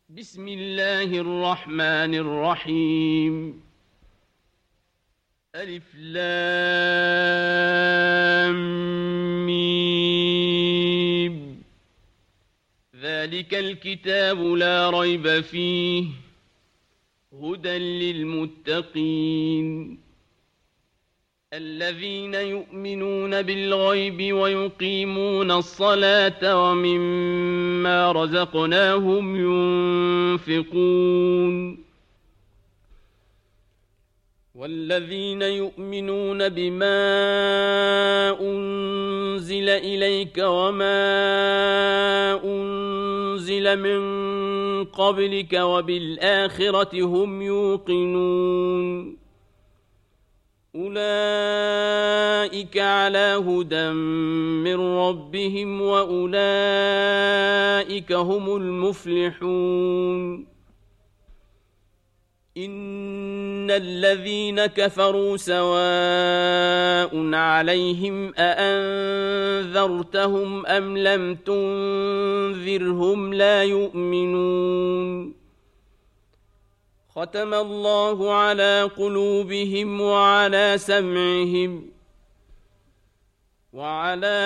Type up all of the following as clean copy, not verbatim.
بسم الله الرحمن الرحيم. ألف لام ميم. ذلك الكتاب لا ريب فيه هدى للمتقين الذين يؤمنون بالغيب ويقيمون الصلاة ومما رزقناهم ينفقون والذين يؤمنون بما أنزل إليك وما أنزل من قبلك وبالآخرة هم يوقنون أولئك على هدى من ربهم وأولئك هم المفلحون إن الذين كفروا سواء عليهم أأنذرتهم أم لم تنذرهم لا يؤمنون ختم الله على قلوبهم وعلى سمعهم وعلى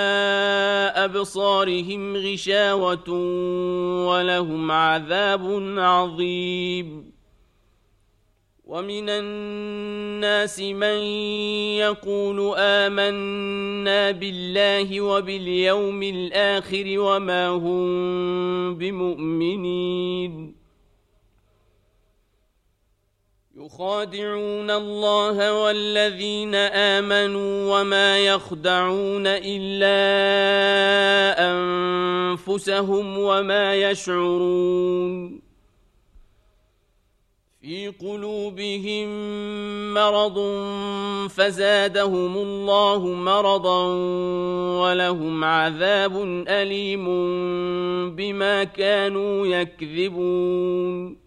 أبصارهم غشاوة ولهم عذاب عظيم ومن الناس من يقول آمنا بالله وباليوم الآخر وما هم بمؤمنين يخادعون الله والذين آمنوا وما يخدعون إلا أنفسهم وما يشعرون في قلوبهم مرض فزادهم الله مرضا ولهم عذاب أليم بما كانوا يكذبون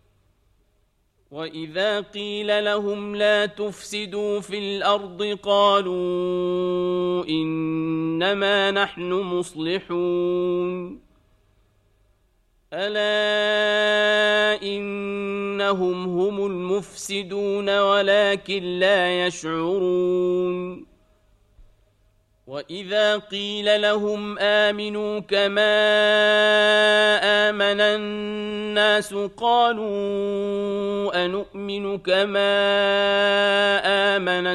وإذا قيل لهم لا تفسدوا في الأرض قالوا إنما نحن مصلحون ألا إنهم هم المفسدون ولكن لا يشعرون وإذا قيل لهم آمنوا كما آمن الناس قالوا أنؤمن كما آمن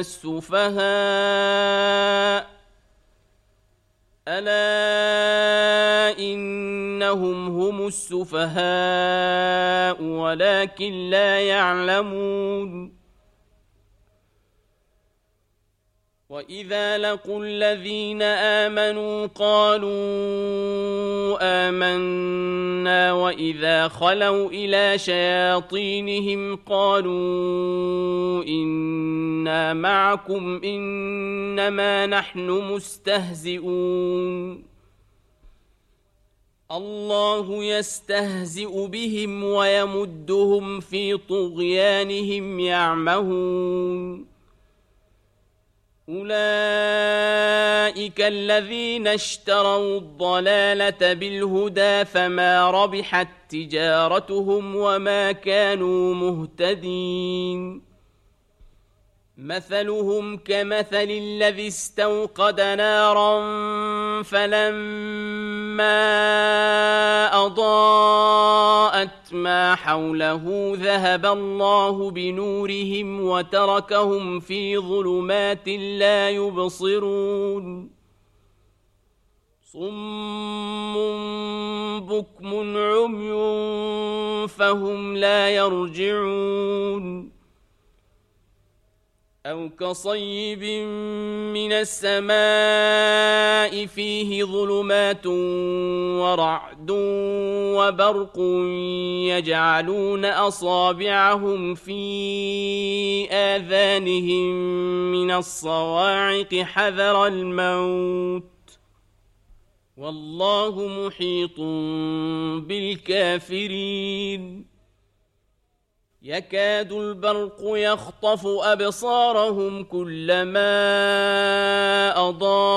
السفهاء ألا إنهم هم السفهاء ولكن لا يعلمون وإذا لقوا الذين آمنوا قالوا آمنا وإذا خلوا إلى شياطينهم قالوا إنا معكم إنما نحن مستهزئون الله يستهزئ بهم ويمدهم في طغيانهم يعمهون أولئك الذين اشتروا الضلالة بالهدى فما ربحت تجارتهم وما كانوا مهتدين مثلهم كمثل الذي استوقد نارا فلما أضاءت ما حوله ذهب الله بنورهم وتركهم في ظلمات لا يبصرون صم بكم عمي فهم لا يرجعون أو كصيب من السماء فيه ظلمات ورعد وبرق يجعلون أصابعهم في آذانهم من الصواعق حذر الموت والله محيط بالكافرين يكاد البرق يخطف أبصارهم كلما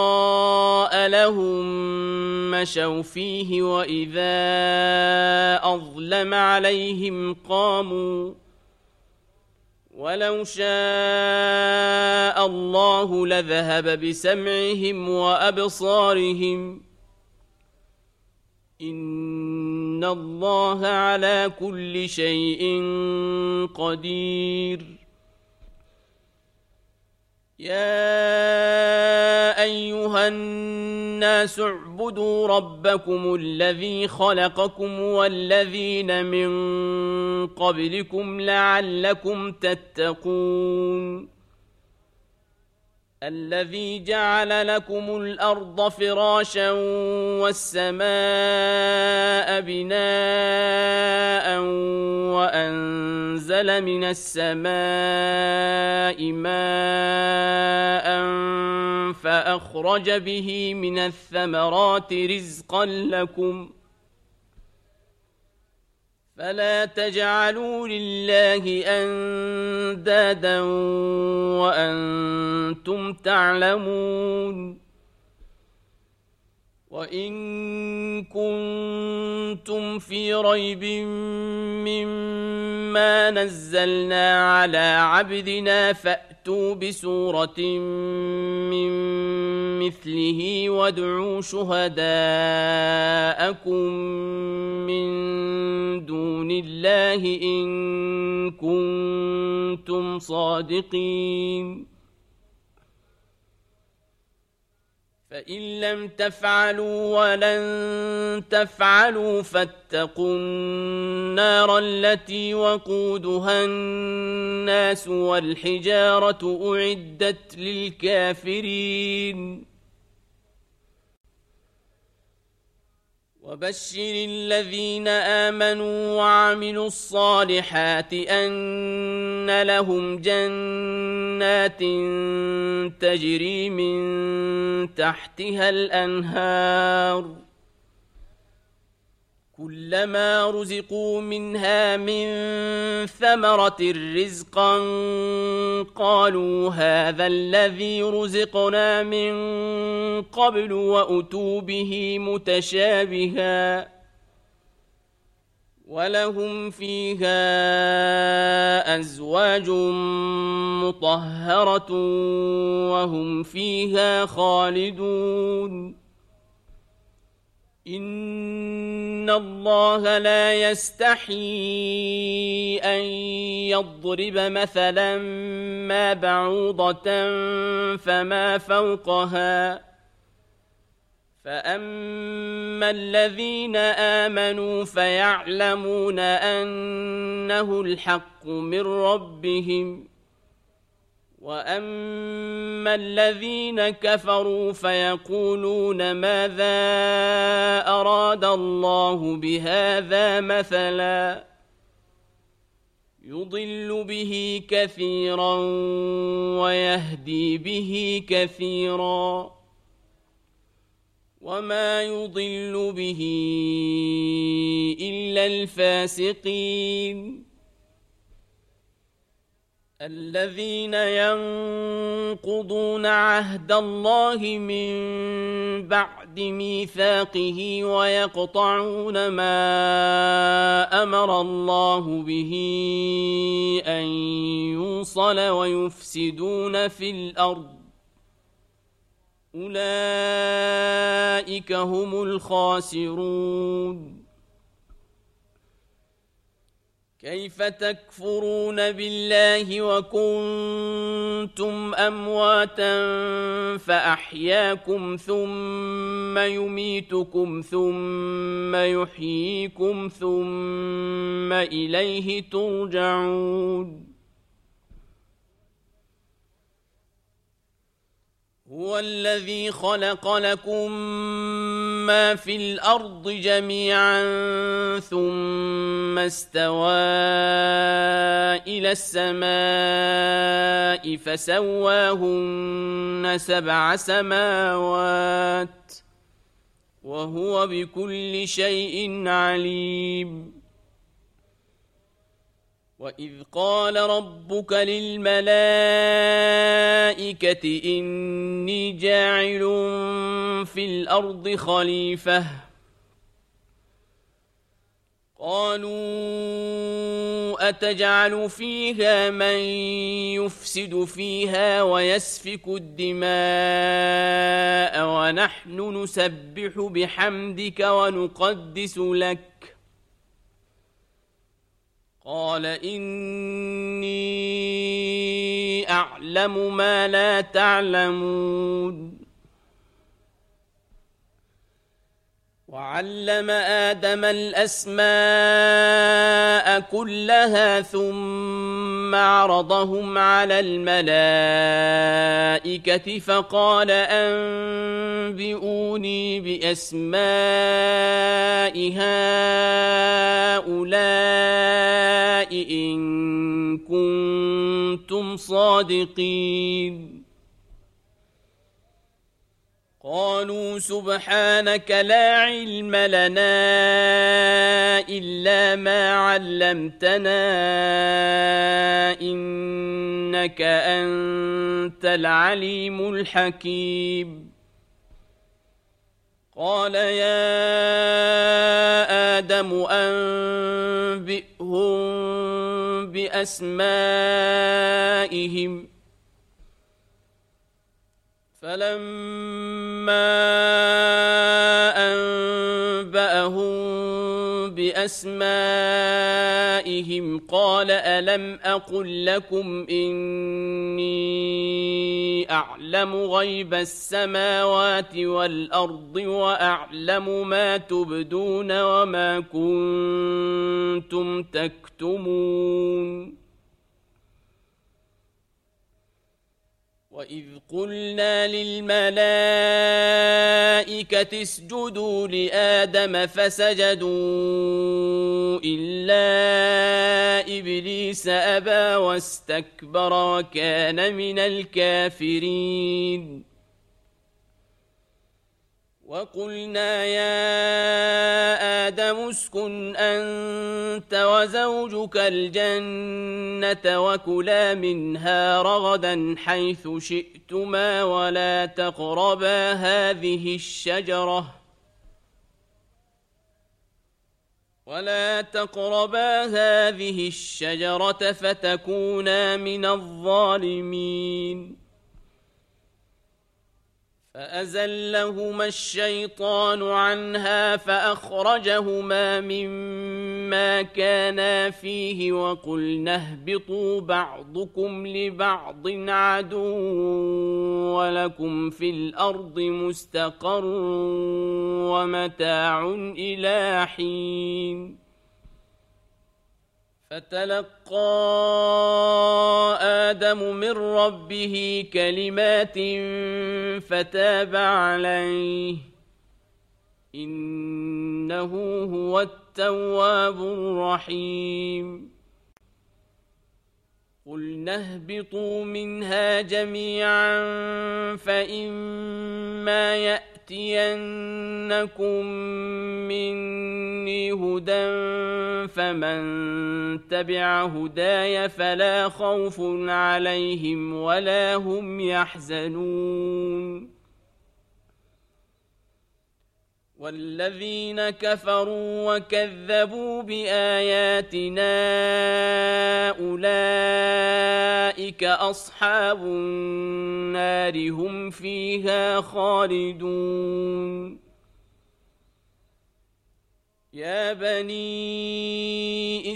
أضاء لهم مشوا فيه وإذا أظلم عليهم قاموا ولو شاء الله لذهب بسمعهم وأبصارهم إن الله على كل شيء قدير يا أيها الناس اعبدوا ربكم الذي خلقكم والذين من قبلكم لعلكم تتقون الذي جعل لكم الأرض فراشا والسماء بناء وأنزل من السماء ماء فأخرج به من الثمرات رزقا لكم فلا تجعلوا لله أندادا وأنتم تعلمون وإن كنتم في ريب مما نزلنا على عبدنا فأتوا بسورة من مثله وادعوا شهداءكم من دون الله إن كنتم صادقين فإن لم تفعلوا ولن تفعلوا فاتقوا النار التي وقودها الناس والحجارة أعدت للكافرين وبشر الذين آمنوا وعملوا الصالحات أن لهم جنات تجري من تحتها الأنهار كلما رزقوا منها من ثمرة رزقا قالوا هذا الذي رزقنا من قبل وأتوا به متشابها ولهم فيها أزواج مطهرة وهم فيها خالدون إن الله لا يستحيي أن يضرب مثلا ما بعوضة فما فوقها فأما الذين آمنوا فيعلمون أنه الحق من ربهم وأما الذين كفروا فيقولون ماذا أراد الله بهذا مثلا يضل به كثيرا ويهدي به كثيرا وما يضل به إلا الفاسقين الذين ينقضون عهد الله من بعد ميثاقه ويقطعون ما أمر الله به أن يوصل ويفسدون في الأرض أولئك هم الخاسرون كيف تكفرون بالله وكنتم أمواتا فأحياكم ثم يميتكم ثم يحييكم ثم إليه ترجعون هو الذي خلق لكم ما في الأرض جميعا ثم استوى إلى السماء فسواهن 7 سماوات وهو بكل شيء عليم وإذ قال ربك للملائكة إني جاعل في الأرض خليفة قالوا أتجعل فيها من يفسد فيها ويسفك الدماء ونحن نسبح بحمدك ونقدس لك قال إني أعلم ما لا تعلمون وعلم آدم الأسماء كلها ثم عرضهم على الملائكة فقال أنبئوني بأسماء هؤلاء إن كنتم صادقين قالوا سبحانك لا علم لنا إلا ما علمتنا إنك أنت العليم الحكيم قال يا آدم أنبئهم بأسمائهم فلما أنبأهم بأسمائهم قال ألم أقل لكم إني أعلم غيب السماوات والأرض وأعلم ما تبدون وما كنتم تكتمون وإذ قلنا للملائكة اسجدوا لآدم فسجدوا إلا إبليس أبى واستكبر وكان من الكافرين وقلنا يا آدم اسكن أنت وزوجك الجنة وكلا منها رغدا حيث شئتما ولا تقربا هذه الشجرة فتكونا من الظالمين فأزلهما الشيطان عنها فأخرجهما مما كانا فيه وقلنا اهبطوا بعضكم لبعض عدو ولكم في الأرض مستقر ومتاع إلى حين فتلقى آدم من ربه كلمات فتاب عليه إنه هو التواب الرحيم قلنا اهبطوا منها جميعا فإما يأتينكم مني هدى فمن تبع هداي فلا خوف عليهم ولا هم يحزنون والذين كفروا وكذبوا بآياتنا أولئك أصحاب النار هم فيها خالدون يا بني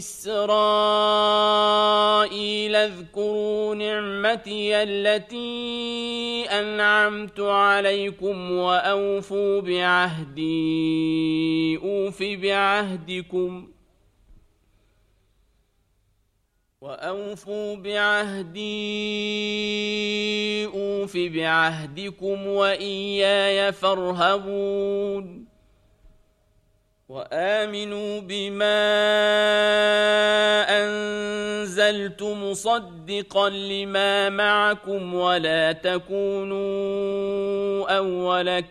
إسرائيل اذكروا نعمتي التي أنعمت عليكم وأوفوا بعهدي أوف بعهدكم وإياي فارهبون وآمنوا بما أنزلت مصدقا لما معكم ولا تكونوا أول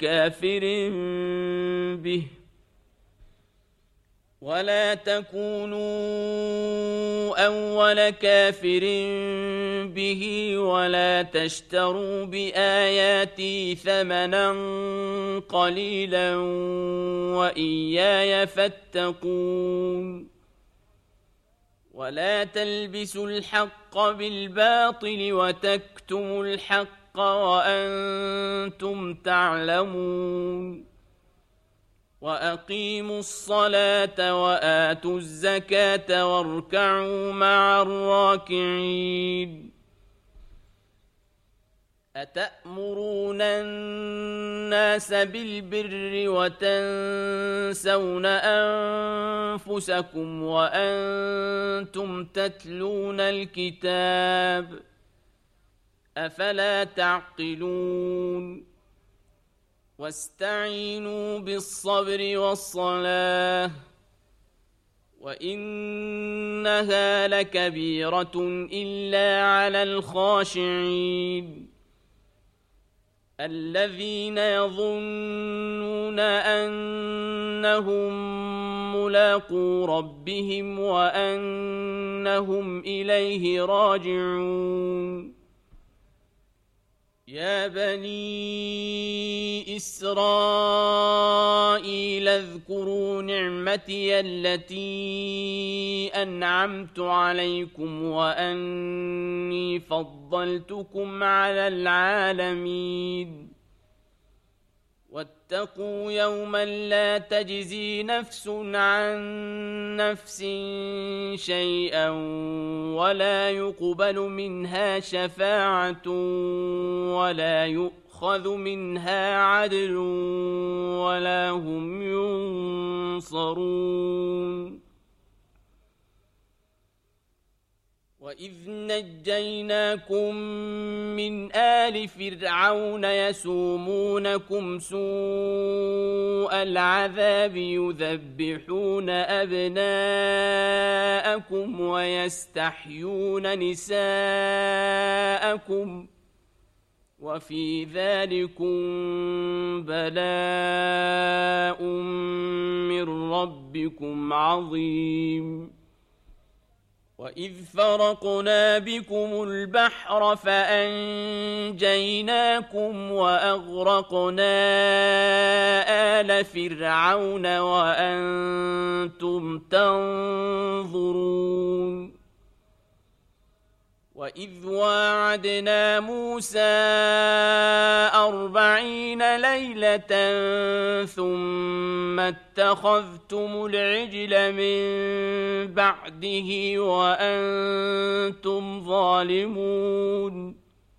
كافر به ولا تشتروا بآياتي ثمنا قليلا وإياي فاتقون ولا تلبسوا الحق بالباطل وتكتموا الحق وأنتم تعلمون وأقيموا الصلاة وآتوا الزكاة واركعوا مع الراكعين أتأمرون الناس بالبر وتنسون أنفسكم وأنتم تتلون الكتاب أفلا تعقلون واستعينوا بالصبر والصلاة وإنها لكبيرة إلا على الخاشعين الذين يظنون أنهم ملاقو ربهم وأنهم إليه راجعون يا بني إسرائيل اذكروا نعمتي التي أنعمت عليكم وأني فضلتكم على العالمين واتقوا يوما لا تجزي نفس عن نفس شيئا ولا يقبل منها شفاعة ولا يؤخذ منها عدل ولا هم ينصرون وإذ نجيناكم من آل فرعون يسومونكم سوء العذاب يذبحون أبناءكم ويستحيون نساءكم وفي ذلكم بلاء من ربكم عظيم وإذ فرقنا بكم البحر فأنجيناكم وأغرقنا آل فرعون وأنتم تنظرون وإذ واعدنا موسى 40 ليلة ثم اتخذتم العجل من بعده وأنتم ظالمون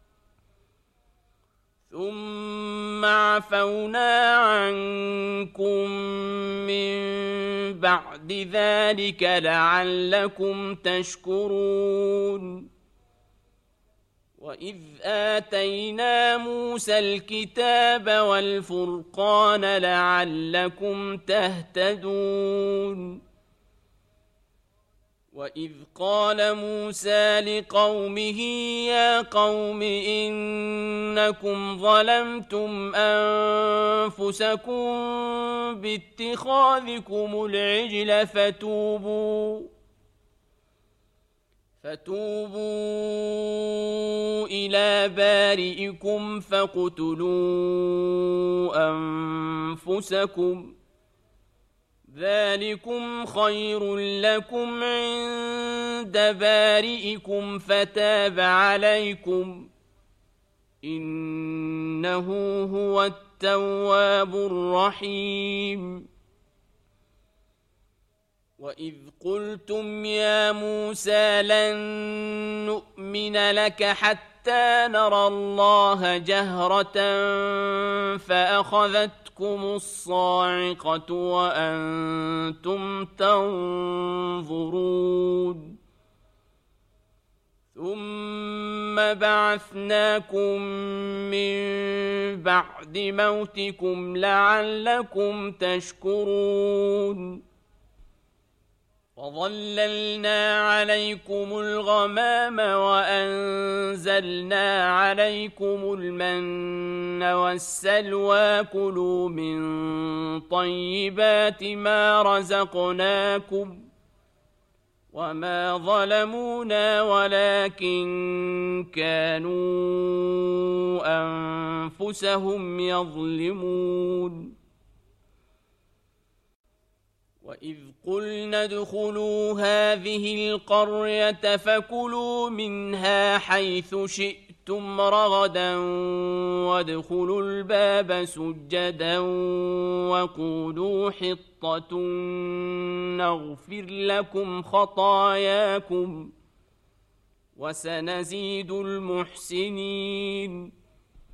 ثم عفونا عنكم من بعد ذلك لعلكم تشكرون وإذ آتينا موسى الكتاب والفرقان لعلكم تهتدون وإذ قال موسى لقومه يا قوم إنكم ظلمتم أنفسكم باتخاذكم العجل فتوبوا إلى بارئكم فاقتلوا أنفسكم ذلكم خير لكم عند بارئكم فتاب عليكم إنه هو التواب الرحيم وإذ قلتم يا موسى لن نؤمن لك حتى نرى الله جهرة فأخذتكم الصاعقة وأنتم تنظرون ثم بعثناكم من بعد موتكم لعلكم تشكرون وظللنا عليكم الغمام وأنزلنا عليكم المن والسلوى كلوا من طيبات ما رزقناكم وما ظلمونا ولكن كانوا أنفسهم يظلمون وإذ قلنا ادخلوا هذه القرية فكلوا منها حيث شئتم رغدا وادخلوا الباب سجدا وقولوا حطة نغفر لكم خطاياكم وسنزيد المحسنين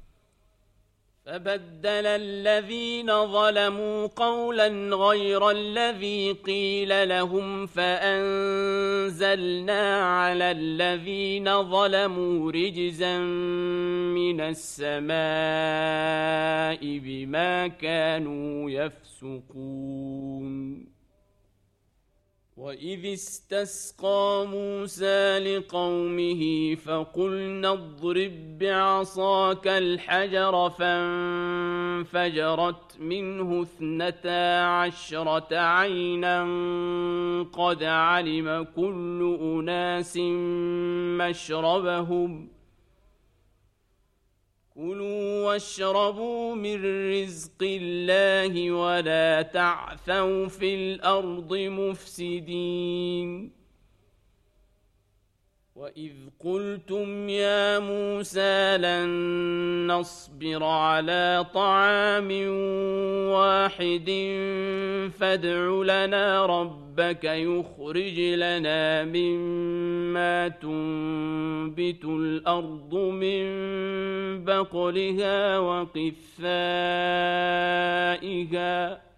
فبدل الذين ظلموا قولا غير الذي قيل لهم فأنزلنا على الذين ظلموا رجزا من السماء بما كانوا يفسقون وإذ استسقى موسى لقومه فقلنا اضرب بعصاك الحجر فانفجرت منه 12 عينا قد علم كل أناس مشربهم كلوا واشربوا من رزق الله ولا تعثوا في الأرض مفسدين وإذ قلتم يا موسى لن نصبر على طعام واحد فادع لنا ربك يخرج لنا مما تنبت الأرض من بقلها وقثائها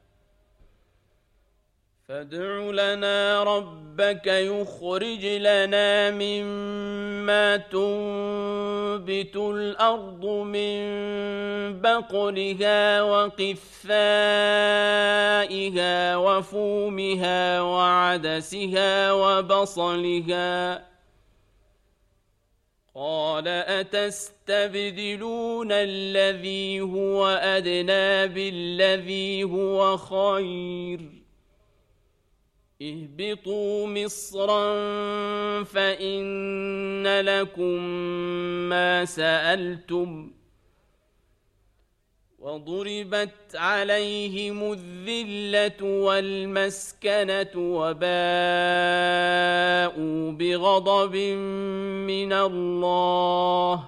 فادع لنا ربك يخرج لنا مما تنبت الأرض من بقلها وقثائها وفومها وعدسها وبصلها قال أتستبدلون الذي هو أدنى بالذي هو خير اهبطوا مصرا فإن لكم ما سألتم وضربت عليهم الذلة والمسكنة وباءوا بغضب من الله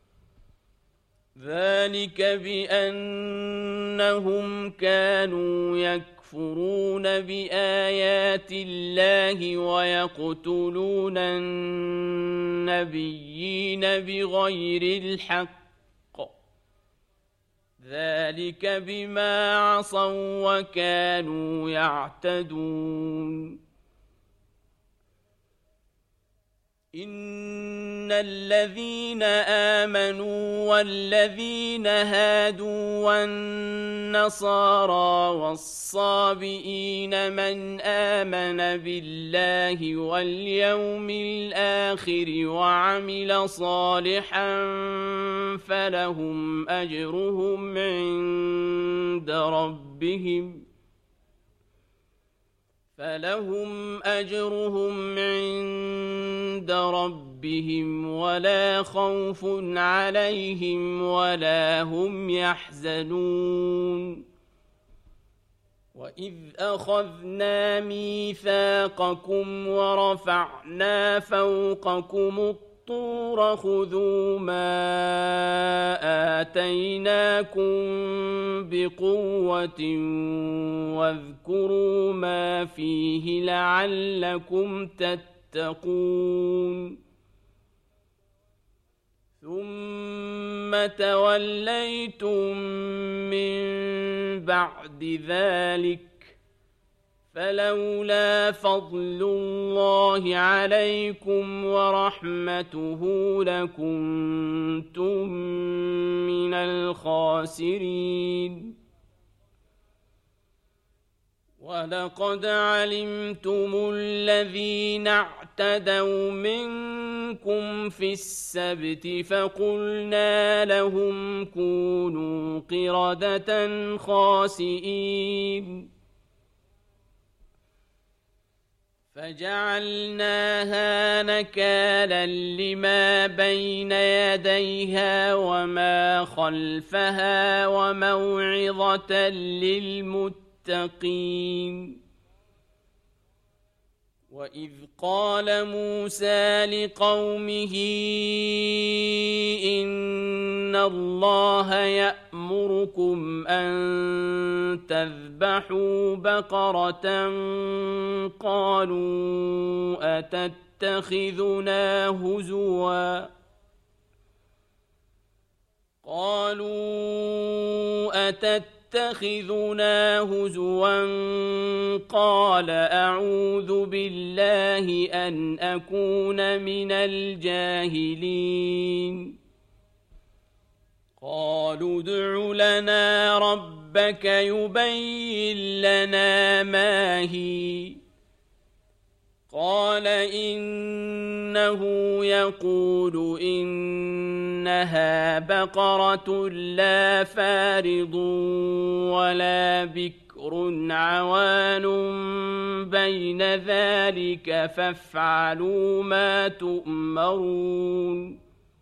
ذلك بأنهم كانوا يكفرون بآيات الله ويقتلون النبيين بغير الحق ذلك بما عصوا وكانوا يعتدون إن الذين آمنوا والذين هادوا والنصارى والصابئين من آمن بالله واليوم الآخر وعمل صالحا فلهم أجرهم عند ربهم ولا خوف عليهم ولا هم يحزنون وإذ أخذنا ميثاقكم ورفعنا فوقكم الطور خذوا ما آتيناكم بقوة واذكروا ما فيه لعلكم تتقون ثم توليتم من بعد ذلك فلولا فضل الله عليكم ورحمته لكنتم من الخاسرين ولقد علمتم الذين اعتدوا منكم في السبت فقلنا لهم كونوا قردة خاسئين فجعلناها نكالا لما بين يديها وما خلفها وموعظة للمتقين وإذ قال موسى لقومه إن الله يأمركم أن تذبحوا بقرة قالوا أتتخذنا هزوا قال أعوذ بالله أن أكون من الجاهلين قالوا ادع لنا ربك يبين لنا ما هي قال إنه يقول إنها بقرة لا فارض ولا بكر عوان بين ذلك فافعلوا ما تؤمرون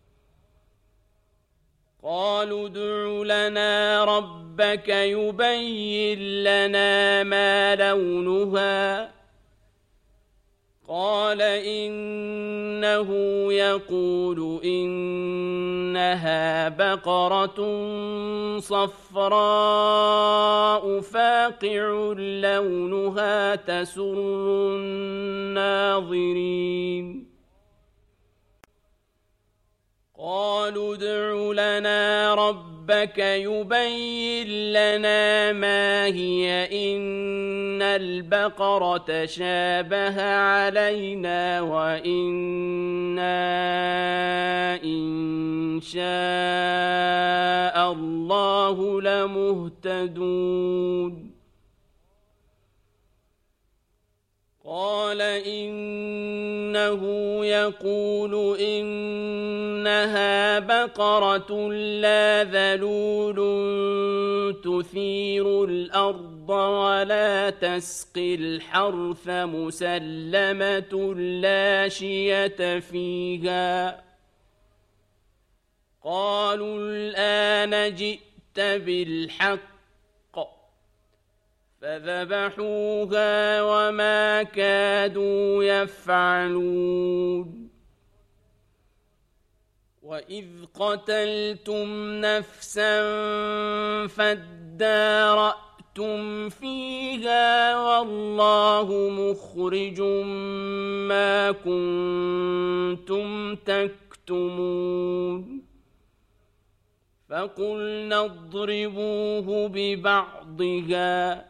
قالوا ادع لنا ربك يبين لنا ما لونها قال إنه يقول إنها بقرة صفراء فاقع لونها تسر الناظرين قالوا ادع لنا ربك يبين لنا ما هي إن البقرة شابه علينا وإنا إن شاء الله لمهتدون قال إنه يقول إنها بقرة لا ذلول تثير الأرض ولا تسقي الحرث مسلمة لا شية فيها قالوا الآن جئت بالحق فذبحوها وما كادوا يفعلون وإذ قتلتم نفسا فادارأتم فيها والله مخرج ما كنتم تكتمون فقلنا اضربوه ببعضها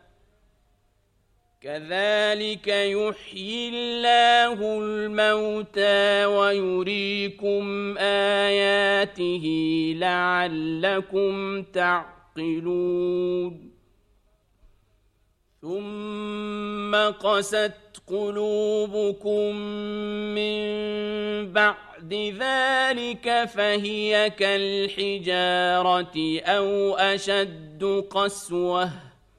كذلك يحيي الله الموتى ويريكم آياته لعلكم تعقلون ثم قست قلوبكم من بعد ذلك فهي كالحجارة أو أشد قسوة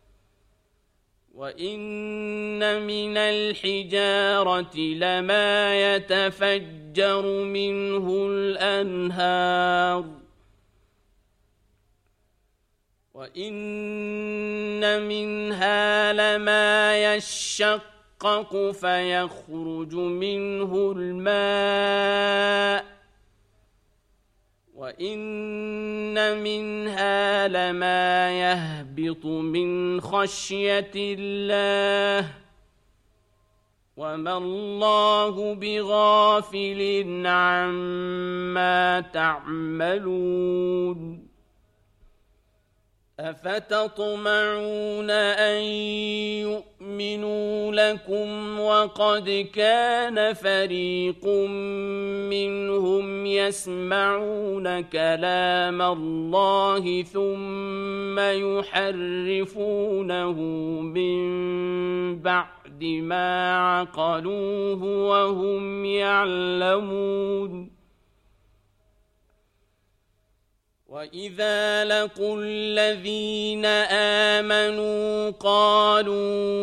وإن من الحجارة لما يتفجر منه الأنهار وإن منها لما يشقق فيخرج منه الماء وإن منها لما يهبط من خشية الله وما الله بغافل عما تعملون أفتطمعون أن يؤمنوا لكم وقد كان فريق منهم يسمعون كلام الله ثم يحرفونه من بعد ما عقلوه وهم يعلمون وإذا لقوا الذين آمنوا قالوا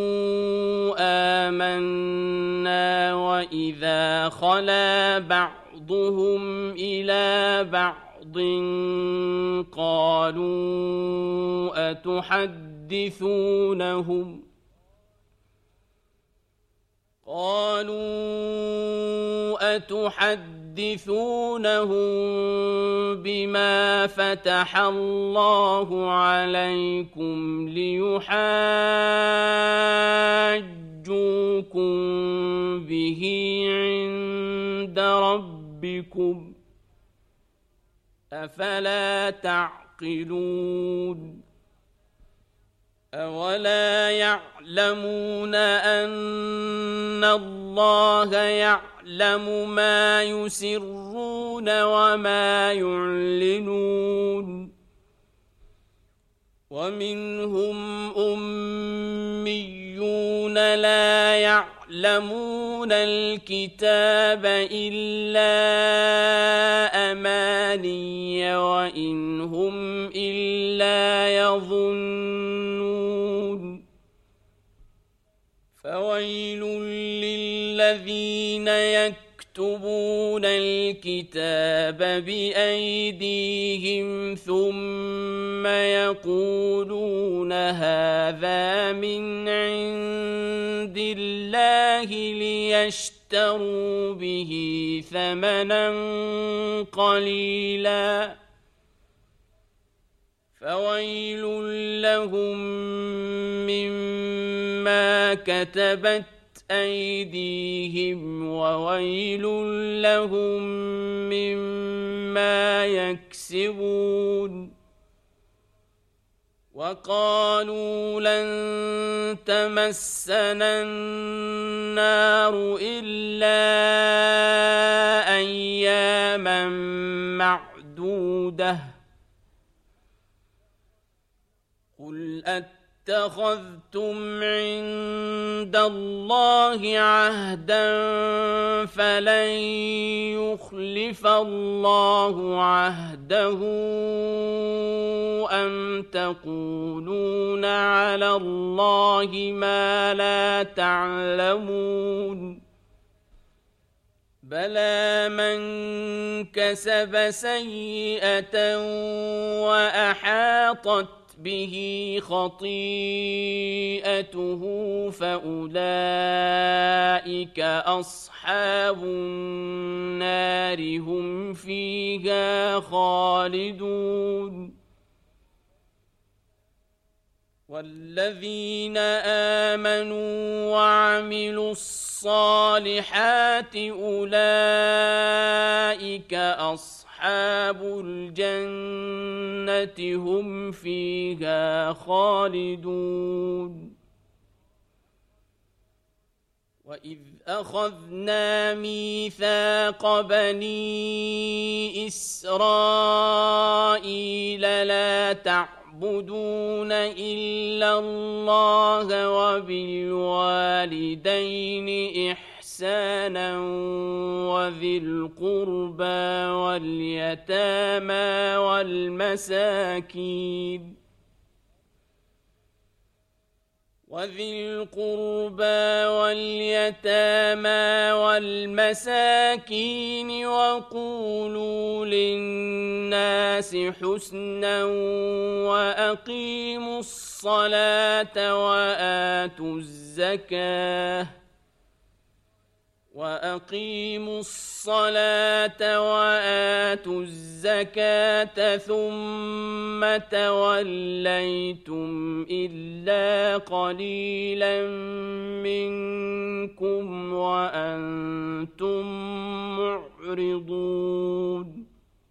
آمنا وإذا خلا بعضهم إلى بعض قالوا قالوا أتحدثونهم بما فتح الله عليكم ليحاجوكم به عند ربكم أفلا تعقلون أولا يعلمون أن الله يعلم ما يسرون وما يعلنون ومنهم أميون لا يعلمون الكتاب إلا أماني وإن هم إلا يظنون فويل للذين يكتبون الكتاب بأيديهم ثم يقولون هذا من عند الله ليشتروا به ثمنا قليلا فويل لهم مما كتبت أيديهم وويل لهم مما يكسبون وقالوا لن تمسنا النار إلا أياما معدودة قل اتخذتم عند الله عهدا فلن يخلف الله عهده أم تقولون على الله ما لا تعلمون بلى من كسب سيئة وأحاطت به خطيئته فأولئك أصحاب النار هم فيها خالدون والذين آمنوا وعملوا الصالحات أولئك أصحاب الجنة هم فيها خالدون وإذ أخذنا ميثاق بني إسرائيل لا تعبدون إلا الله وبالوالدين إحسانا وذي القربى واليتامى والمساكين وقولوا للناس حسنا وأقيموا الصلاة وآتوا الزكاة ثم توليتم إلا قليلا منكم وأنتم معرضون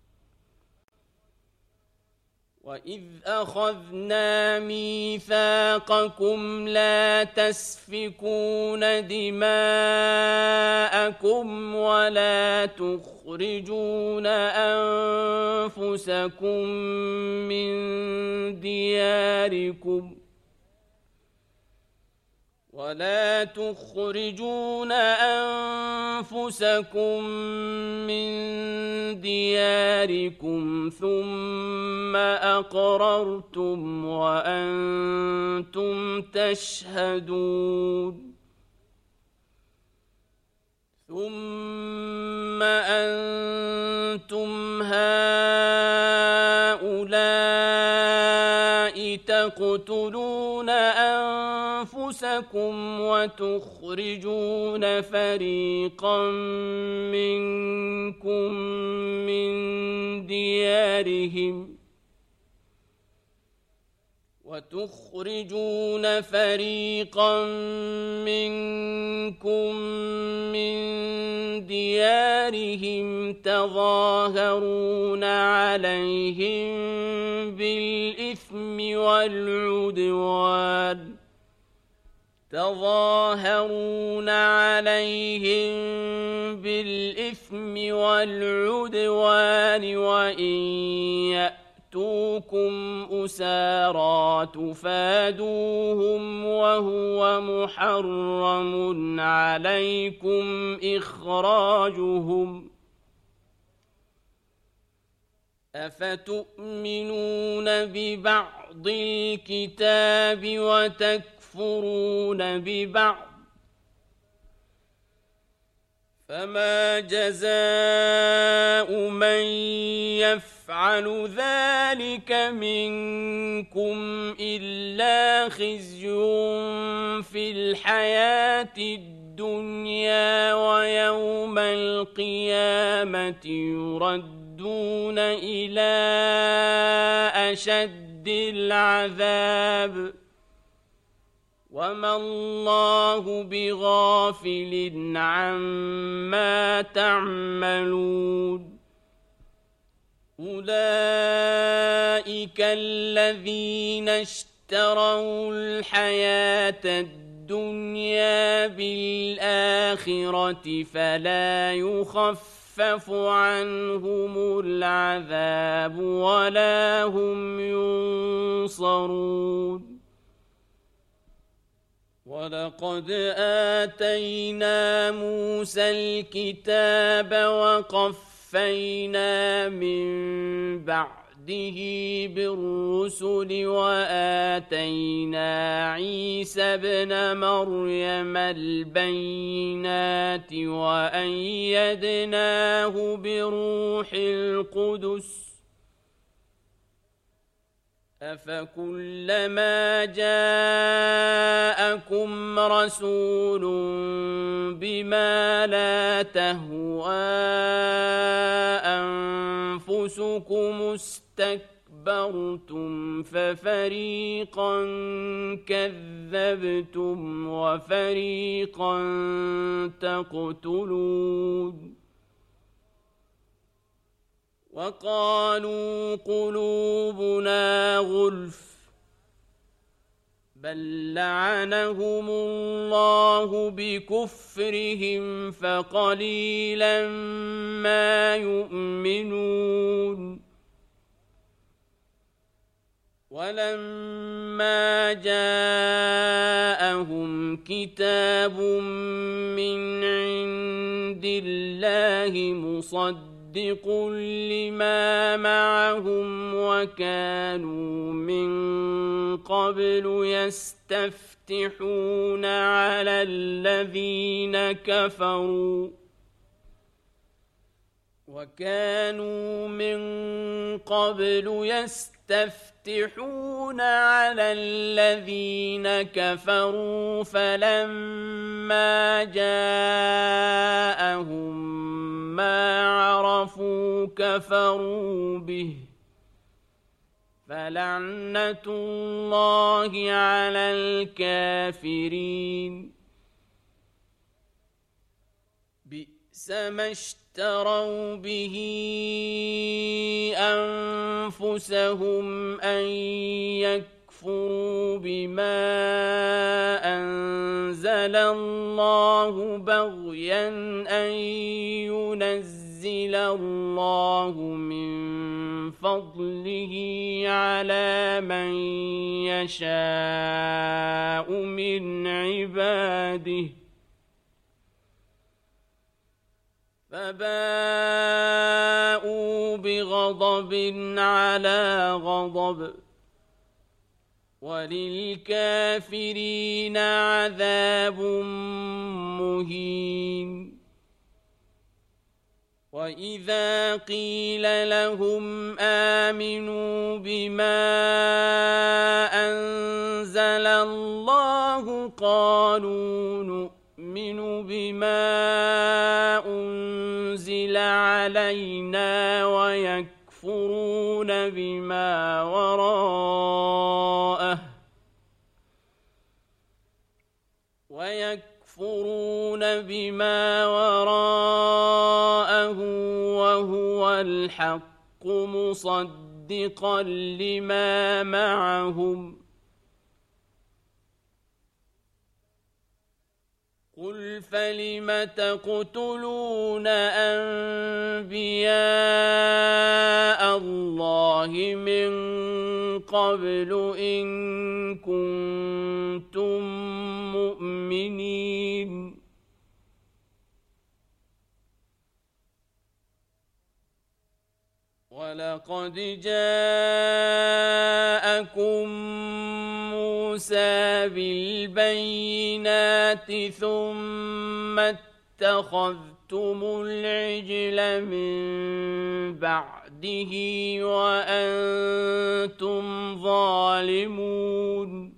وإذ أخذنا ميثاقكم لا تسفكون دماءكم ولا تخرجون أنفسكم من دياركم ثم أقررتم وأنتم تشهدون ثم أنتم هؤلاء تقتلون أنفسكم وتخرجون فريقا منكم من ديارهم تظاهرون عليهم بالإثم والعدوان وإن يأتوكم أسارى تفادوهم وهو محرم عليكم إخراجهم أفتؤمنون ببعض الكتاب وتكفرون ببعض فما جزاء من يفعل ذلك منكم إلا خزي في الحياة الدنيا ويوم القيامة يردون إلى أشد العذاب وما الله بغافل عما تعملون أولئك الذين اشتروا الحياة الدنيا بالآخرة فلا يخفف عنهم العذاب ولا هم ينصرون ولقد آتينا موسى الكتاب وقفينا من بعده بالرسل وآتينا عيسى ابن مريم البينات وأيدناه بروح القدس أفكلما جاءكم رسول بما لا تهوى أنفسكم استكبرتم ففريقا كذبتم وفريقا تقتلون وقالوا قلوبنا غلف بل لعنهم الله بكفرهم فقليلا ما يؤمنون ولما جاءهم كتاب من عند الله مصدق لما معهم وكانوا من قبل يستفتحون على الذين كفروا فلما جاءهم ما عرفوا كفروا به فلعنة الله على الكافرين بئس ما اشتروا به أنفسهم أن يكفروا بما أنزل الله بغيا أن ينزل الله من فضله على من يشاء من عباده فباءوا بغضب على غضب وللكافرين عذاب مهين وإذا قيل لهم آمنوا بما أنزل الله الله قالوا نؤمن بما أنزل علينا ويكفرون بما وراءه وهو الحق مصدقا لما معهم. قل فلم تقتلون أنبياء الله من قبل إن كنتم مؤمنين. ولقد جاءكم موسى بالبينات ثم اتخذتم العجل من بعده وأنتم ظالمون.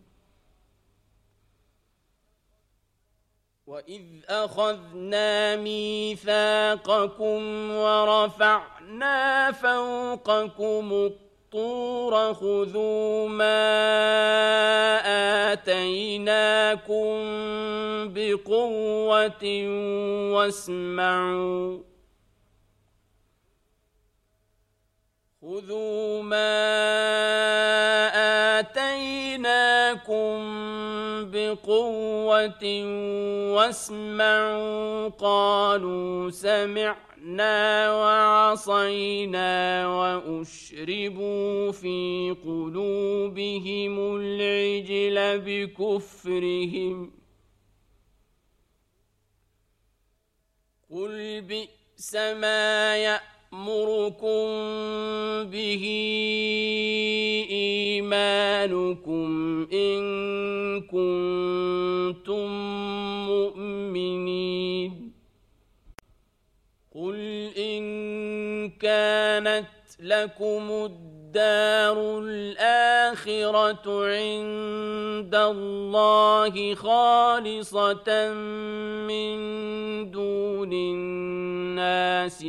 وإذ أخذنا ميثاقكم ورفعنا فوقكم الطور خذوا ما آتيناكم بقوة واسمعوا خذوا ما آتيناكم بقوة واسمعوا قالوا سمعنا وعصينا وأشربوا في قلوبهم العجل بكفرهم. قل بئس ما يأمركم به إيمانكم إن كنتم مؤمنين. قل إن كانت لكم الدار الآخرة عند الله خالصة من دون الناس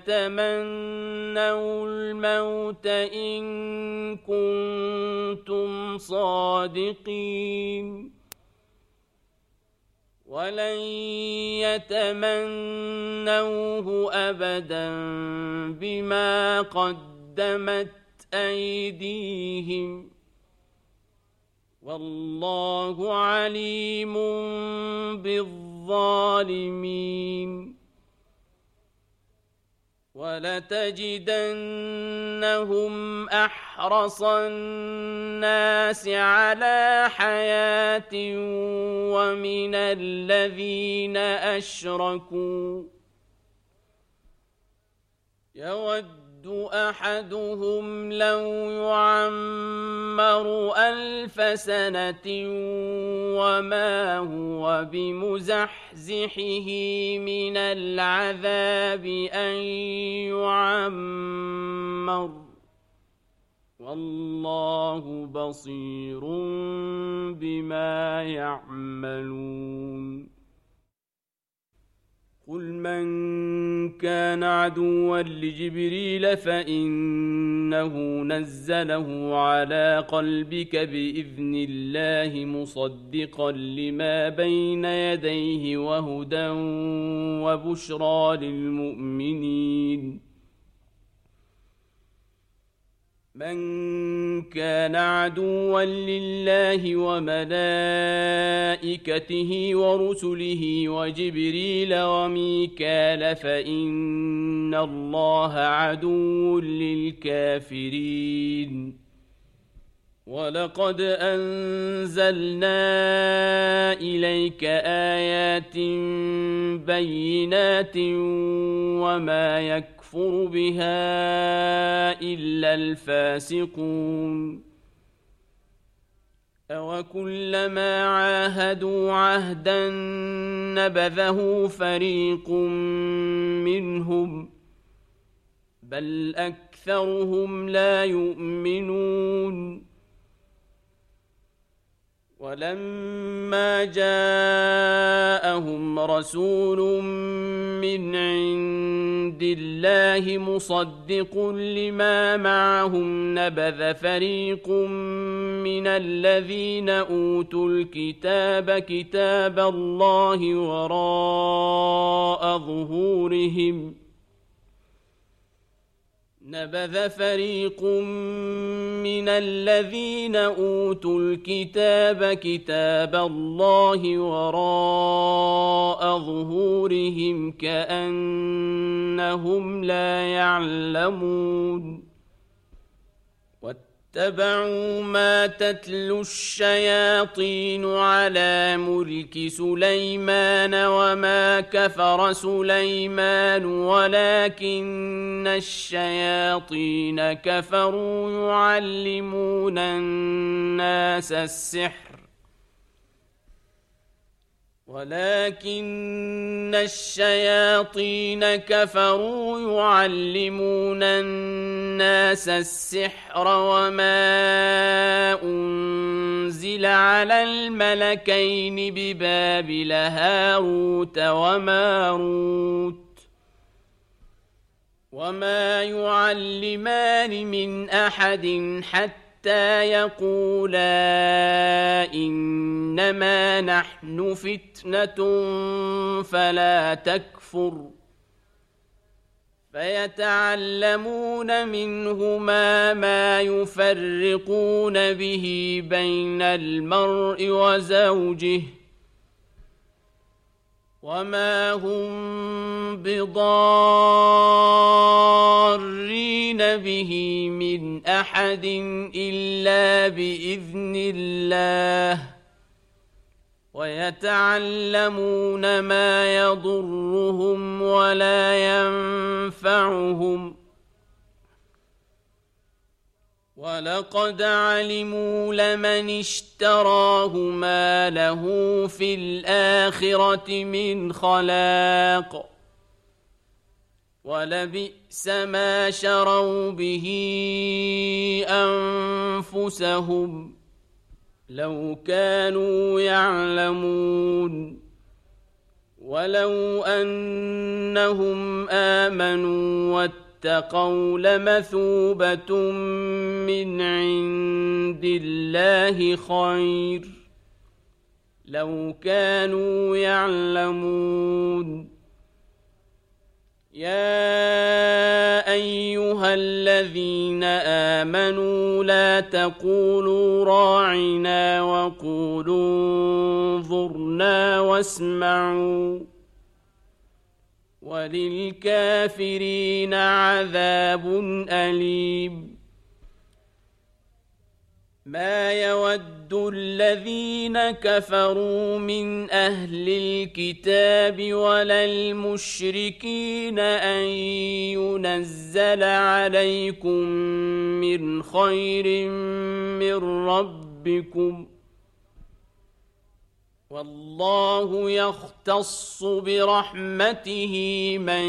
فتمنوا الموت إن كنتم صادقين. ولن يتمنوه أبدا بما قدمت أيديهم والله عليم بالظالمين. ولتجدنهم أحرص الناس على حياة ومن الذين أشركوا يود أحدهم لو يعمر 1000 سنة وما هو بمزحزحه من العذاب أن يعمر والله بصير بما يعملون. قل من كان عدوا لجبريل فإنه نزله على قلبك بإذن الله مصدقا لما بين يديه وهدى وبشرى للمؤمنين. من كان عدوا لله وملائكته ورسله وجبريل وميكال فإن الله عدو للكافرين. ولقد أنزلنا إليك آيات بينات وما يكفر بها إلا الفاسقون. أوكلما عاهدوا عهدا نبذه فريق منهم بل أكثرهم لا يؤمنون. ولما جاءهم رسول من عند الله مصدق لما معهم نبذ فريق من الذين أوتوا الكتاب كتاب الله وراء ظهورهم نبذ فريق من الذين أوتوا الكتاب كتاب الله وراء ظهورهم كأنهم لا يعلمون واتبعوا ما تتلو الشياطين على ملك سليمان وما كفر سليمان ولكن الشياطين كفروا يعلمون الناس السحر وما أنزل على الملكين ببابل هاروت وماروت وما يعلمان من أحد حتى يقولا إنما نحن فتنة فلا تكفر فيتعلمون منهما ما يفرقون به بين المرء وزوجه وما هم بضارين به من أحد إلا بإذن الله ويتعلمون ما يضرهم ولا ينفعهم ولقد علموا لمن اشتراه ما له في الآخرة من خلاق ولبئس ما شروا به أنفسهم لو كانوا يعلمون ولو أنهم آمنوا واتقوا لمثوبة من عند الله خير لو كانوا يعلمون يا أيها الذين آمنوا لا تقولوا راعنا وقولوا انظرنا واسمعوا وللكافرين عذاب أليم ما يود الذين كفروا من أهل الكتاب ولا المشركين أن ينزل عليكم من خير من ربكم والله يختص برحمته من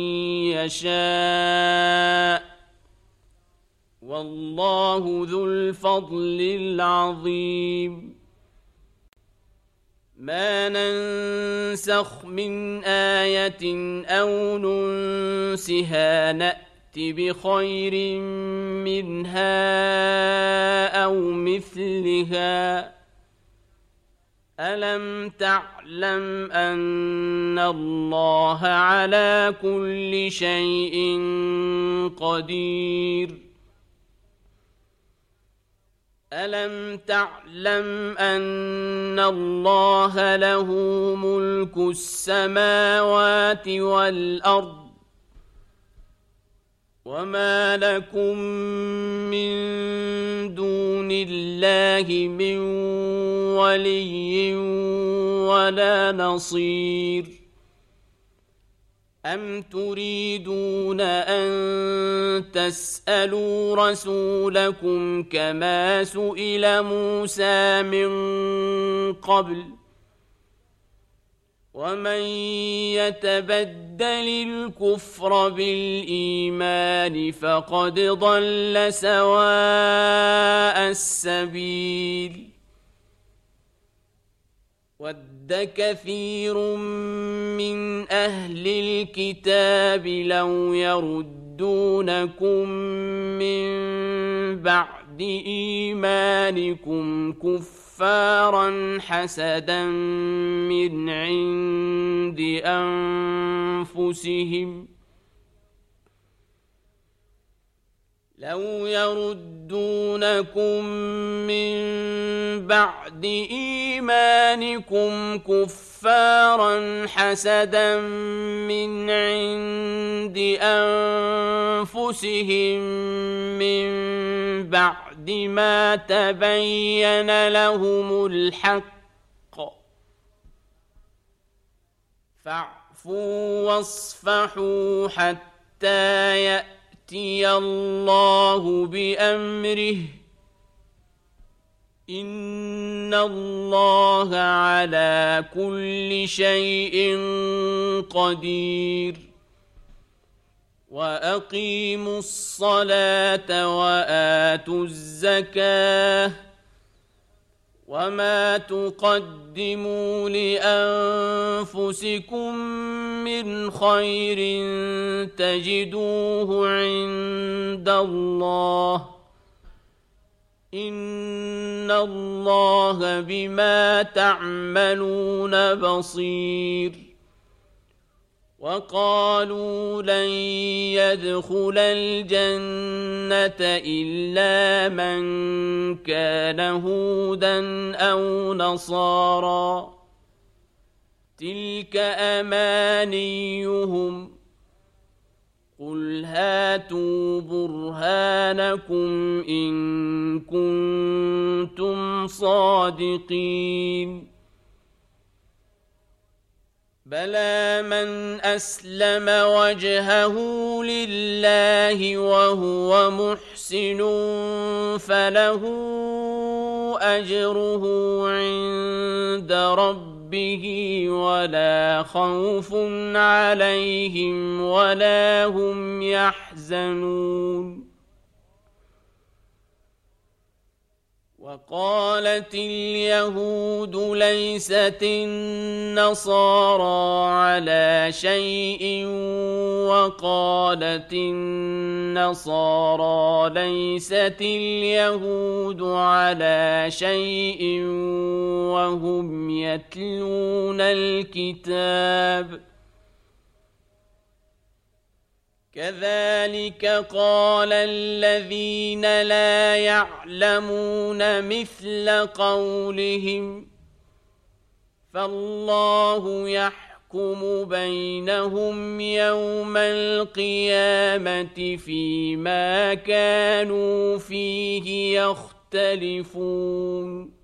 يشاء والله ذو الفضل العظيم ما ننسخ من آية أو ننسها نأت بخير منها أو مثلها ألم تعلم أن الله على كل شيء قدير ألم تعلم أن الله له ملك السماوات والأرض وما لكم من دون الله من ولي ولا نصير أم تريدون أن تسألوا رسولكم كما سئل موسى من قبل ومن يتبدل الكفر بالإيمان فقد ضل سواء السبيل وَدَّ كَثِيرٌ مِّنْ أَهْلِ الْكِتَابِ لَوْ يَرُدُّونَكُم مِّن بَعْدِ إِيمَانِكُمْ كُفَّارًا حَسَدًا مِّنْ عِندِ أَنفُسِهِمْ مِّن بَعْدِ مَا تَبَيَّنَ لَهُمُ الْحَقُّ فَاعْفُوا وَاصْفَحُوا حَتَّى يَأْتِيَ اللَّهُ بِأَمْرِهِ إِنَّ اللَّهَ عَلَى كُلِّ شَيْءٍ قَدِيرٌ وَأَقِيمُوا الصَّلَاةَ وَآتُوا الزَّكَاةَ وَمَا تُقَدِّمُوا لِأَنفُسِكُم مِّنْ خَيْرٍ تَجِدُوهُ عِندَ اللَّهِ إِنَّ اللَّهَ بِمَا تَعْمَلُونَ بَصِيرٌ وَقَالُوا لَن يَدْخُلَ الْجَنَّةَ إِلَّا مَن كَانَ هُودًا أَوْ نَصَارَىٰ تِلْكَ أَمَانِيُّهُمْ قُلْ هَاتُوا بُرْهَانَكُمْ إِن كُنتُمْ صَادِقِينَ بَلَىٰ مَنْ أَسْلَمَ وَجْهَهُ لِلَّهِ وَهُوَ مُحْسِنٌ فَلَهُ أَجْرُهُ عِندَ رَبِّهِ وَلَا خَوْفٌ عَلَيْهِمْ وَلَا هُمْ يَحْزَنُونَ وَقَالَتِ الْيَهُودُ لَيْسَتِ النَّصَارَىٰ عَلَىٰ شَيْءٍ وَقَالَتِ النَّصَارَىٰ لَيْسَتِ الْيَهُودُ عَلَىٰ شَيْءٍ وَهُمْ يَتْلُونَ الْكِتَابَ كَذَلِكَ قَالَ الَّذِينَ لَا يَعْلَمُونَ مِثْلَ قَوْلِهِمْ فَاللَّهُ يَحْكُمُ بَيْنَهُمْ يَوْمَ الْقِيَامَةِ فِيمَا كَانُوا فِيهِ يَخْتَلِفُونَ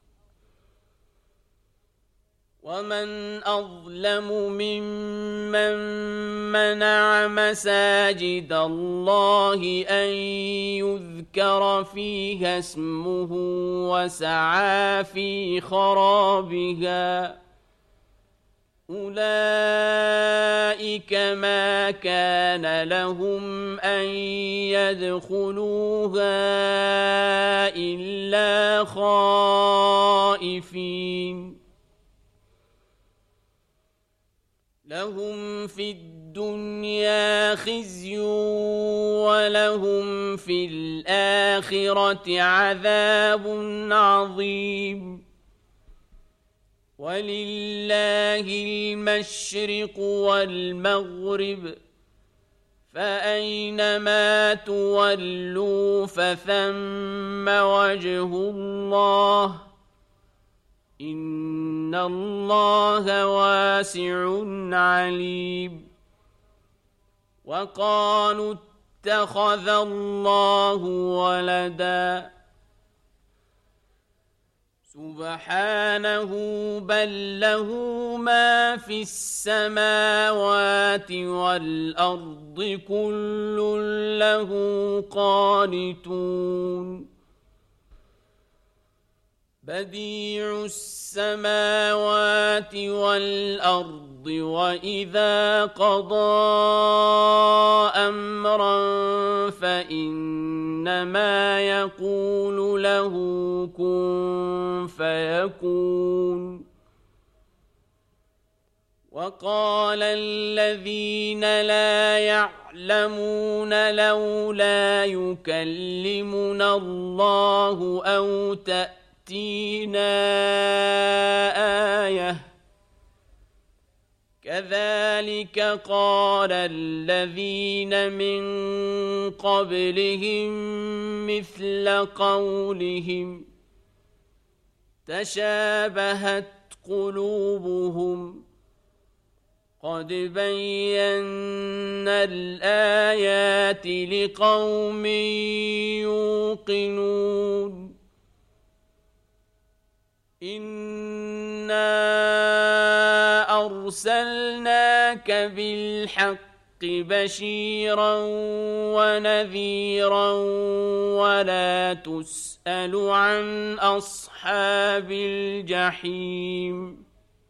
وَمَنْ أَظْلَمُ مِمَّن مَّنَعَ مَسَاجِدَ اللَّهِ أَن يُذْكَرَ فِيهَا اسْمُهُ وَسَعَىٰ فِي خَرَابِهَا أُولَٰئِكَ مَا كَانَ لَهُمْ أَن يَدْخُلُوهَا إِلَّا خَائِفِينَ لَهُمْ فِي الدُّنْيَا خِزْيٌ وَلَهُمْ فِي الْآخِرَةِ عَذَابٌ عَظِيمٌ وَلِلَّهِ الْمَشْرِقُ وَالْمَغْرِبُ فَأَيْنَمَا تُوَلُّوا فَثَمَّ وَجْهُ اللَّهِ إِنَّ اللَّهَ وَاسِعٌ عَلِيمٌ وَقَالُوا اتَّخَذَ اللَّهُ وَلَدًا سُبْحَانَهُ بَل لَّهُ مَا فِي السَّمَاوَاتِ وَالْأَرْضِ كُلٌّ لَّهُ قَانِتُونَ بَدِيعُ السَّمَاوَاتِ وَالْأَرْضِ وَإِذَا قَضَىٰ أَمْرًا فَإِنَّمَا يَقُولُ لَهُ كُن فَيَكُونُ وقال الذين لا يعلمون لولا يكلمنا الله أو تأتينا آية كذلك قال الذين من قبلهم مثل قولهم تشابهت قلوبهم قد بينا الآيات لقوم يوقنون إنا أرسلناك بالحق بشيرا ونذيرا ولا تسأل عن أصحاب الجحيم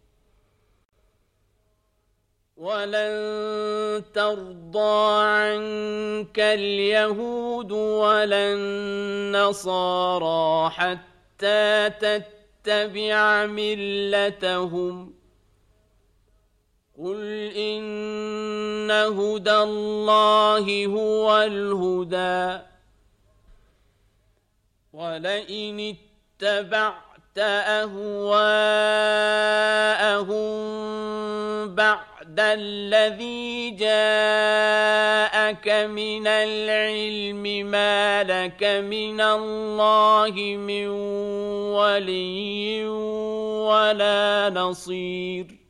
ولن ترضى عنك اليهود ولا النصارى حتى تتبع ملتهم قل إن هدى الله هو الهدى ولئن اتبعت أهواءهم بعد الذي جاءك من العلم ما لك من الله من ولي ولا نصير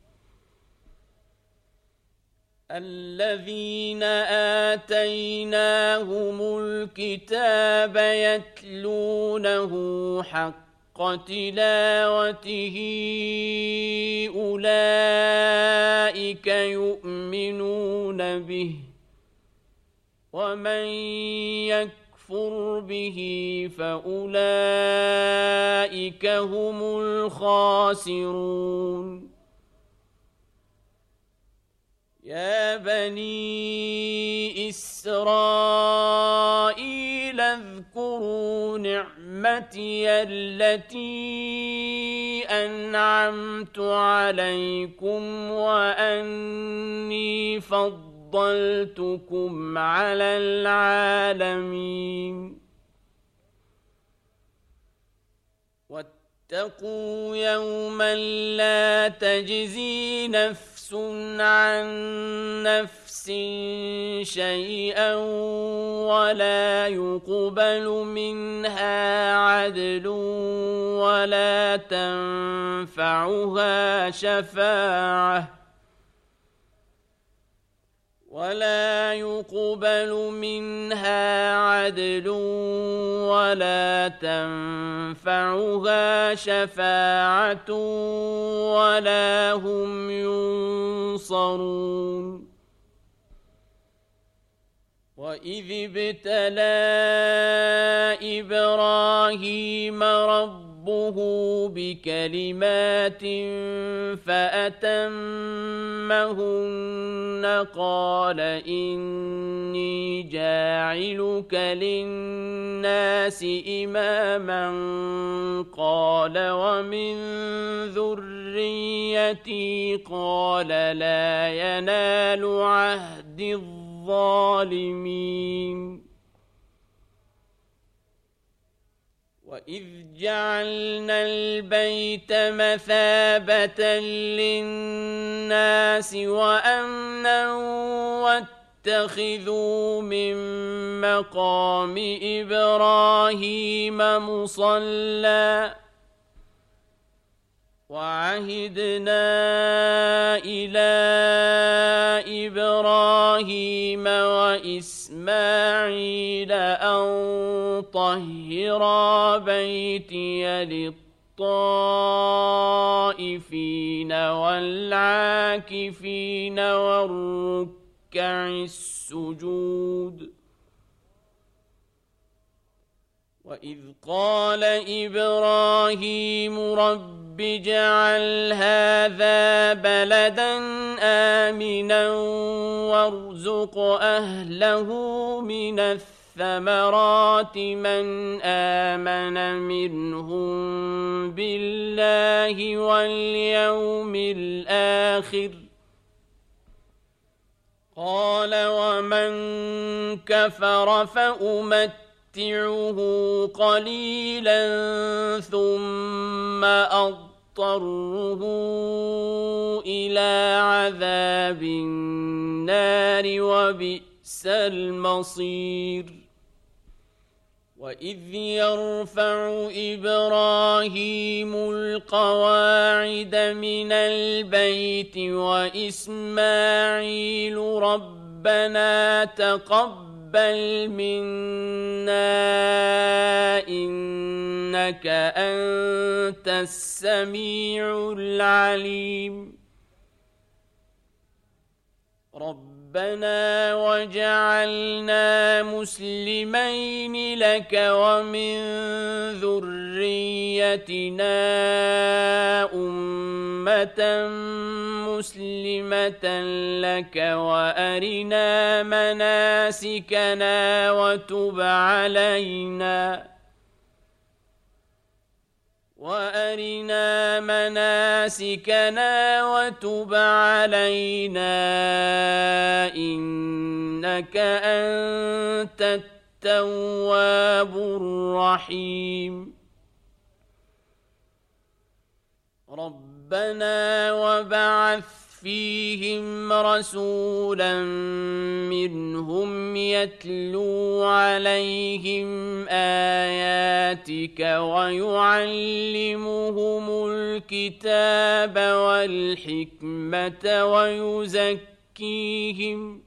الذين آتيناهم الكتاب يتلونه حق تلاوته أولئك يؤمنون به ومن يكفر به فأولئك هم الخاسرون يا بني إسرائيل اذكروا نعمتي التي أنعمت عليكم وأني فضلتكم على العالمين واتقوا يوما لا تجزي نفس عن نفس شيئا ولا يقبل منها عدل ولا تنفعها شفاعة ولا هم ينصرون وإذ ابتلى إبراهيم ربه بكلمات فأتمهن قال إني جاعلك للناس إماما قال ومن ذريتي قال لا ينال عهد الظالمين وإذ جعلنا البيت مثابة للناس وأمنا واتخذوا من مقام إبراهيم مصلى وعهدنا إلى إبراهيم وإسماعيل أن طهرا بيتي للطائفين والعاكفين والركع السجود وإذ قال إبراهيم رب اجعل هذا بلدا آمنا وارزق أهله من الثمرات من آمن منهم بالله واليوم الآخر قال ومن كفر فأمتعه قليلا ثم أضطره إلى عذاب النار وبئس المصير وإذ يرفع إبراهيم القواعد من البيت وإسماعيل ربنا تقبل منا إنك أنت السميع العليم ربنا وجعلنا مسلمين لك ومن ذريتنا أمة مسلمة لك وأرنا مناسكنا وتب علينا إنك أنت التواب الرحيم ربنا وبعث فيهم رسولا منهم يتلو عليهم آياتك ويعلمهم الكتاب والحكمة ويزكيهم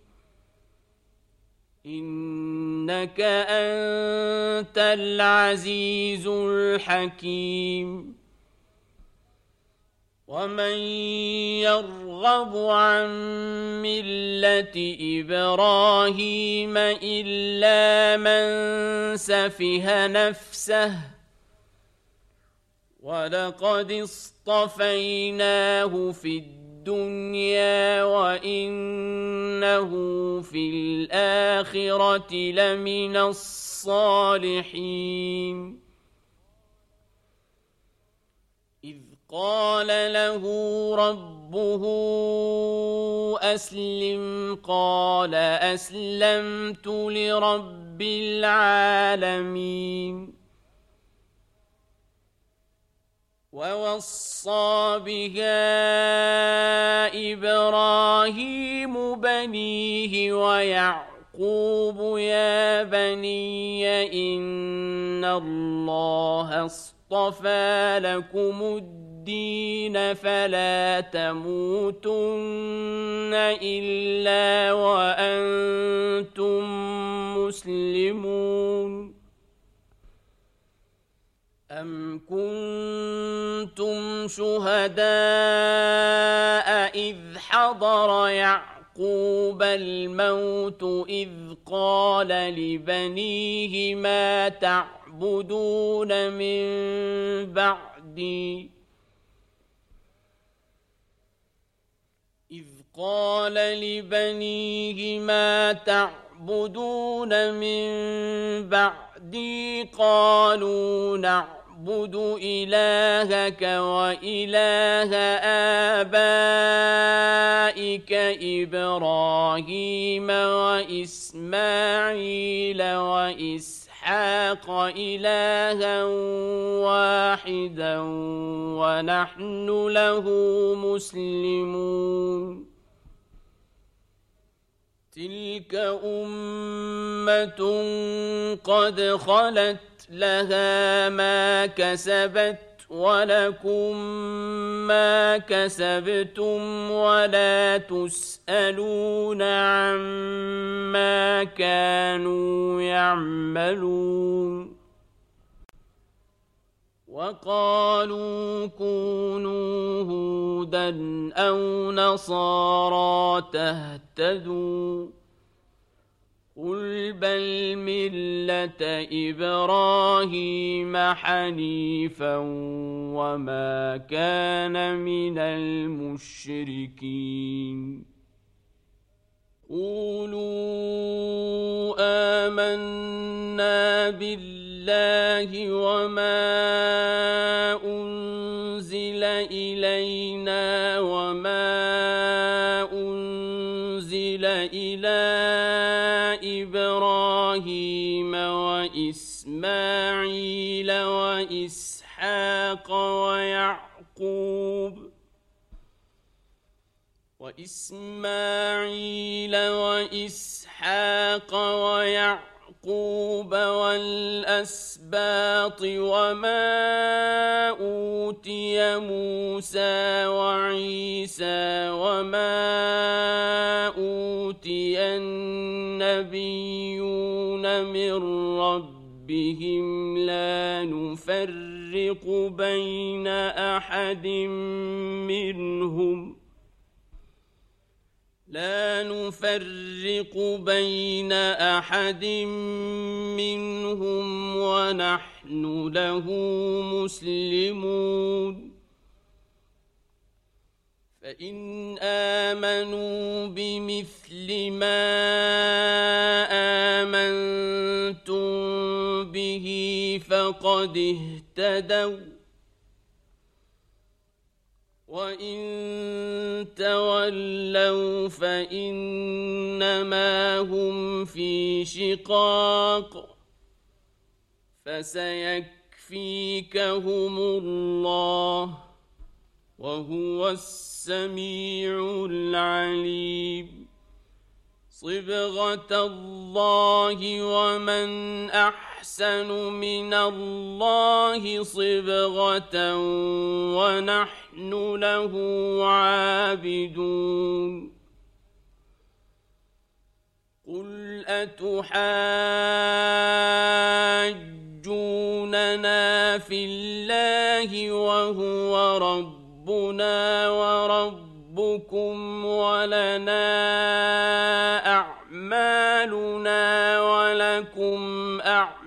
إنك أنت العزيز الحكيم ومن يرغب عن ملة إبراهيم إلا من سفه نفسه ولقد اصطفيناه في الدنيا وإنه في الآخرة لمن الصالحين قال له ربه أسلم قال أسلمت لرب العالمين ووصى بها إبراهيم بنيه ويعقوب يا بني إن الله اصطفى لكم الدين فلا تموتن إلا وأنتم مسلمون أم كنتم شهداء إذ حضر يعقوب الموت إذ قال لبنيه ما تعبدون من بعدي قالوا نعبد إلهك وإله آبائك إبراهيم وإسماعيل وإسحاق إلها واحدا ونحن له مسلمون تلك أمة قد خلت لها ما كسبت ولكم ما كسبتم ولا تسألون عما كانوا يعملون وقالوا كونوا هودا أو نصارى تهتدوا قل بل ملة إبراهيم حنيفا وما كان من المشركين قولوا آمنا بالله وما أنزل إلينا وما أنزل إلى إبراهيم وإسماعيل وإسحاق ويعقوب والأسباط وما أوتي موسى وعيسى وما أوتي النبيون من ربهم لا نفرق بين أحد منهم ونحن له مسلمون فإن آمنوا بمثل ما آمنتم به فقد اهتدوا وإن تولوا فإنما هم في شقاق فسيكفيكهم الله وهو السميع العليم صبغة الله ومن أحسن من الله صبغة ونحن له عابدون قل أتحاجوننا في الله وهو ربنا وربكم ولنا أعمالنا ولكم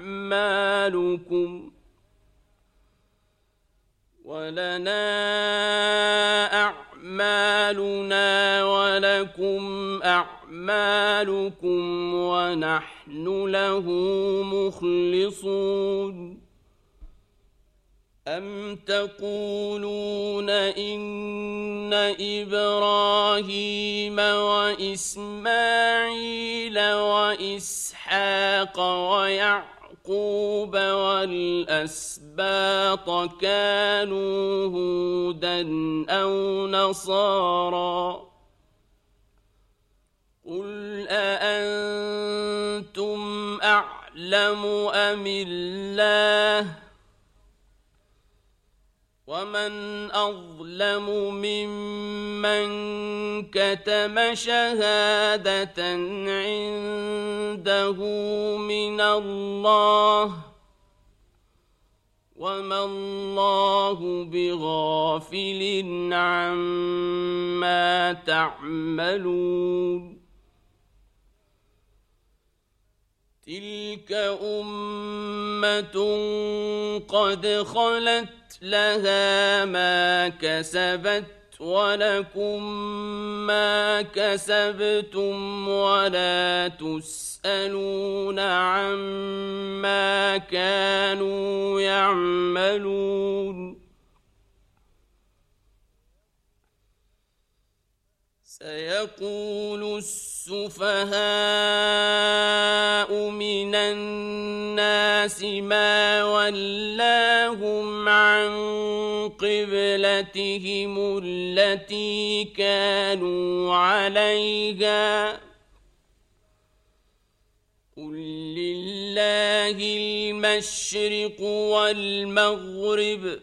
أعمالكم ونحن له مخلصون أم تقولون إن إبراهيم وإسماعيل وإسحاق ويعقوب والأسباط كانوا هودا أو نصارى قل أأنتم أعلم أم الله ومن أظلم ممن كتم شهادة عنده من الله وما الله بغافل عما تعملون تلك أمة قد خلت لها ما كسبت ولكم ما كسبتم ولا تسألون عما كانوا يعملون سيقول السفهاء من الناس ما ولاهم عن قبلتهم التي كانوا عليها قل لله المشرق والمغرب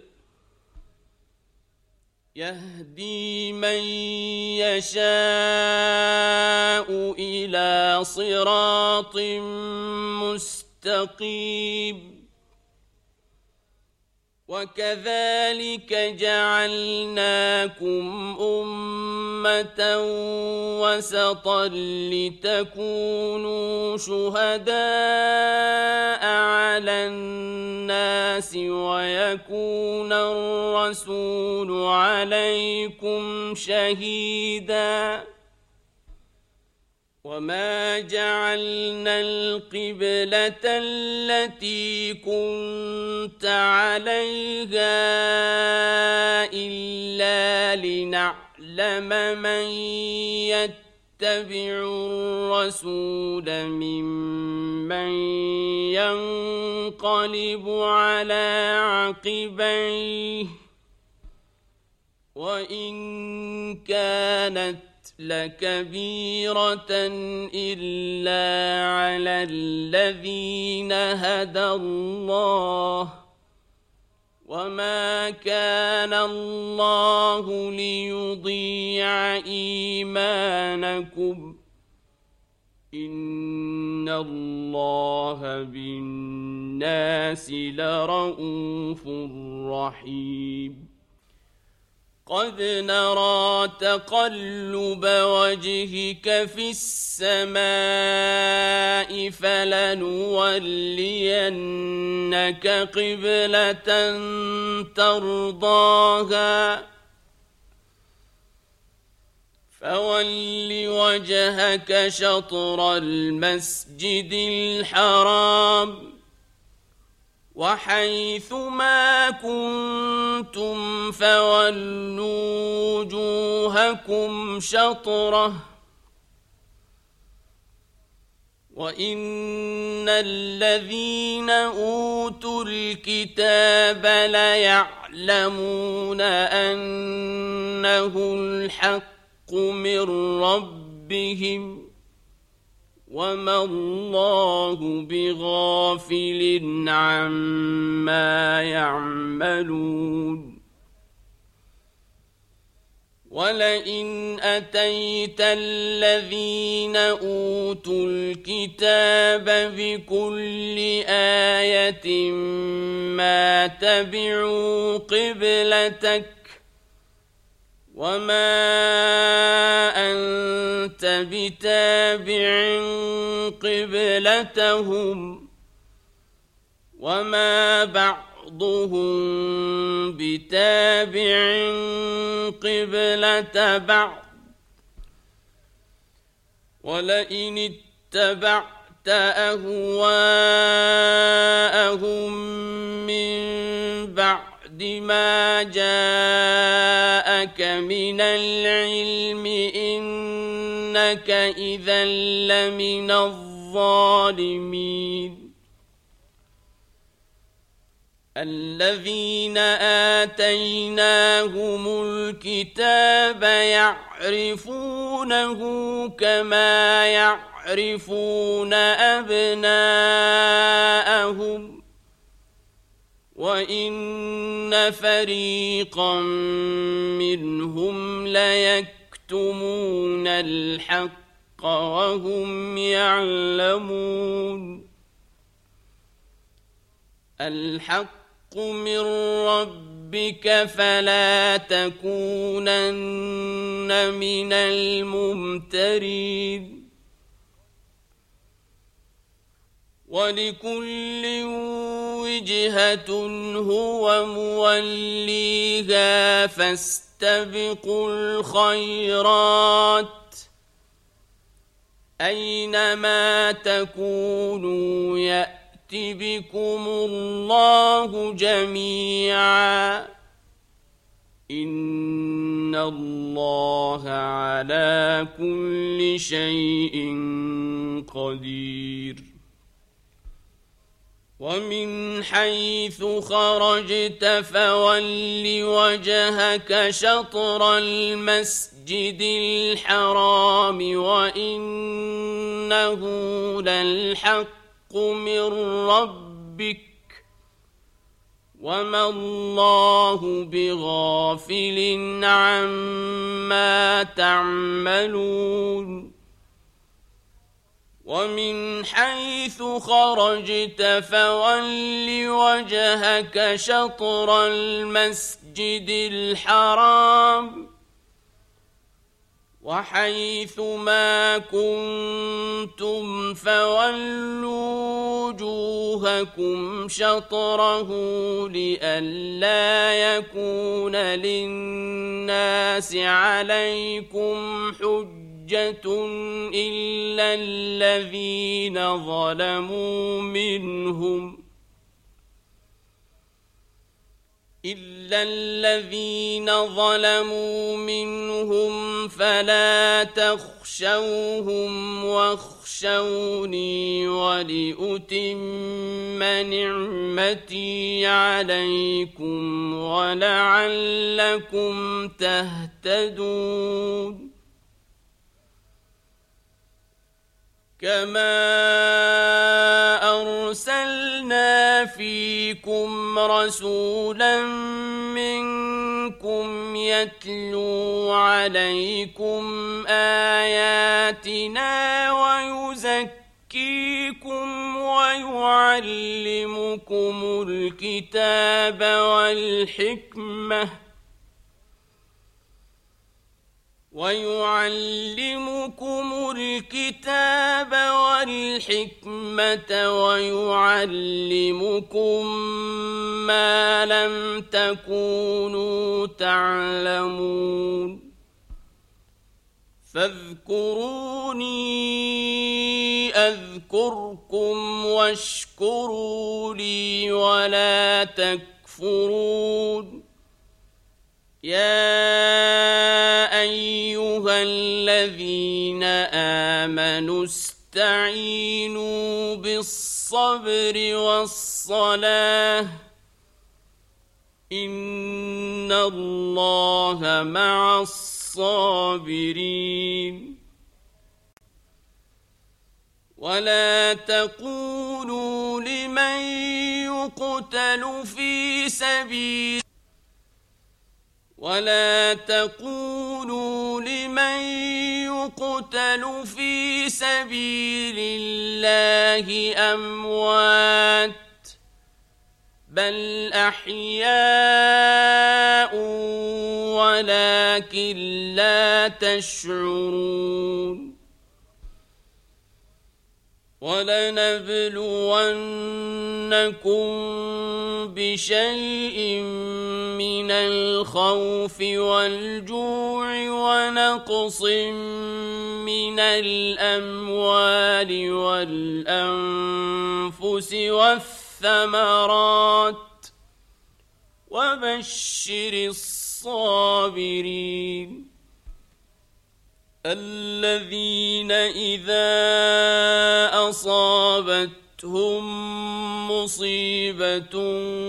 يهدي من يشاء إلى صراط مستقيم وكذلك جعلناكم أمة وسطا لتكونوا شهداء على الناس ويكون الرسول عليكم شهيدا وما جعلنا القبلة التي كنت عليها إلا لنعلم من اتبعوا الرسول ممن ينقلب على عقبيه وإن كانت لكبيرة إلا على الذين هدى الله وما كان الله ليضيع إيمانكم إن الله بالناس لرءوف رحيم قد نرى تقلب وجهك في السماء فلنولينك قبلة ترضاها فول وجهك شطر المسجد الحرام وحيث ما كنتم فولوا وجوهكم شطره وإن الذين أوتوا الكتاب ليعلمون أنه الحق من ربهم وما الله بغافل عما يعملون ولئن أتيت الذين أوتوا الكتاب بكل آية ما تبعوا قبلتك وما أنت بتابع قبلتهم وما بعضهم بتابع قبلة بعض ولئن اتبعت أهواءهم من بعد ما جاءك من العلم إنك إذا لمن الظالمين الذين آتيناهم الكتاب يعرفونه كما يعرفون أبناءهم وإن فريقا منهم ليكتمون الحق وهم يعلمون الحق من ربك فلا تكونن من الممترين ولكل وجهة هو موليها فاستبقوا الخيرات أينما تكونوا يأتي بكم الله جميعا إن الله على كل شيء قدير ومن حيث خرجت فول وجهك شطر المسجد الحرام وإنه للحق من ربك وما الله بغافل عما تعملون ومن حيث خرجت فول وجهك شطر المسجد الحرام وحيث ما كنتم فولوا وجوهكم شطره لئلا يكون للناس عليكم حجة إلا الذين ظلموا منهم إلا الذين ظلموا منهم فلا تخشوهم واخشوني ولأتم نعمتي عليكم ولعلكم تهتدون كما أرسلنا فيكم رسولا منكم يتلو عليكم آياتنا ويزكيكم ويعلمكم الكتاب والحكمة ويعلمكم ما لم تكونوا تعلمون فاذكروني أذكركم واشكروا لي ولا تكفرون يا أيها الذين آمنوا استعينوا بالصبر والصلاة إن الله مع الصابرين ولا تقولوا لمن يقتل في سبيل الله أموات بل أحياء ولكن لا تشعرون ولنبلونكم بشيء من الخوف والجوع ونقص من الأموال والأنفس والثمرات وبشر الصابرين الذين إذا أصابتهم مصيبة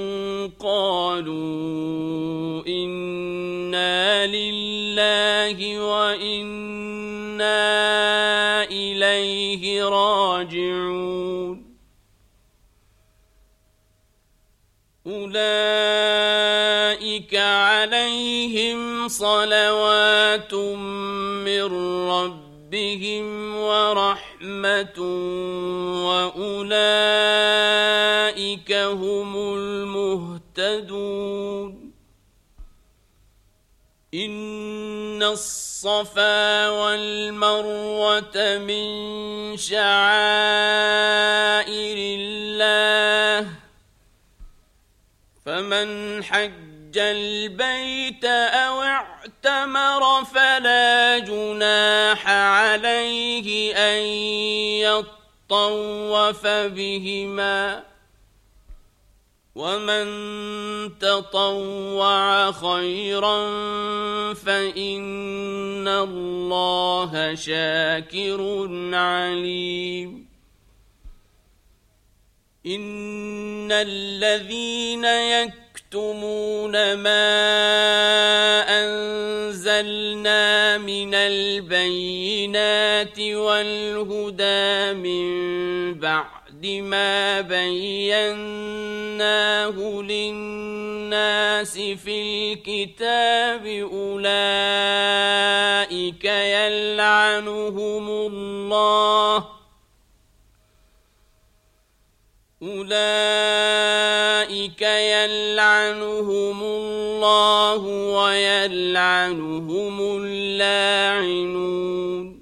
قالوا إنا لله وإنا إليه راجعون أولئك عليهم صلوات من ربهم ورحمة وأولئك هم المهتدون إن الصفا والمروة من شعائر الله فمن حج البيت أو اعتمر فلا جناح عليه أن يطوف بهما ومن تطوع خيرا فإن الله شاكر عليم إن الذين يكتمون ما أنزلنا من البينات والهدى من بعد ما بيناه للناس في الكتاب أولئك يلعنهم الله ويلعنهم اللاعنون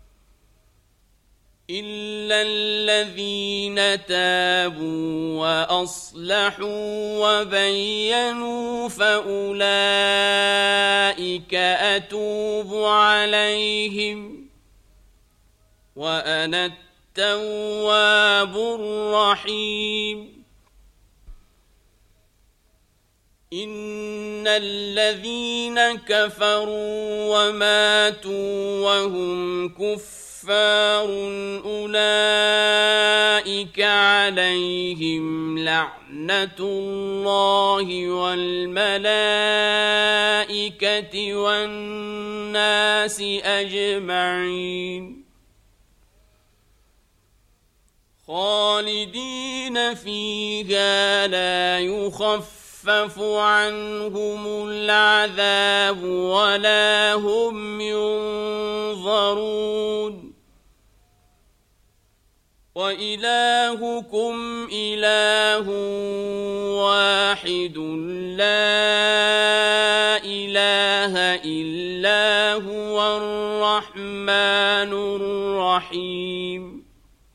إلا الذين تابوا وأصلحوا وبينوا فأولئك أتوب عليهم وأنا التواب الرحيم إن الذين كفروا وماتوا وهم كفار أولئك عليهم لعنة الله والملائكة والناس أجمعين خالدين فيها لا يخفف عنهم العذاب ولا هم ينظرون وإلهكم إله واحد لا إله إلا هو الرحمن الرحيم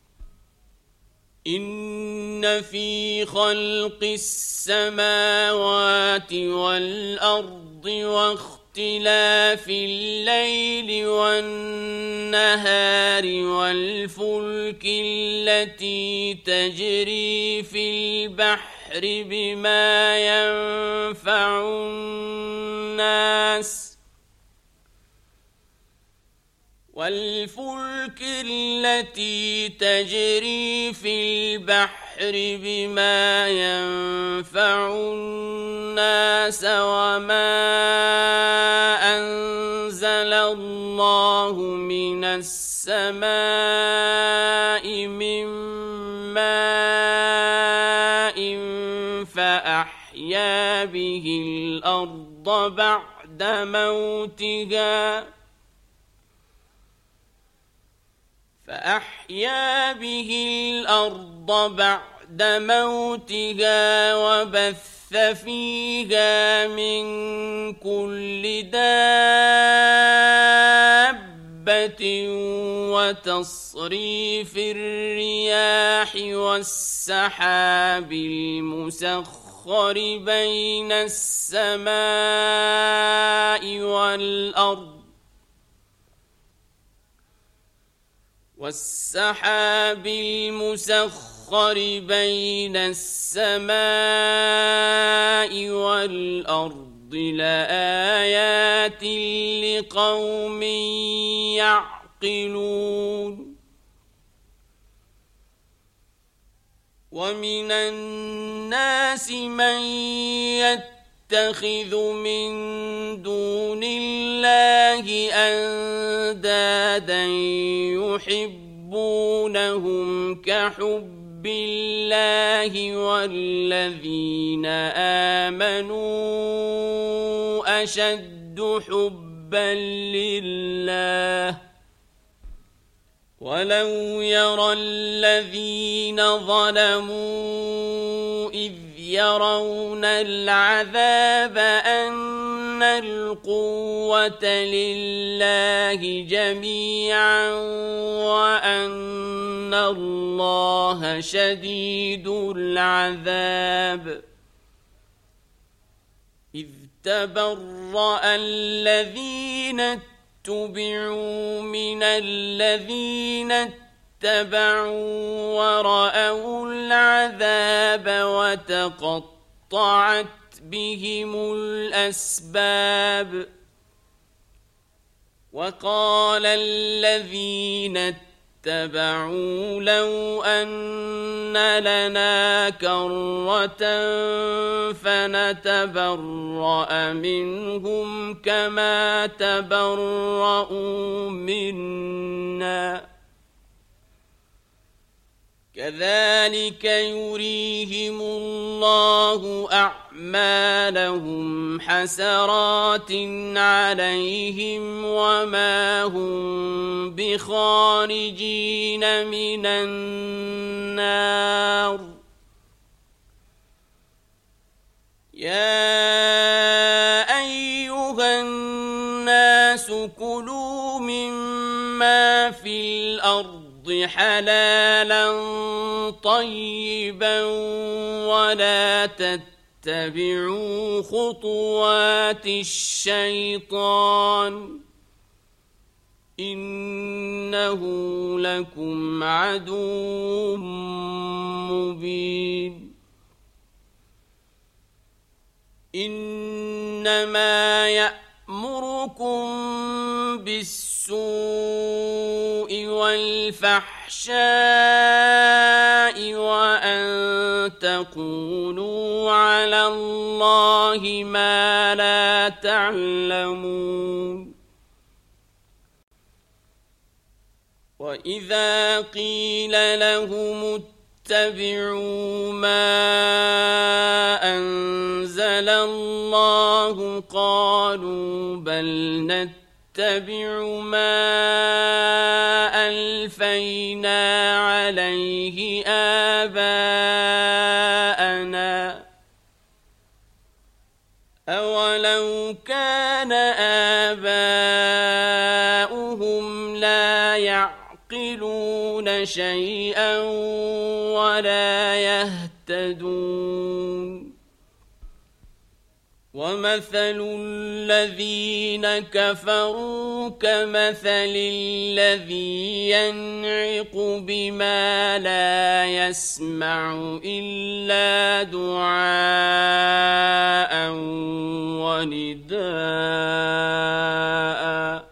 إن في خلق السماوات والأرض واختلاف الليل والنهار والفلك التي تجري في البحر بما ينفع الناس والفلك التي تجري في البحر بما ينفع الناس وما أنزل الله من السماء من ماء فأحيا به الأرض بعد موتها وبث فيها من كل دابة وتصريف الرياح والسحاب المسخر بين السماء والأرض لآيات لقوم يعقلون ومن الناس من يتخذ من دون الله أندادا يحبونهم كحب الله والذين آمنوا أشد حبا لله ولو يرى الذين ظلموا إذ يرون العذاب أن القوة لله جميعا وأن الله شديد العذاب إذ تبرأ الذين اتبعوا من الذين اتبعوا ورأوا العذاب وتقطعت بهم الأسباب وقال الذين اتبعوا لو أن لنا كرة فنتبرأ منهم كما تبرؤوا منا كذلك يريهم الله أعمالهم حسرات عليهم وما هم بخارجين من النار يا أيها الناس كلوا مما في الأرض حلالا طيبا ولا تتبعوا خطوات الشيطان إنه لكم عدو مبين إنما يأمركم بالسوء والفحشاء وأن تقولوا على الله ما لا تعلمون وإذا قيل لهم اتبعوا ما أنزل الله قالوا بل نتبع ما ألفينا عليه آباءنا أولو كان آباؤهم لا يعقلون شيئا ولا يهتدون ومثل الذين كفروا كمثل الذي ينعق بما لا يسمع إلا دعاء ونداء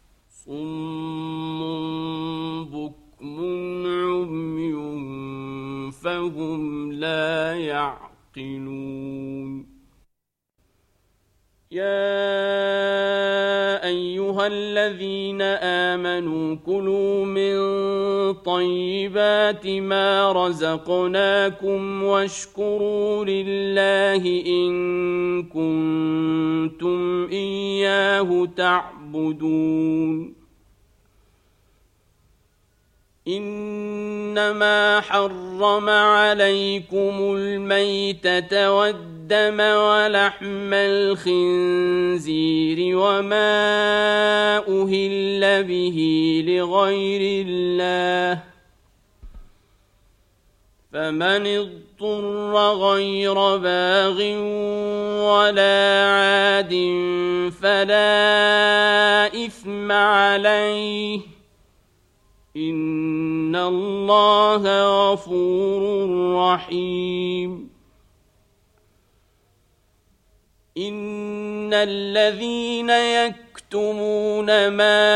صم بكم عمي فهم لا يعقلون يا أيها الذين آمنوا كلوا من طيبات ما رزقناكم واشكروا لله إن كنتم إياه تعبدون إنما حرم عليكم الميتة والدم ولحم الخنزير وما أهل به لغير الله فمن اضطر غير باغ ولا عاد فلا إثم عليه إن الله غفور رحيم إن الذين يكتمون ما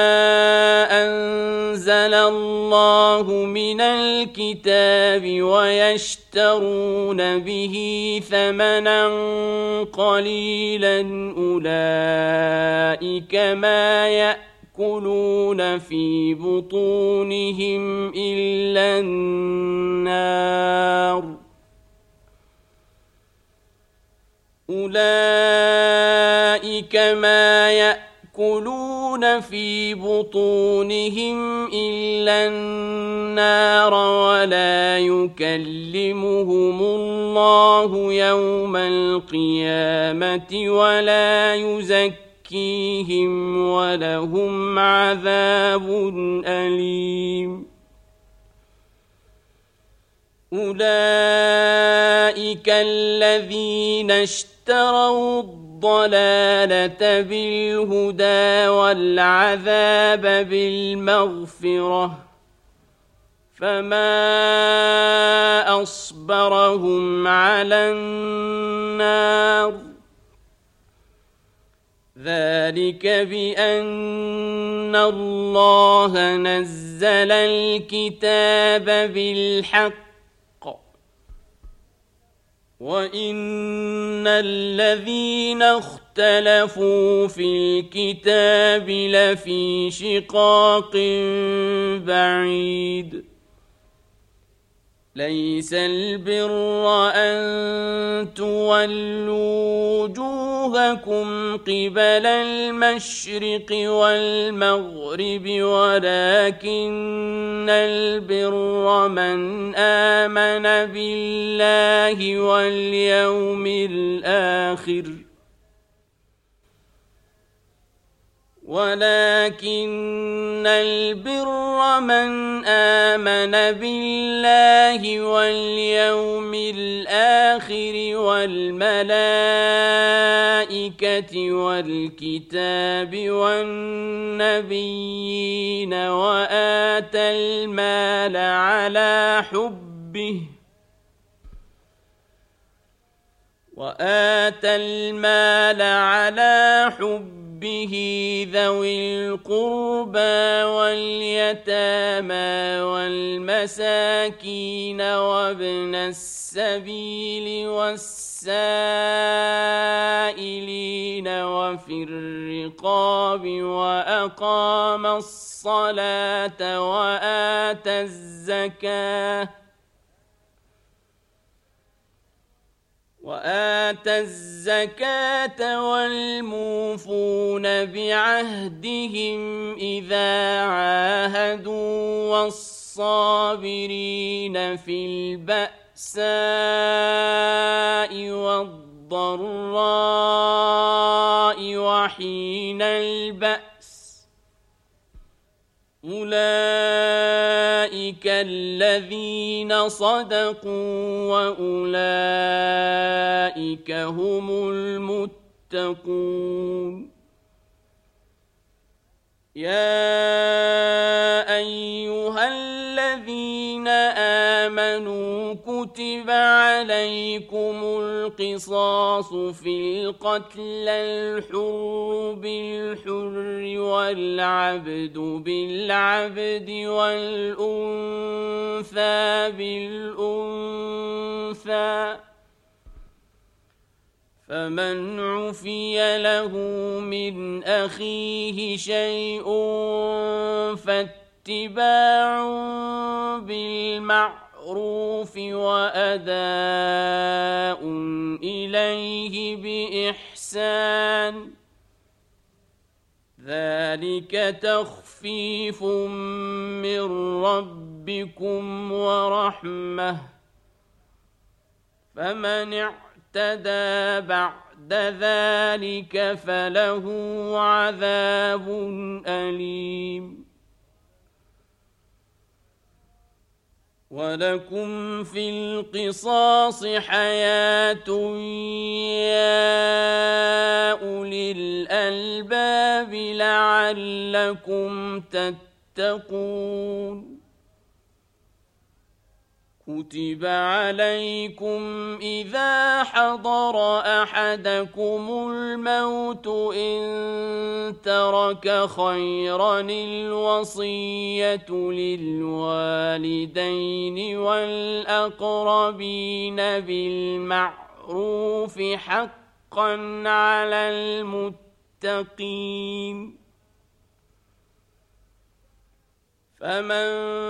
أنزل الله من الكتاب ويشترون به ثمنا قليلا أولئك ما يأكلون في بطونهم إلا النار أولئك ما يأكلون في بطونهم إلا النار ولا يكلمهم الله يوم القيامة ولا يزكيهم ولهم عذاب أليم أولئك الذين اشتروا الضلالة بالهدى والعذاب بالمغفرة فما أصبرهم على النار ذلك بأن الله نزل الكتاب بالحق وإن الذين اختلفوا في الكتاب لفي شقاق بعيد ليس البر أن تولوا وجوهكم قبل المشرق والمغرب ولكن البر من آمن بالله واليوم الآخر ولكن البر من آمن بالله واليوم الآخر والملائكة والكتاب والنبيين وآتى المال على حبه وآتى المال على حبه ذوي القربى واليتامى والمساكين وابن السبيل والسائلين وفي الرقاب وأقام الصلاة وآتى الزكاة والموفون بعهدهم إذا عاهدوا والصابرين في البأساء والضراء وحين البأس أولئك الذين صدقوا وأولئك هم المتقون يا أيها الذين آمنوا كتب عليكم القصاص في القتل الحر بالحر والعبد بالعبد والأنثى بالأنثى فمن عفي له من أخيه شيء فاتباع بالمعروف وأداء إليه بإحسان ذلك تخفيف من ربكم ورحمة فمن اعتدى بعد ذلك فله عذاب أليم ولكم في القصاص حياة يا أولي الألباب لعلكم تتقون كتب عليكم إذا حضر أحدكم الموت إن ترك خيرا الوصية للوالدين والأقربين بالمعروف حقا على المتقين فمن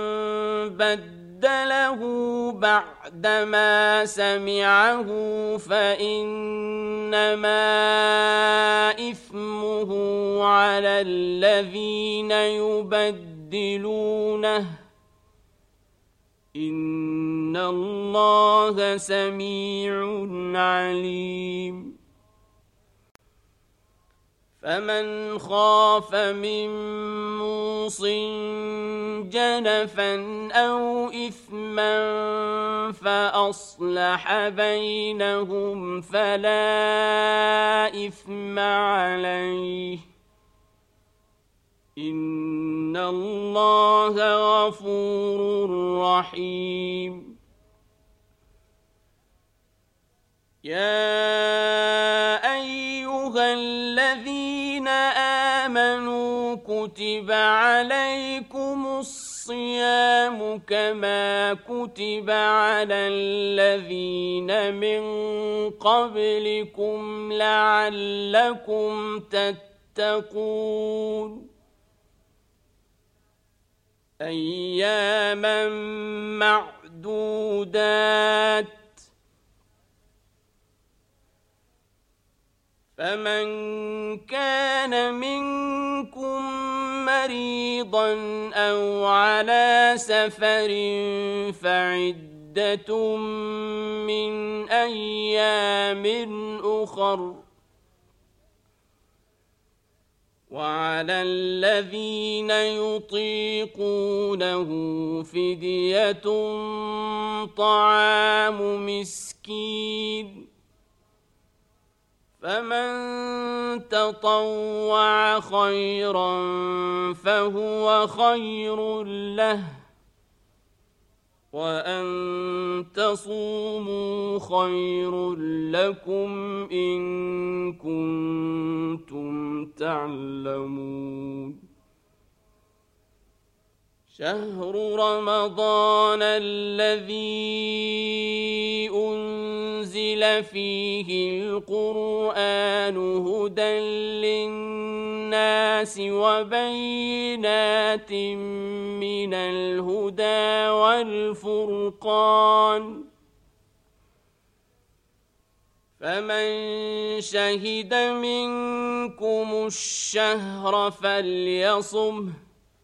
بدله بعدما سمعه فإنما إثمه على الذين يبدلونه إن الله سميع عليم فمن خاف من موص جنفا أو إثما فأصلح بينهم فلا إثم عليه إن الله غفور رحيم يا أيها الذين آمنوا كتب عليكم الصيام كما كتب على الذين من قبلكم لعلكم تتقون أياما معدودات فمن كان منكم مريضا أو على سفر فعدة من أيام أخر وعلى الذين يطيقونه فدية طعام مسكين فمن تطوع خيرا فهو خير له وأن تصوموا خير لكم إن كنتم تعلمون شهر رمضان الذي أنزل فيه القرآن هدى للناس وبينات من الهدى والفرقان فمن شهد منكم الشهر فليصمه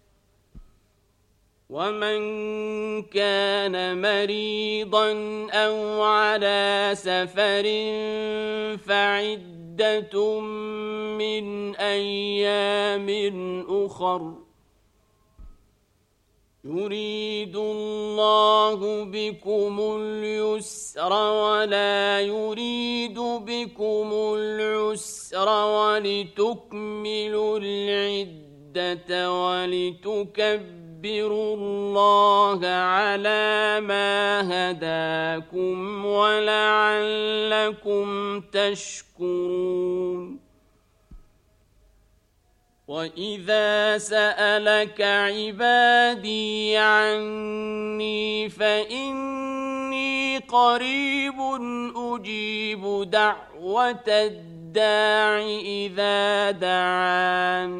ومن كان مريضا أو على سفر فعدة من أيام أخر يريد الله بكم اليسر ولا يريد بكم العسر ولتكملوا العدة ولتكبروا الله على ما هداكم ولعلكم تشكرون وَإِذَا سَأَلَكَ عِبَادِي عَنِّي فَإِنِّي قَرِيبٌ أُجِيبُ دَعْوَةَ الدَّاعِ إِذَا دَعَانِ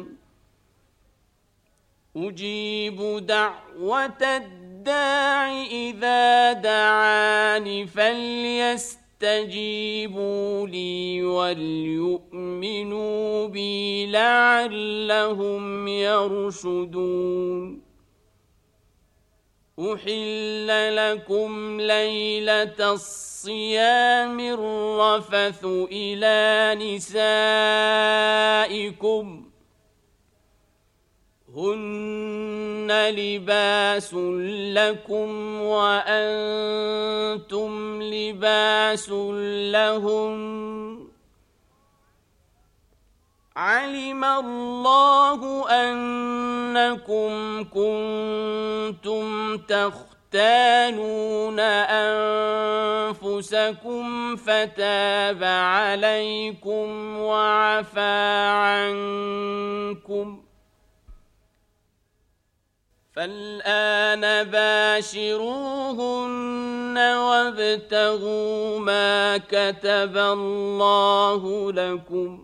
أُجِيبُ دَعْوَةَ الدَّاعِ إِذَا دَعَانِ فَلْيَسْتَجِيبُوا لِي وَلْيُؤْمِنُوا بِي لَعَلَّهُمْ يَرْشُدُونَ أُحِلَّ لَكُمْ لَيْلَةَ الصِّيَامِ الرَّفَثُ إِلَى نِسَائِكُمْ هُنَّ لِبَاسٌ لَكُمْ وَأَنْتُمْ لِبَاسٌ لَهُنَّ عَلِمَ اللَّهُ أَنَّكُمْ كُنْتُمْ تختانون أنفسكم فتاب عليكم وعفى عنكم فالآن باشروهن وابتغوا ما كتب الله لكم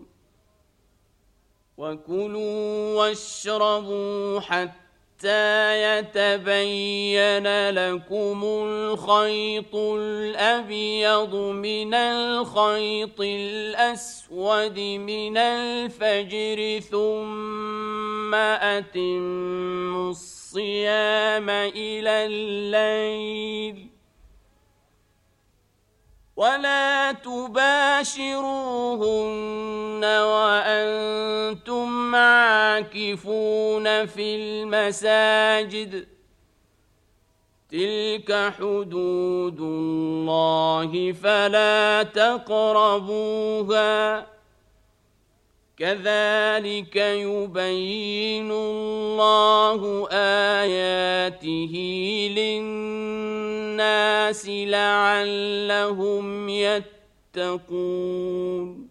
وكلوا واشربوا حتى يتبين لكم الخيط الأبيض من الخيط الأسود من الفجر ثم أتموا الصيام إلى الليل ولا تباشروهن وأنتم عاكفون في المساجد تلك حدود الله فلا تقربوها كذلك يبين الله آياته للناس لعلهم يتقون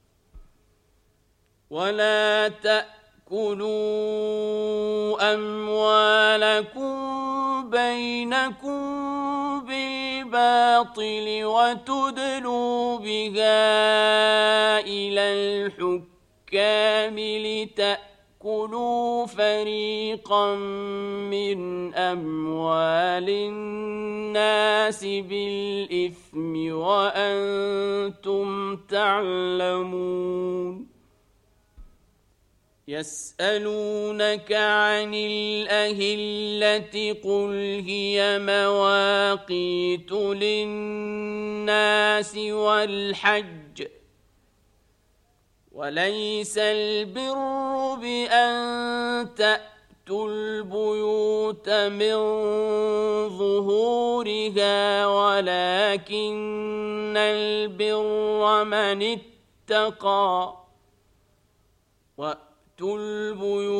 ولا تأكلوا أموالكم بينكم بالباطل وتدلوا بها إلى الحكام لتأكلوا فريقا من أموال الناس بالإثم وأنتم تعلمون يسألونك عن الأهلة قل هي مواقيت للناس والحج وليس البر بأن تأتوا البيوت من ظهورها ولكن البر من اتقى وأتوا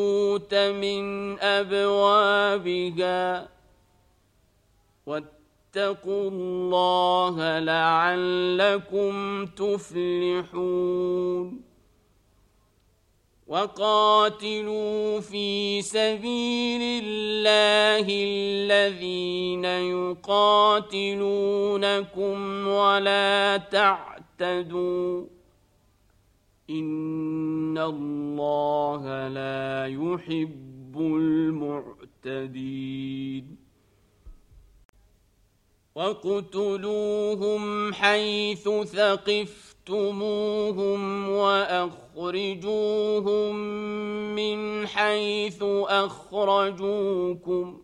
البيوت من أبوابها واتقوا واتقوا الله لعلكم تفلحون وقاتلوا في سبيل الله الذين يقاتلونكم ولا تعتدوا إن الله لا يحب المعتدين وَاقْتُلُوهُمْ حَيْثُ ثَقِفْتُمُوهُمْ وَأَخْرِجُوهُمْ مِنْ حَيْثُ أَخْرَجُوكُمْ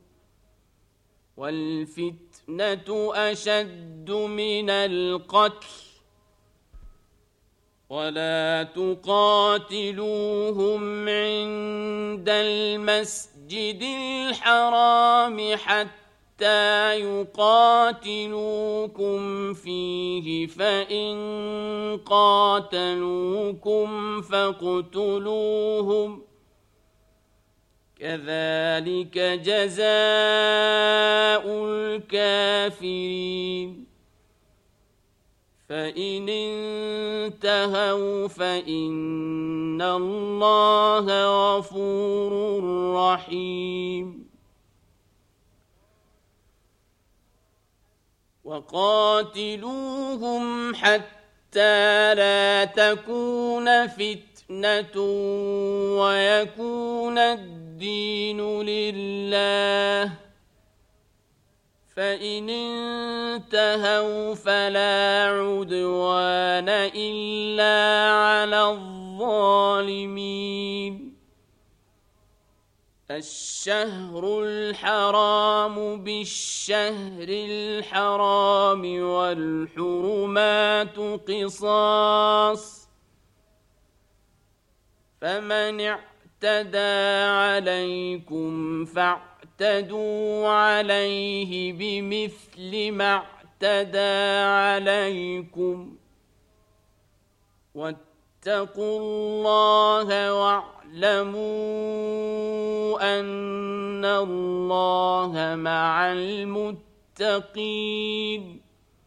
وَالْفِتْنَةُ أَشَدُّ مِنَ الْقَتْلِ وَلَا تُقَاتِلُوهُمْ عِندَ الْمَسْجِدِ الْحَرَامِ حَتَّى يقاتلوكم فيه فإن قاتلوكم فاقتلوهم كذلك جزاء الكافرين فإن انتهوا فإن الله غفور رحيم وقاتلوهم حتى لا تكون فتنة ويكون الدين لله فإن انتهوا فلا عدوان إلا على الظالمين الشهر الحرام بالشهر الحرام والحرمات قصاص فمن اعتدى عليكم فاعتدوا عليه بمثل ما اعتدى عليكم واتقوا الله واعلموا أن الله مع المتقين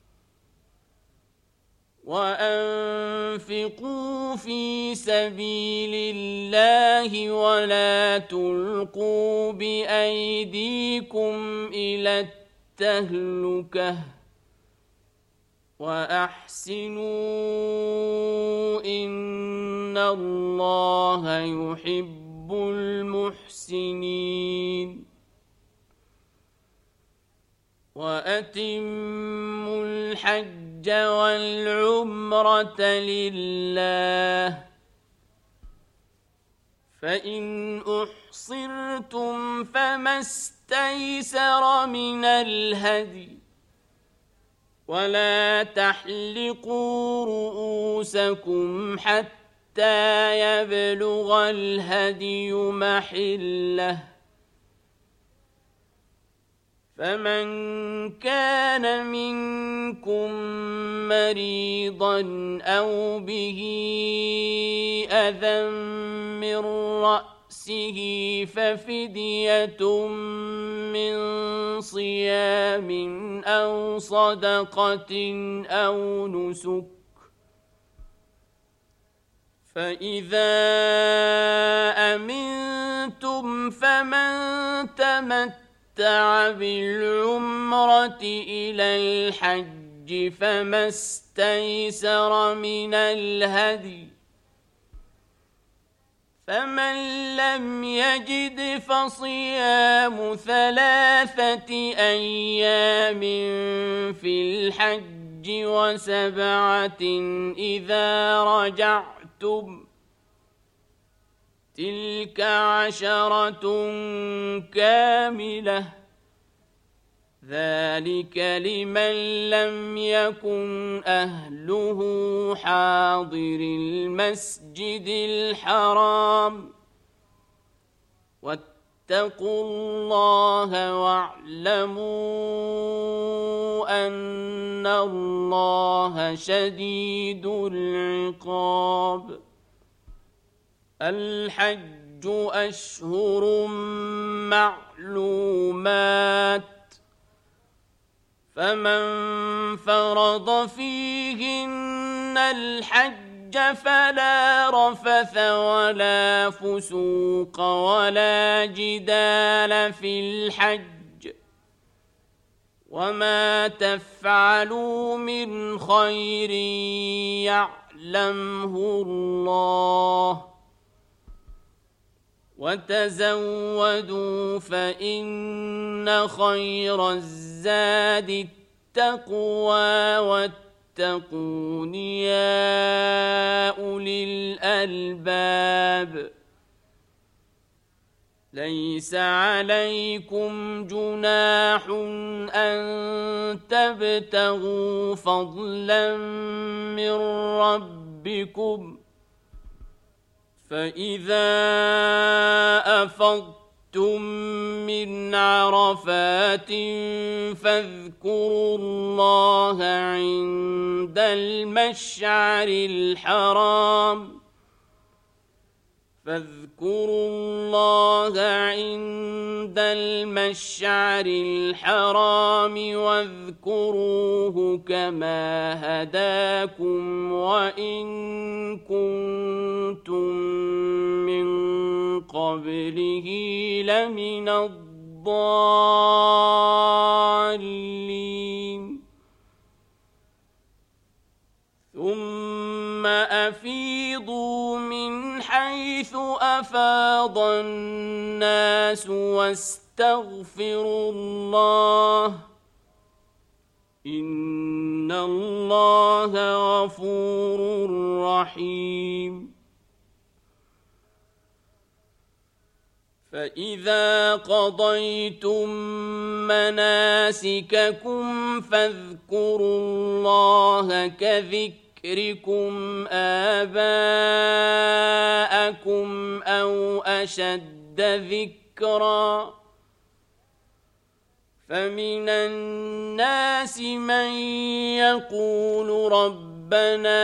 وأنفقوا في سبيل الله ولا تلقوا بأيديكم إلى التهلكة وأحسنوا إن الله يحب المحسنين وأتموا الحج والعمرة لله فإن أحصرتم فما استيسر من الهدي ولا تحلقوا رؤوسكم حتى يبلغ الهدي محله فمن كان منكم مريضا أو به أذى من رأسه ففدية من صيام أو صدقة أو نسك فإذا أمنتم فمن تمتع بالعمرة إلى الحج فما استيسر من الهدي فمن لم يجد فصيام 3 أيام في الحج و7 إذا رجعتم تلك 10 كاملة ذلك لمن لم يكن أهله حاضر المسجد الحرام واتقوا الله واعلموا أن الله شديد العقاب الحج أشهر معلومات فمن فرض فيهن الحج فلا رفث ولا فسوق ولا جدال في الحج وما تفعلوا من خير يعلمه الله وتزودوا فإن خير الزاد التقوى واتقون يا أولي الألباب ليس عليكم جناح أن تبتغوا فضلا من ربكم فإذا أفضتم من عرفات فاذكروا الله عند المشعر الحرام واذكروه كما هداكم وإن كنتم من قبله لمن الضالين ثم أفيضوا من حيث أفاض الناس واستغفروا الله إن الله غفور رحيم فإذا قضيتم مناسككم فاذكروا الله كذكركم آباءكم أو أشد ذكرًا فمن الناس من يقول ربنا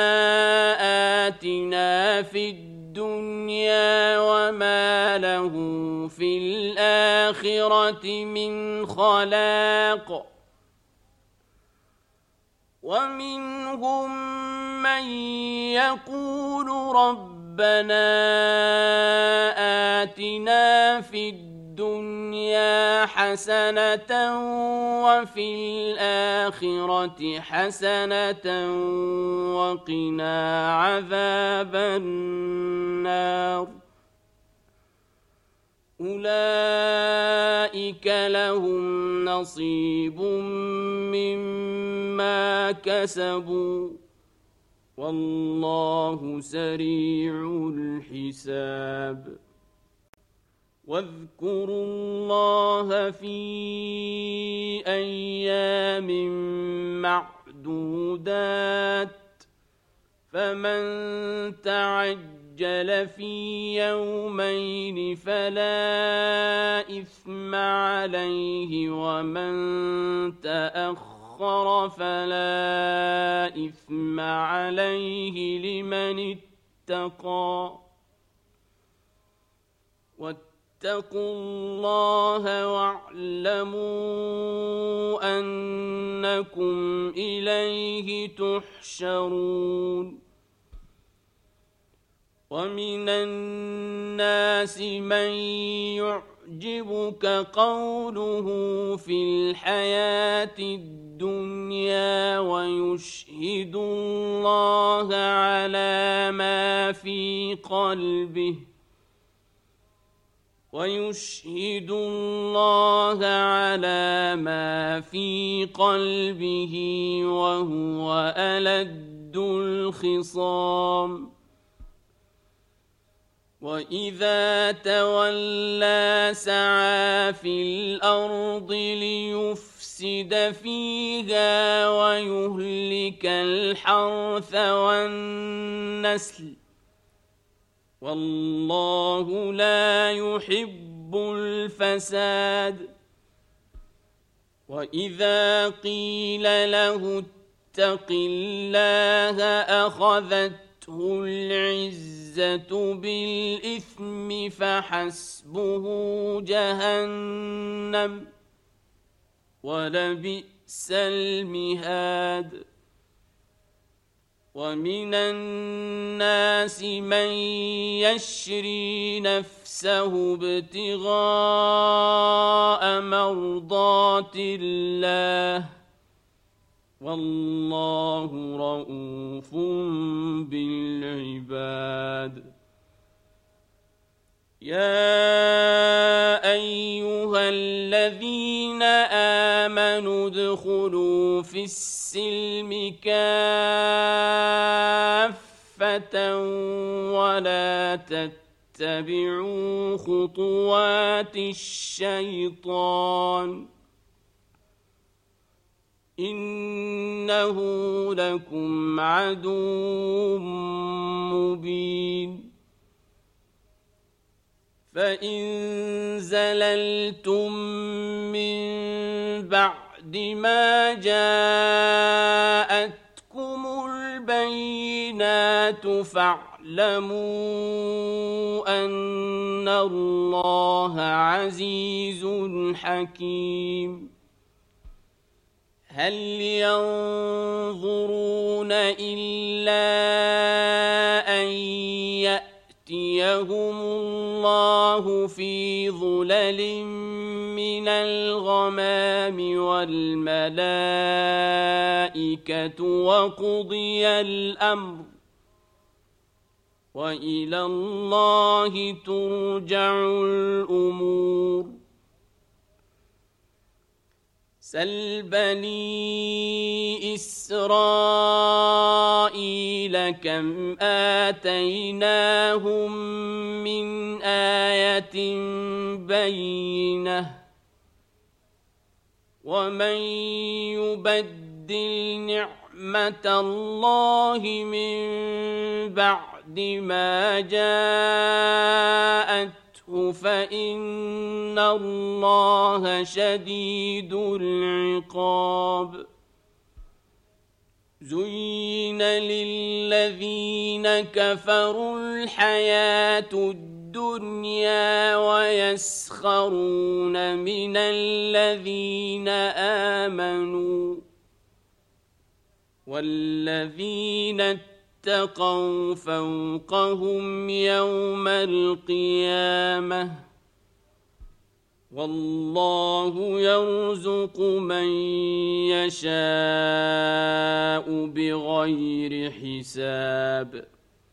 آتنا في الدنيا وما له في الآخرة من خلاق ومنهم من يقول ربنا آتنا في الدنيا حسنة وفي الآخرة حسنة وقنا عذاب النار أولئك لهم نصيب مما كسبوا والله سريع الحساب واذكروا الله في أيام معدودات فمن تعجل في يومين فلا إثم عليه ومن تأخر فلا إثم عليه لمن اتقى واتقوا الله واعلموا أنكم إليه تحشرون ومن الناس من يعجبك قوله في الحياة الدنيا ويشهد الله على ما في قلبه وهو ألد الخصام وإذا تولى سعى في الأرض ليفسد فيها ويهلك الحرث والنسل والله لا يحب الفساد وإذا قيل له اتق الله أخذته العزة بالإثم فحسبه جهنم ولبئس فبئس المهاد ومن الناس من يشري نفسه ابتغاء مرضات الله والله رؤوف بالعباد يا أيها الذين آمنوا ادخلوا في السلم كافة ولا تتبعوا خطوات الشيطان إنه لكم عدو مبين فإن زللتم من بعد ما جاءتكم البينات فاعلموا أن الله عزيز حكيم هل ينظرون إلا أن يأتيهم الله في ظلل من الغمام والملائكة وقضي الأمر وإلى الله ترجع الأمور سل بني إسرائيل كم آتيناهم من آية بينة ومن يبدل نعمة الله من بعد ما جاءت فإن الله شديد العقاب زين للذين كفروا الحياة الدنيا ويسخرون من الذين آمنوا والذين اتقوا فوقهم يوم القيامة والله يرزق من يشاء بغير حساب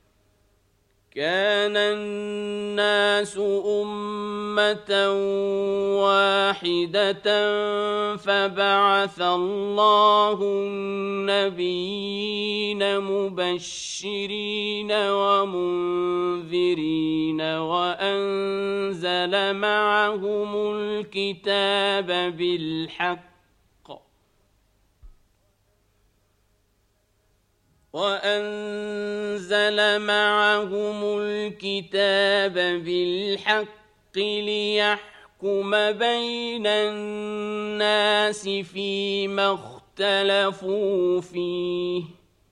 كان الناس أمة واحدة فبعث الله النبيين مبشرين ومنذرين وأنزل معهم الكتاب بالحق ليحكم بين الناس فيما اختلفوا فيه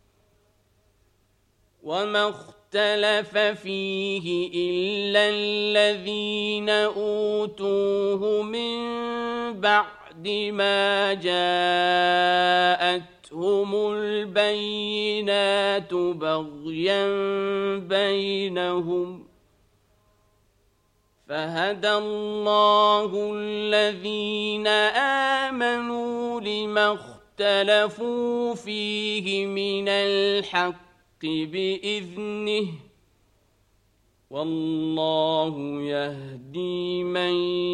وما اختلف فيه إلا الذين أوتوه من بعد ما جاءتهم البينات بغيا بينهم فهدى الله الذين آمنوا لما اختلفوا فيه من الحق بإذنه والله يهدي من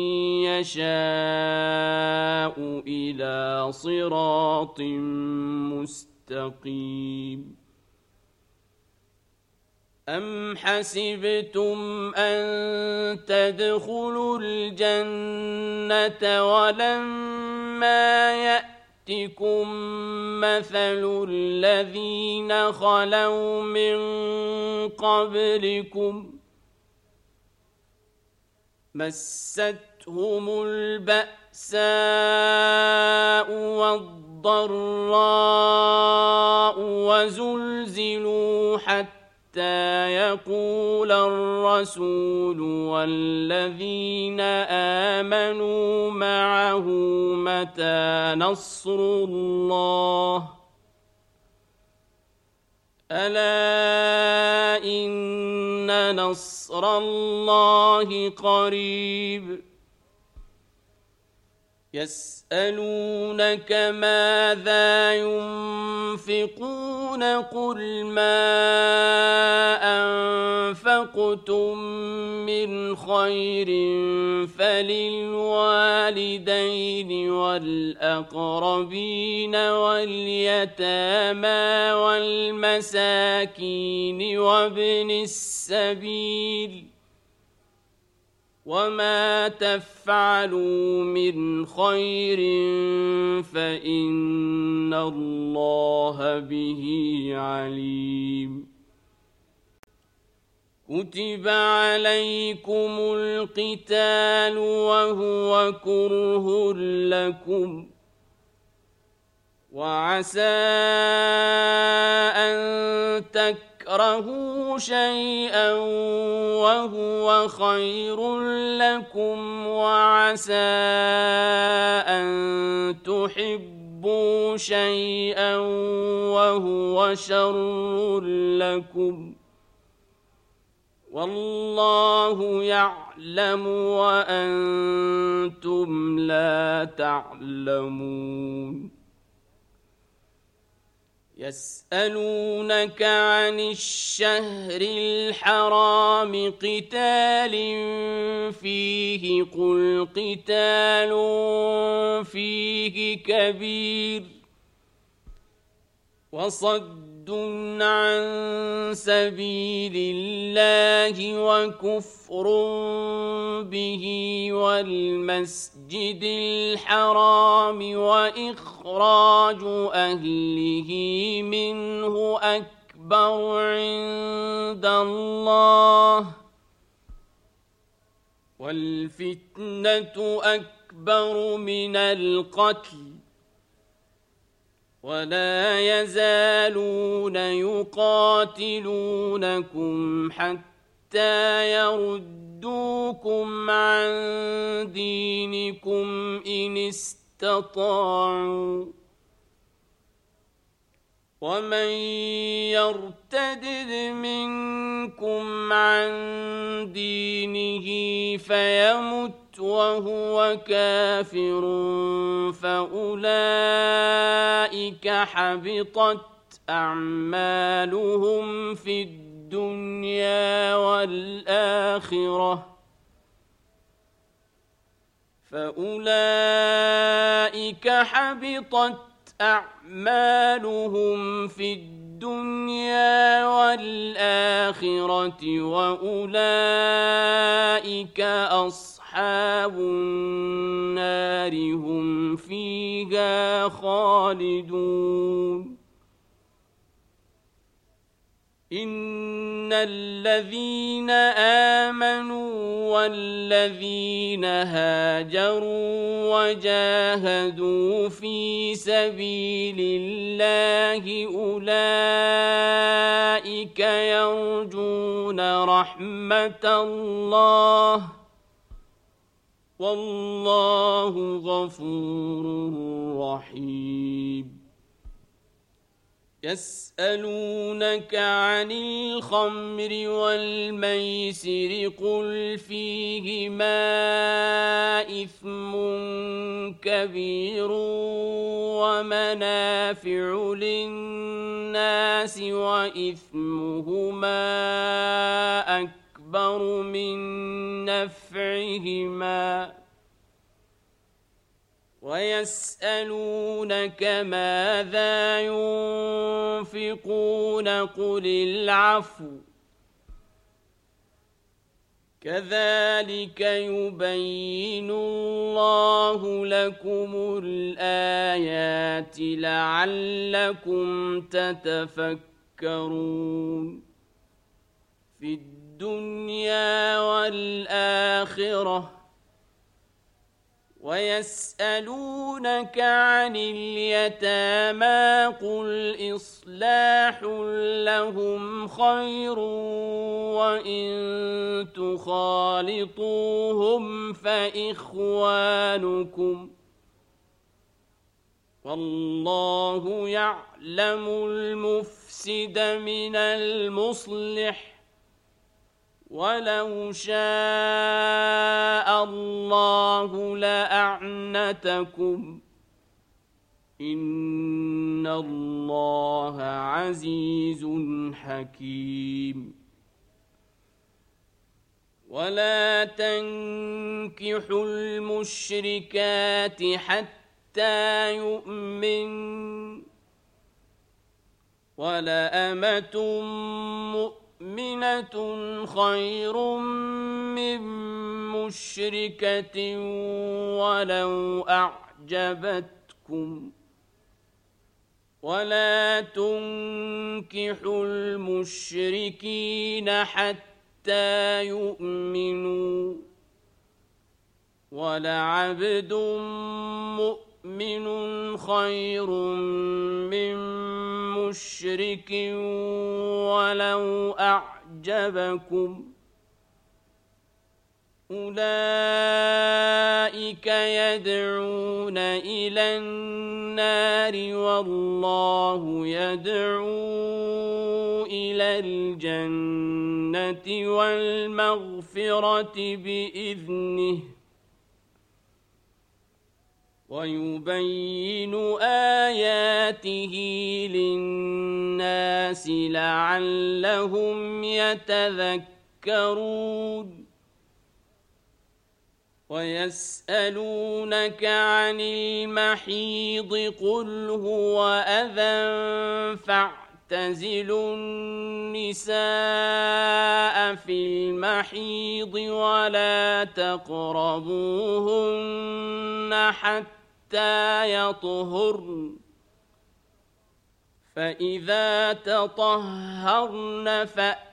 يشاء إلى صراط مستقيم أم حسبتم أن تدخلوا الجنة ولما يأتكم مثل الذين خلوا من قبلكم مستهم البأساء والضراء وزلزلوا حتى يقول الرسول والذين آمنوا معه متى نصر الله ألا إن نصر الله قريب يسألونك ماذا ينفقون قل ما أنفقتم من خير فللوالدين والأقربين واليتامى والمساكين وابن السبيل وما تفعلوا من خير فإن الله به عليم كتب عليكم القتال وهو كره لكم وعسى أن تكرهوا شيئا وهو خير لكم وعسى أن تحبوا شيئا وهو شر لكم والله يعلم وأنتم لا تعلمون يسألونك عن الشهر الحرام قتال فيه قل قتال فيه كبير وصد عن سبيل الله وكفر به والمسجد الحرام وإخراج أهله منه أكبر عند الله والفتنة أكبر من القتل ولا يزالون يقاتلونكم حتى يردوكم عن دينكم إن استطاعوا ومن يرتد منكم عن دينه فيمت وهو كافر فأولئك حبطت أعمالهم في الدنيا والآخرة أعمالهم في الدنيا والآخرة وأولئك أصحاب النار هم فيها خالدون إن الذين آمنوا والذين هاجروا وجاهدوا في سبيل الله أولئك يرجون رحمة الله والله غفور رحيم يسألونك عن الخمر والميسر قل فيهما إثم كبير ومنافع للناس وإثمهما أكبر من نفعهما ويسألونك ماذا ينفقون قل العفو كذلك يبين الله لكم الآيات لعلكم تتفكرون في الدنيا والآخرة ويسألونك عن اليتامى قل إصلاح لهم خير وإن تخالطوهم فإخوانكم والله يعلم المفسد من المصلح ولو شاء الله لأعنتكم إن الله عزيز حكيم ولا تنكحوا المشركات حتى يؤمن ولأمة مؤمنة خير من مشركة ولو أعجبتكم ولا تنكحوا المشركين حتى يؤمنوا ولعبد مؤمن خير من مشرك ولو أعجبكم أولئك يدعون إلى النار والله يدعو إلى الجنة والمغفرة بإذنه ويبين آياته للناس لعلهم يتذكرون ويسألونك عن المحيض قل هو أذى فاعتزلوا النساء في المحيض ولا تقربوهن حتى يطهرن فإذا تطهرن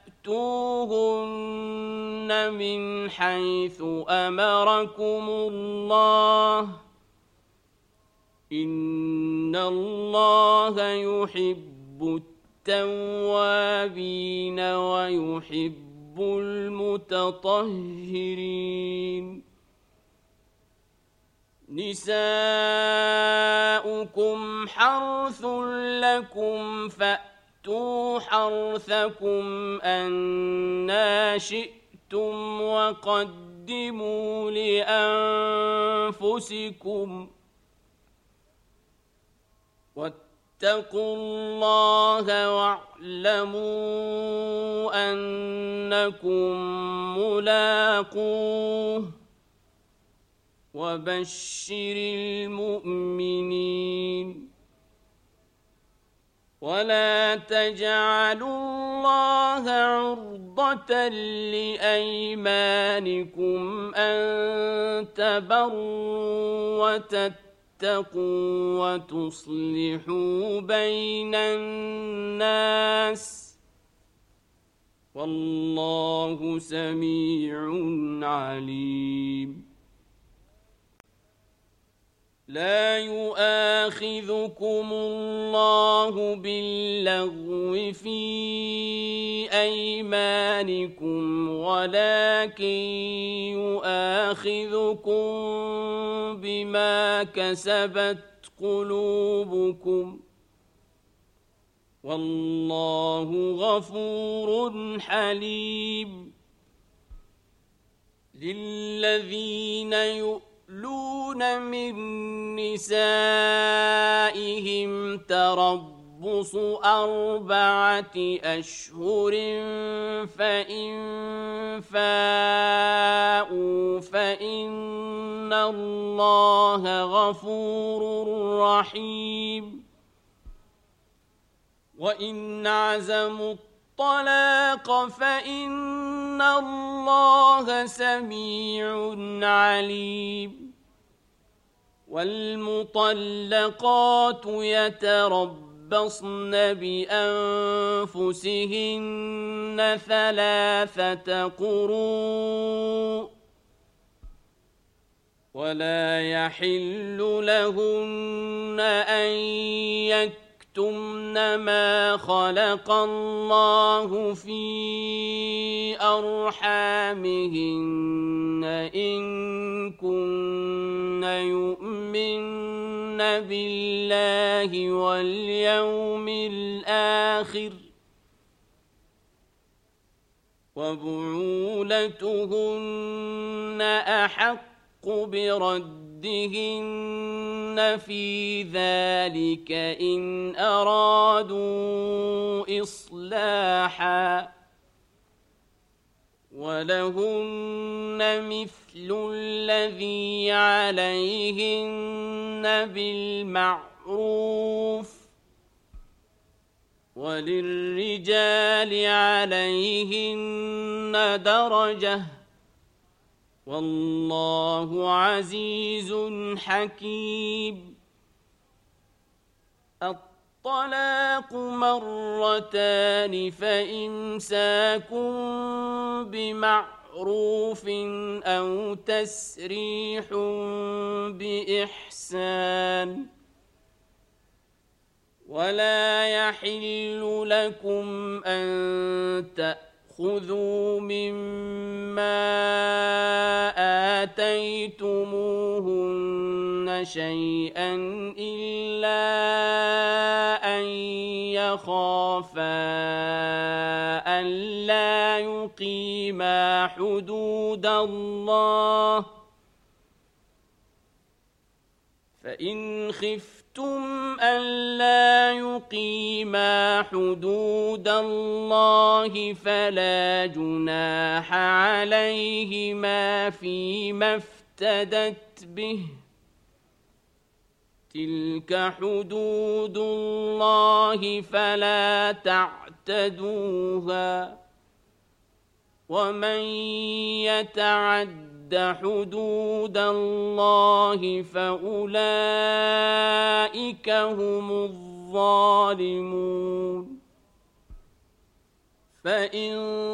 فأتوهن من حيث أمركم الله إن الله يحب التوابين ويحب المتطهرين نساؤكم حرث لكم فأتوا حرثكم أنى شئتم وقدموا لأنفسكم واتقوا الله واعلموا أنكم ملاقوه وبشر المؤمنين ولا تجعلوا الله عرضة لأيمانكم أن تبروا وتتقوا وتصلحوا بين الناس والله سميع عليم لا يؤاخذكم الله باللغو في أيمانكم ولكن يؤاخذكم بما كسبت قلوبكم والله غفور حليم للذين يؤلون من نسائهم تربص 4 أشهر فإن فاءوا فإن الله غفور رحيم وإن عزموا الطلاق فإن الله سميع عليم والمطلقات يتربصن بأنفسهن 3 قروء ولا يحل لهن أن يكتمن ما خلق الله في أرحامهن إن كن يؤمن بالله واليوم الآخر وبعولتهن أحق بردهن في ذلك إن أرادوا إصلاحا ولهن مثل الذي عليهن بالمعروف وللرجال عليهن درجة والله عزيز حكيم. الطلاق مرتان فإمساك بمعروف أو تسريح بإحسان ولا يحل لكم أن تأخذوا مما آتيتموهن شيئا إلا أن يخافا ألا يقيما حدود الله فإن خفتم ألا يقيما حدود الله فلا جناح عليهما فيما افتدت به تلك حدود الله فلا تعتدوها ومن يتعد حدود الله فأولئك هم الظالمون. فإن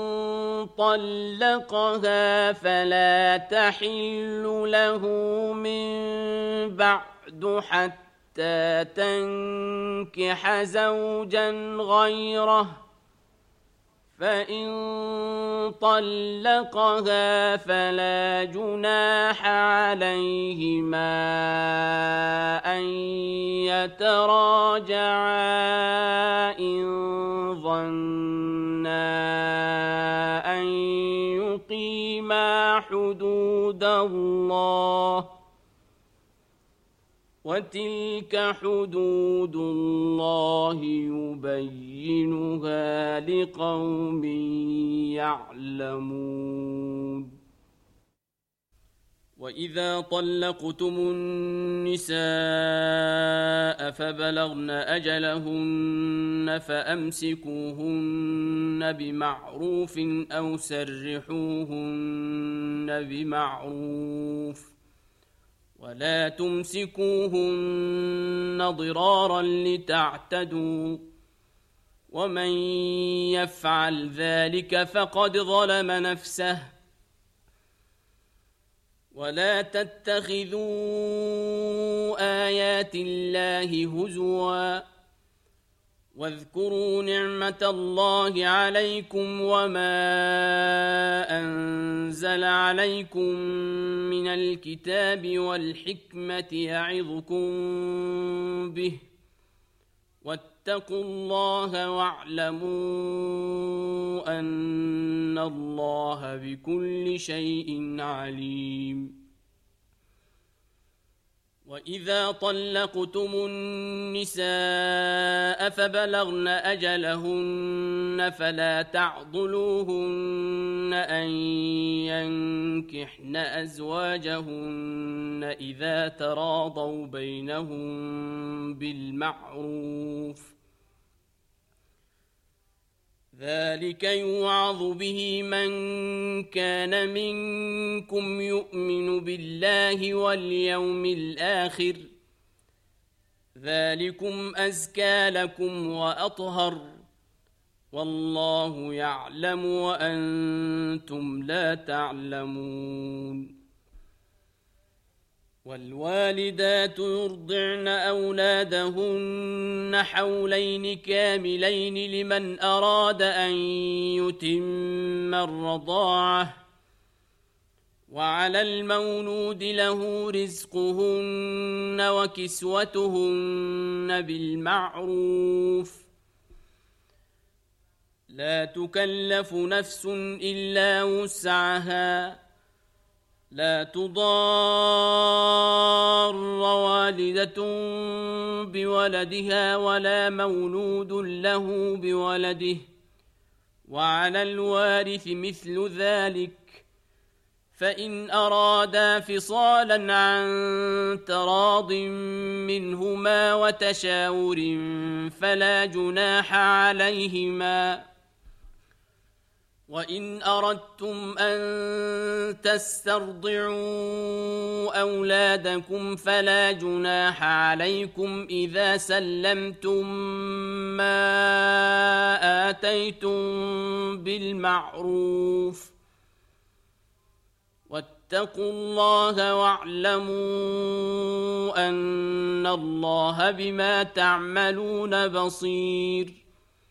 طلقها فلا تحل له من بعد حتى تنكح زوجا غيره فإن طلقها فلا جناح عليهما أن يتراجعا إن ظنا أن يقيما حدود الله وتلك حدود الله يبينها لقوم يعلمون. وإذا طلقتم النساء فبلغن أجلهن فأمسكوهن بمعروف أو سرحوهن بمعروف ولا تمسكوهن ضرارا لتعتدوا ومن يفعل ذلك فقد ظلم نفسه ولا تتخذوا آيات الله هزوا واذكروا نعمة الله عليكم وما أنزل عليكم من الكتاب والحكمة يعظكم به واتقوا الله واعلموا أن الله بكل شيء عليم. وإذا طلقتم النساء فبلغن أجلهن فلا تعضلوهن أن ينكحن أزواجهن إذا تراضوا بينهم بالمعروف ذلك يوعظ به من كان منكم يؤمن بالله واليوم الآخر ذلكم أزكى لكم وأطهر والله يعلم وأنتم لا تعلمون. والوالدات يرضعن أولادهن حولين كاملين لمن أراد أن يتم الرضاعة وعلى المولود له رزقهن وكسوتهن بالمعروف لا تكلف نفس إلا وسعها لا تضار والدة بولدها ولا مولود له بولده وعلى الوارث مثل ذلك فإن أرادا فصالا عن تراض منهما وتشاور فلا جناح عليهما وإن أردتم أن تسترضعوا أولادكم فلا جناح عليكم إذا سلمتم ما آتيتم بالمعروف واتقوا الله واعلموا أن الله بما تعملون بصير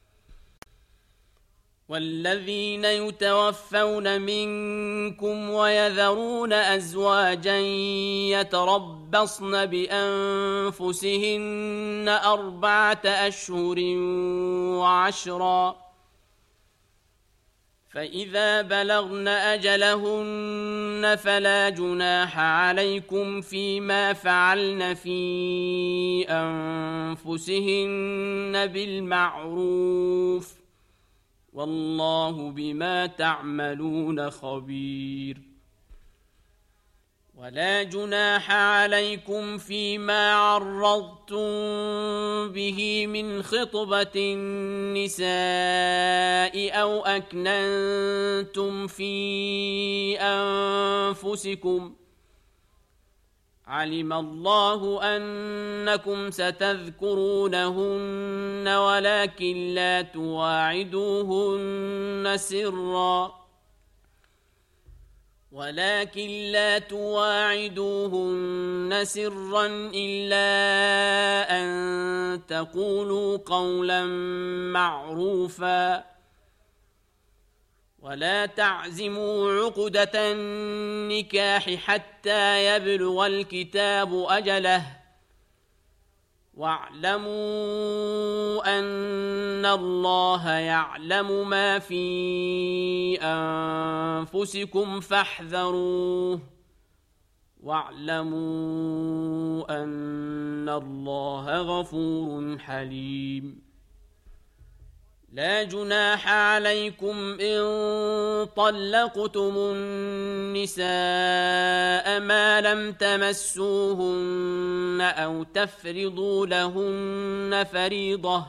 والذين يتوفون منكم ويذرون أزواجا يتربصن بأنفسهن 4 أشهر وعشرا فإذا بلغن أجلهن فلا جناح عليكم فيما فعلن في أنفسهن بالمعروف والله بما تعملون خبير ولا جناح عليكم فيما عرضتم به من خطبة النساء أو أكننتم في أنفسكم علم الله أنكم ستذكرونهن ولكن لا تواعدوهن سرا إلا أن تقولوا قولا معروفا ولا تعزموا عقدة النكاح حتى يبلغ الكتاب أجله واعلموا أن الله يعلم ما في أنفسكم فاحذروه واعلموا أن الله غفور حليم لا جناح عليكم إن طلقتم النساء ما لم تمسوهن أو تفرضوا لهن فريضة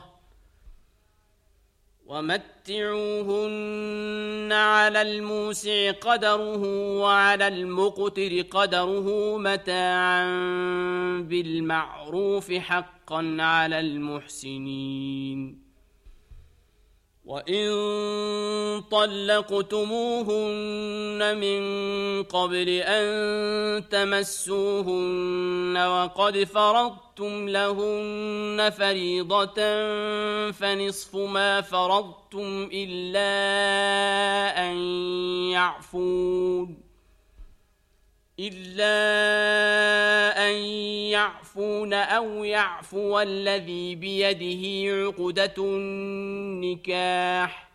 ومتعوهن على الموسع قدره وعلى المقتر قدره متاعا بالمعروف حقا على المحسنين وإن طلقتموهن من قبل أن تمسوهن وقد فرضتم لهن فريضة فنصف ما فرضتم إلا أن يعفون أو يعفو الذي بيده عقدة النكاح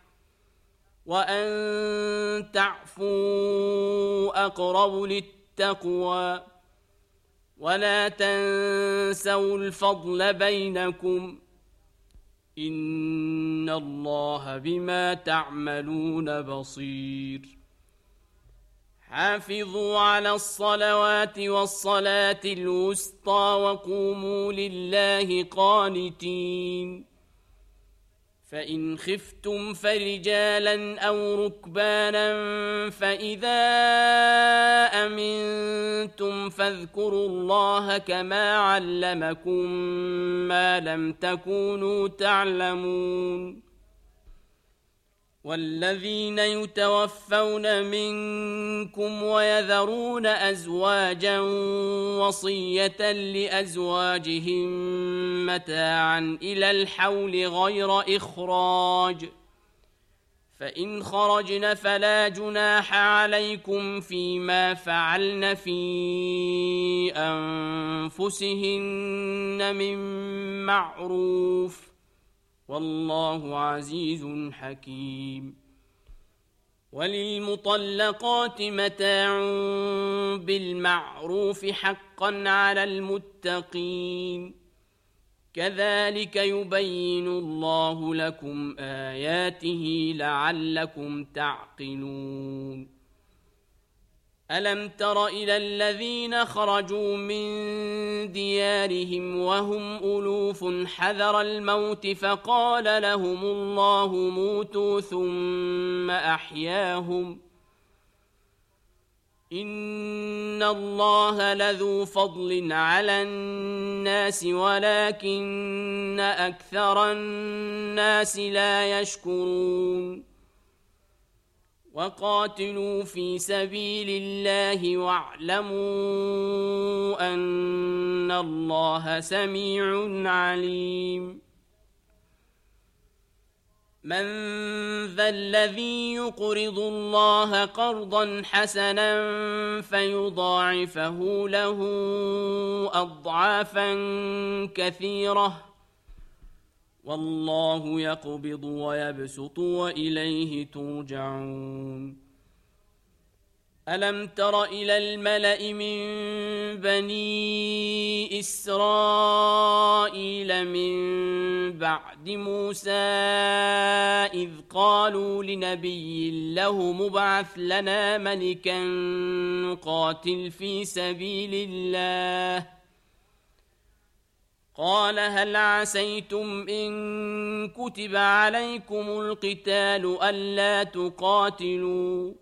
وأن تعفوا أقرب للتقوى ولا تنسوا الفضل بينكم إن الله بما تعملون بصير حافظوا على الصلوات والصلاة الوسطى وقوموا لله قانتين فإن خفتم فرجالا أو ركبانا فإذا أمنتم فاذكروا الله كما علمكم ما لم تكونوا تعلمون والذين يتوفون منكم ويذرون أزواجا وصية لأزواجهم متاعا إلى الحول غير إخراج، فإن خرجن فلا جناح عليكم فيما فعلن في أنفسهن من معروف، والله عزيز حكيم. وللمطلقات متاع بالمعروف حقا على المتقين، كذلك يبين الله لكم آياته لعلكم تعقلون. ألم تر إلى الذين خرجوا من ديارهم وهم ألوف حذر الموت فقال لهم الله موتوا ثم أحياهم، إن الله لذو فضل على الناس ولكن أكثر الناس لا يشكرون. وقاتلوا في سبيل الله واعلموا أن الله سميع عليم. من ذا الذي يقرض الله قرضا حسنا فيضاعفه له أضعافا كثيرة، والله يقبض ويبسط وإليه ترجعون. ألم تر إلى الملأ من بني إسرائيل من بعد موسى إذ قالوا لنبي له مبعث لنا ملكا نقاتل في سبيل الله، قال هل عسيتم إن كتب عليكم القتال ألا تقاتلوا؟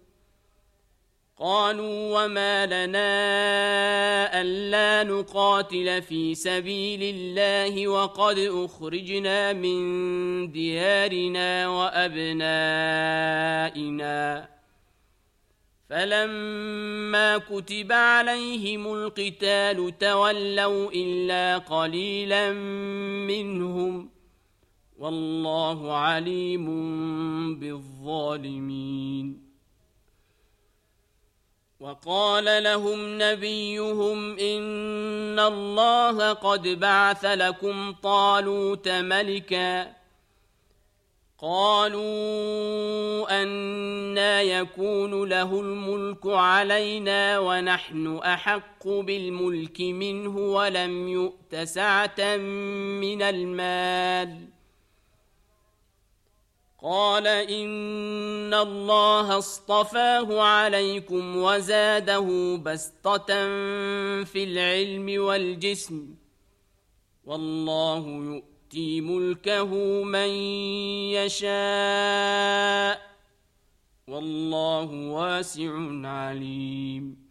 قالوا وما لنا ألا نقاتل في سبيل الله وقد أخرجنا من ديارنا وأبنائنا، فلما كتب عليهم القتال تولوا إلا قليلا منهم، والله عليم بالظالمين. وقال لهم نبيهم إن الله قد بعث لكم طالوت ملكا، قالوا أنى يكون له الملك علينا ونحن أحق بالملك منه ولم يؤت سعة من المال، قال إن الله اصطفاه عليكم وزاده بسطة في العلم والجسم، والله يؤتي ملكه من يشاء، والله واسع عليم.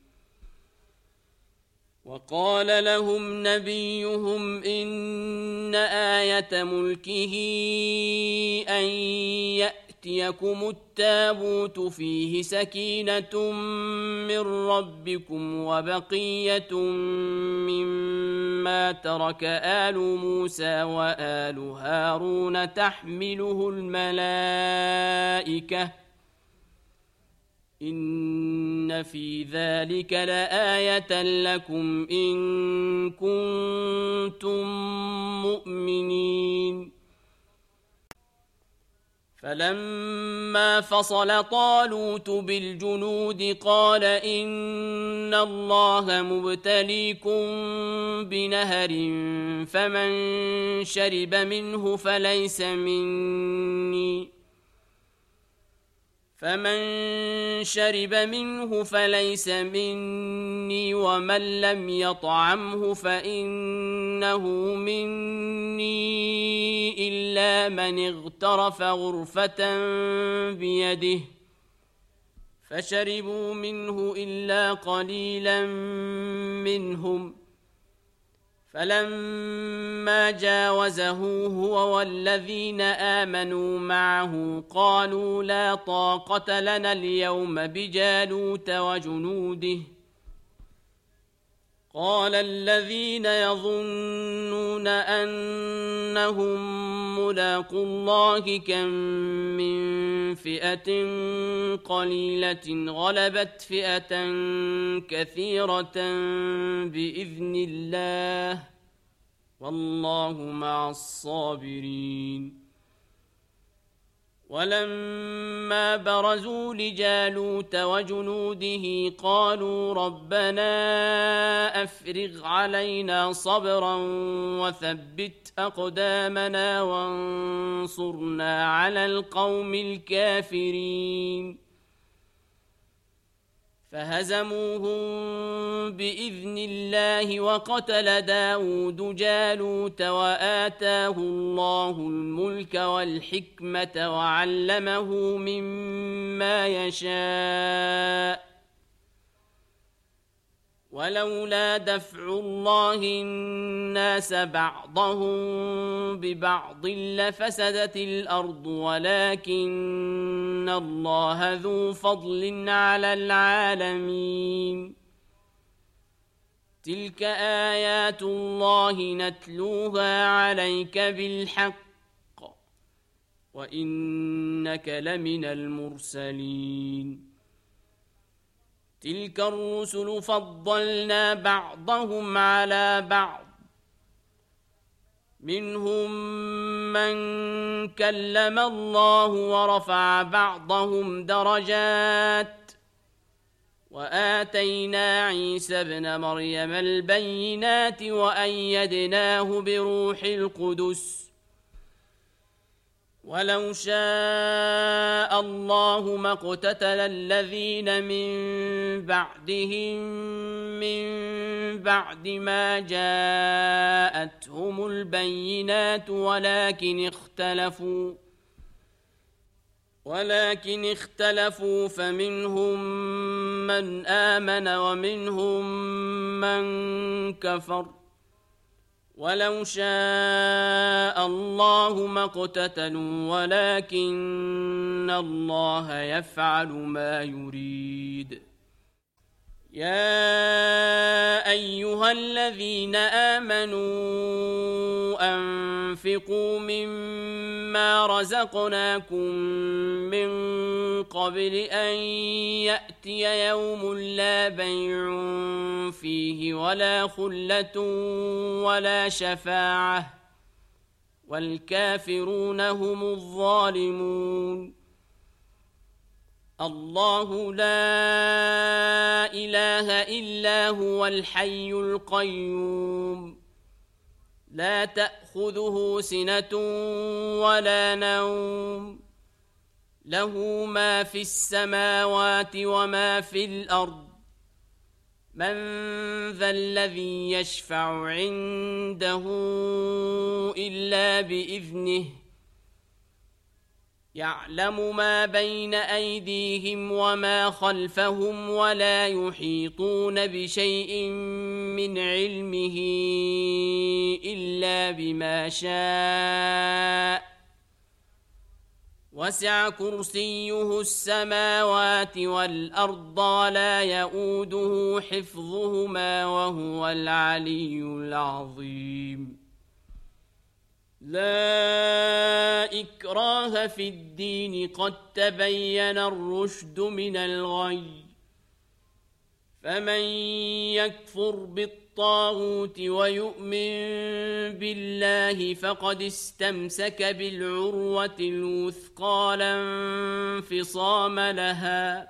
وقال لهم نبيهم إن آية ملكه أن يأتيكم التابوت فيه سكينة من ربكم وبقية مما ترك آل موسى وآل هارون تحمله الملائكة، إن في ذلك لآية لكم إن كنتم مؤمنين. فلما فصل طالوت بالجنود قال إن الله مبتليكم بنهر فمن شرب منه فليس مني ومن لم يطعمه فإنه مني إلا من اغترف غرفة بيده، فشربوا منه إلا قليلا منهم، فلما جاوزه هو والذين آمنوا معه قالوا لا طاقة لنا اليوم بجالوت وجنوده قال الذين يظنون أنهم ملاقو الله كم من فئة قليلة غلبت فئة كثيرة بإذن الله والله مع الصابرين ولما برزوا لجالوت وجنوده قالوا ربنا أفرغ علينا صبرا وثبت أقدامنا وانصرنا على القوم الكافرين فهزموهم بإذن الله وقتل داود جالوت وآتاه الله الملك والحكمة وعلمه مما يشاء ولولا دفع الله الناس بعضهم ببعض لفسدت الأرض ولكن الله ذو فضل على العالمين تلك آيات الله نتلوها عليك بالحق وإنك لمن المرسلين تلك الرسل فضلنا بعضهم على بعض منهم من كلم الله ورفع بعضهم درجات وآتينا عيسى ابن مريم البينات وأيدناه بروح القدس ولو شاء الله ما اقتتل الذين من بعدهم من بعد ما جاءتهم البينات ولكن اختلفوا فمنهم من آمن ومنهم من كفر ولو شاء الله ما اقتتلوا ولكن الله يفعل ما يريد يا أيها الذين آمنوا أنفقوا مما رزقناكم من قبل أن يأتي يوم لا بيع فيه ولا خلة ولا شفاعة والكافرون هم الظالمون الله لا إله إلا هو الحي القيوم لا تأخذه سنة ولا نوم له ما في السماوات وما في الأرض من ذا الذي يشفع عنده إلا بإذنه يعلم ما بين أيديهم وما خلفهم ولا يحيطون بشيء من علمه إلا بما شاء وسع كرسيه السماوات والأرض ولا يؤوده حفظهما وهو العلي العظيم لا إكراه في الدين قد تبين الرشد من الغي فمن يكفر بالطاغوت ويؤمن بالله فقد استمسك بالعروة الوثقى لا انفصام لها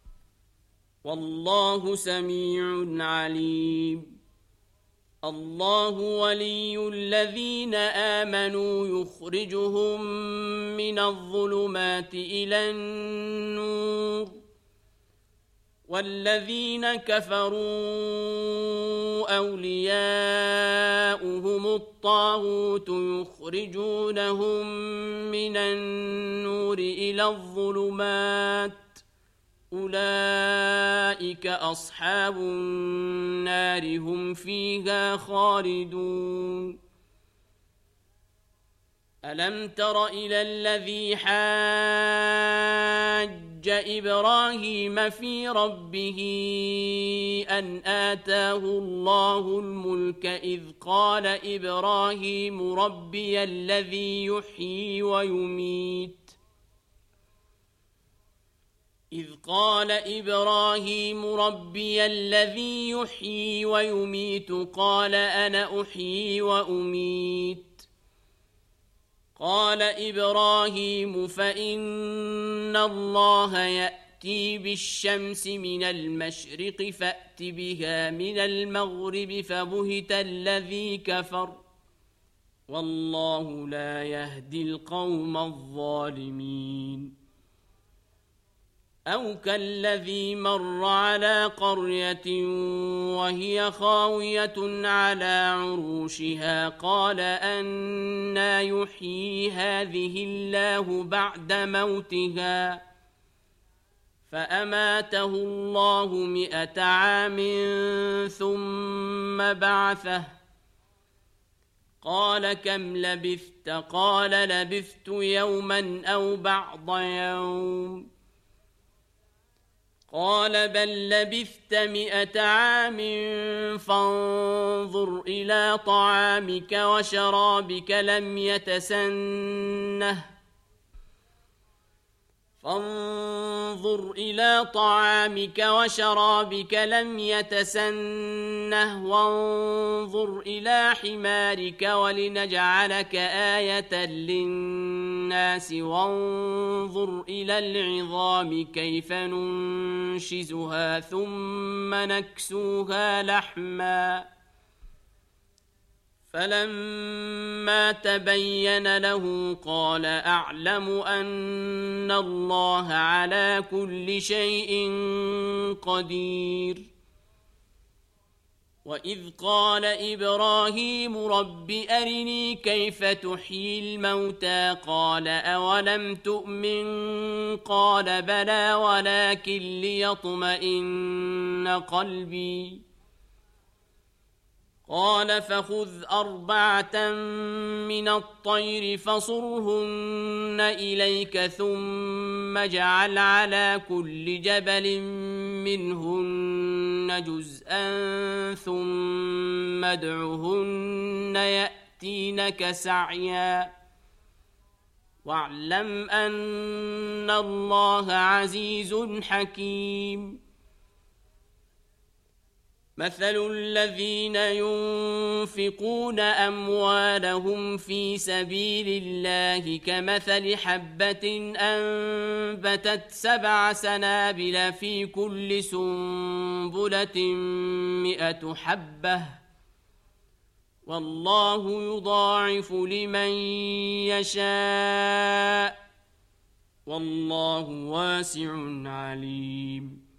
والله سميع عليم الله ولي الذين آمنوا يخرجهم من الظلمات إلى النور والذين كفروا أولياؤهم الطاغوت يخرجونهم من النور إلى الظلمات أولئك أصحاب النار هم فيها خالدون ألم تر إلى الذي حاج إبراهيم في ربه أن آتاه الله الملك إذ قال إبراهيم ربي الذي يحيي ويميت قال أنا أحيي وأميت قال إبراهيم فإن الله يأتي بالشمس من المشرق فأت بها من المغرب فبهت الذي كفر والله لا يهدي القوم الظالمين أو كالذي مر على قرية وهي خاوية على عروشها قال أنى يحيي هذه الله بعد موتها فأماته الله 100 عام ثم بعثه قال كم لبثت قال لبثت يوما أو بعض يوم قال بل لبثت 100 عام فانظر إلى طعامك وشرابك لم يتسنه وانظر إلى حمارك ولنجعلك آية للناس وانظر إلى العظام كيف ننشزها ثم نكسوها لحما فلما تبين له قال أعلم أن الله على كل شيء قدير وإذ قال إبراهيم رب أرني كيف تحيي الموتى قال أولم تؤمن قال بلى ولكن ليطمئن قلبي قال فخذ 4 من الطير فصرهن إليك ثم اجعل على كل جبل منهن جزءا ثم ادعهن يأتينك سعيا واعلم أن الله عزيز حكيم مثل الذين ينفقون أموالهم في سبيل الله كمثل حبة أنبتت 7 سنابل في كل سنبلة 100 حبة والله يضاعف لمن يشاء والله واسع عليم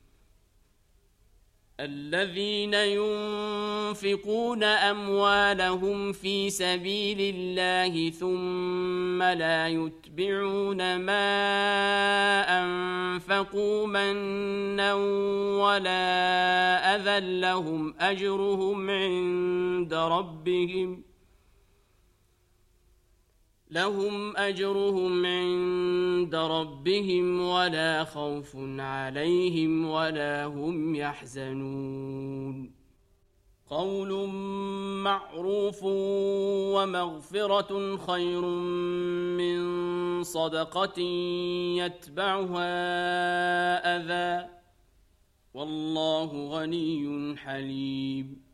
الذين ينفقون أموالهم في سبيل الله ثم لا يتبعون ما أنفقوا منا ولا أذى لهم أجرهم عند ربهم ولا خوف عليهم ولا هم يحزنون قول معروف ومغفرة خير من صدقة يتبعها أذى والله غني حليم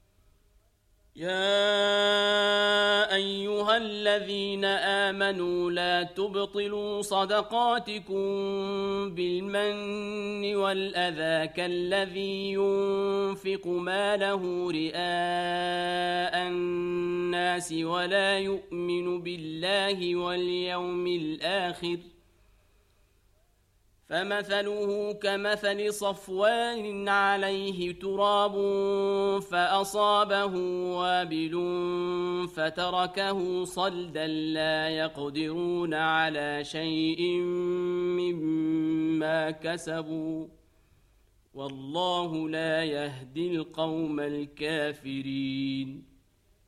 يا أيها الذين آمنوا لا تبطلوا صدقاتكم بالمن والأذى كالذي ينفق ماله رئاء الناس ولا يؤمن بالله واليوم الآخر فمثله كمثل صفوان عليه تراب فأصابه وابل فتركه صلدا لا يقدرون على شيء مما كسبوا والله لا يهدي القوم الكافرين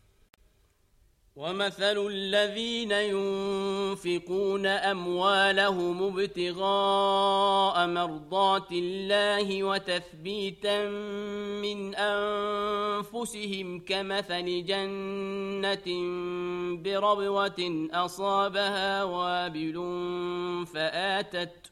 ومثل الذين ينفقون أموالهم ابتغاء مرضات الله وتثبيتا من أنفسهم كمثل جنة بربوة أصابها وابل فآتت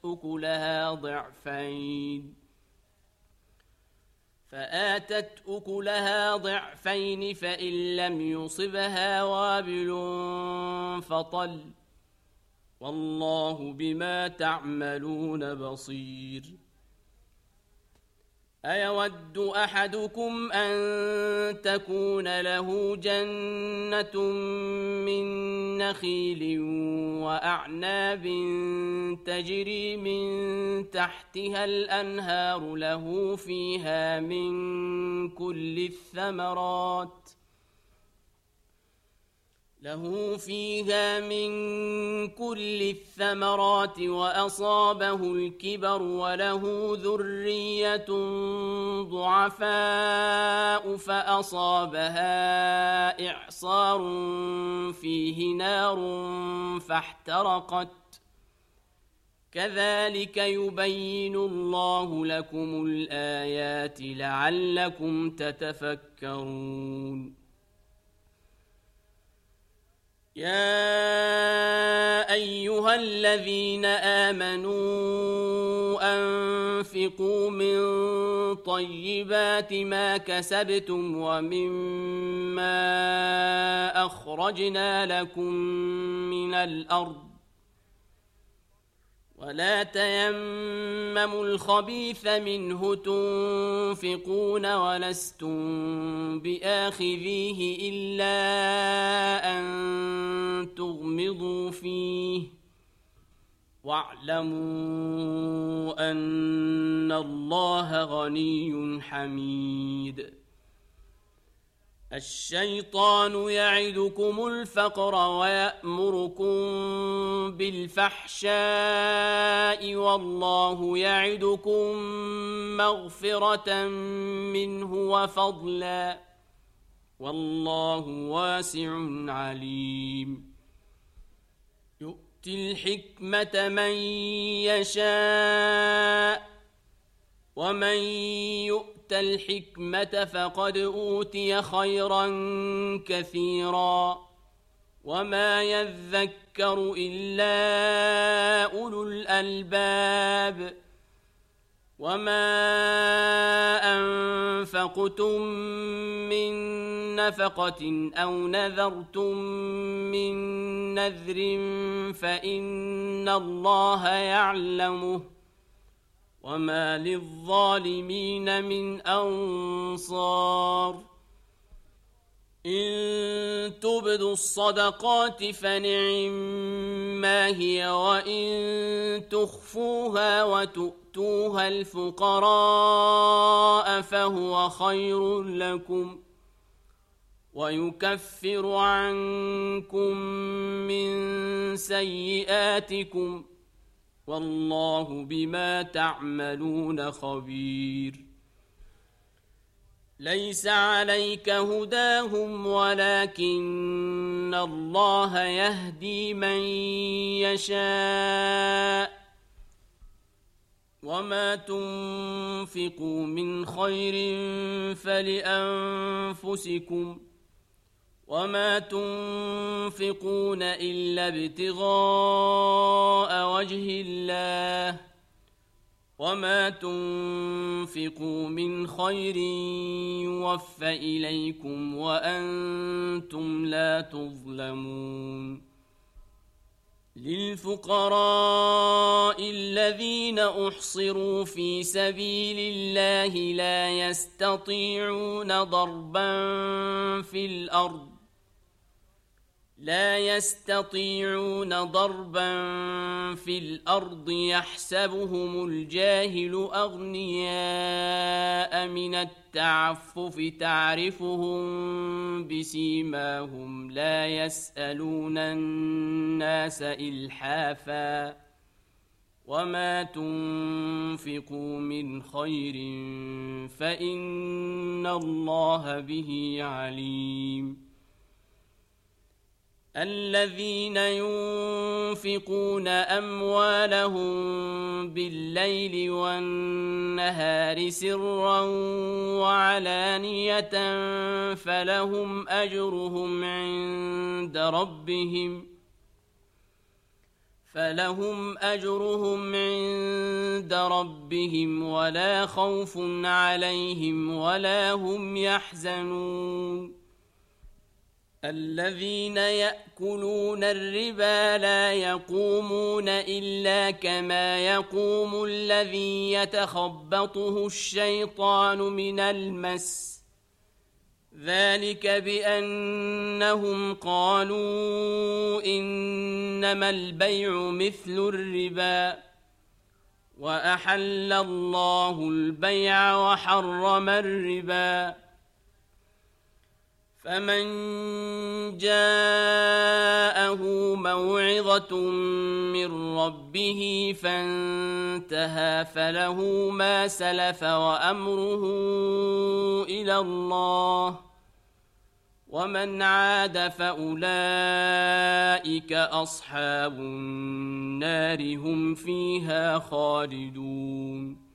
أكلها ضعفين فإن لم يصبها وابل فطل والله بما تعملون بصير أيود أحدكم أن تكون له جنة من نخيل وأعناب تجري من تحتها الأنهار له فيها من كل الثمرات وأصابه الكبر وله ذرية ضعفاء فأصابها إعصار فيه نار فاحترقت كذلك يبين الله لكم الآيات لعلكم تتفكرون يا أيها الذين آمنوا أنفقوا من طيبات ما كسبتم ومما أخرجنا لكم من الأرض ولا تيمموا الخبيث منه تنفقون ولستم بآخذيه إلا أن تغمضوا فيه واعلموا أن الله غني حميد الشيطان يعدكم الفقر ويأمركم بالفحشاء والله يعدكم مغفرة منه وفضلا والله واسع عليم يؤتي الحكمة من يشاء ومن يؤت الحكمة فقد أوتي خيرا كثيرا وما يذكر إلا أولو الألباب وما أنفقتم من نفقة أو نذرتم من نذر فإن الله يعلمه وما للظالمين من أنصار إن تبدوا الصدقات فنعما هي وإن تخفوها وتؤتوها الفقراء فهو خير لكم ويكفر عنكم من سيئاتكم والله بما تعملون خبير ليس عليك هداهم ولكن الله يهدي من يشاء وما تنفقوا من خير فلأنفسكم وما تنفقون إلا ابتغاء وجه الله وما تنفقوا من خير يوفى إليكم وأنتم لا تظلمون للفقراء الذين أحصروا في سبيل الله لا يستطيعون ضربا في الأرض لا يستطيعون ضربا في الأرض يحسبهم الجاهل أغنياء من التعفف تعرفهم بسيماهم لا يسألون الناس إلحافا وما تنفقوا من خير فإن الله به عليم الذين ينفقون أموالهم بالليل والنهار سرا وعلانية فلهم أجرهم عند ربهم ولا خوف عليهم ولا هم يحزنون الذين يأكلون الربا لا يقومون إلا كما يقوم الذي يتخبطه الشيطان من المس ذلك بأنهم قالوا إنما البيع مثل الربا وأحل الله البيع وحرم الربا فمن جاءه موعظة من ربه فانتهى فله ما سلف وأمره إلى الله ومن عاد فأولئك أصحاب النار هم فيها خالدون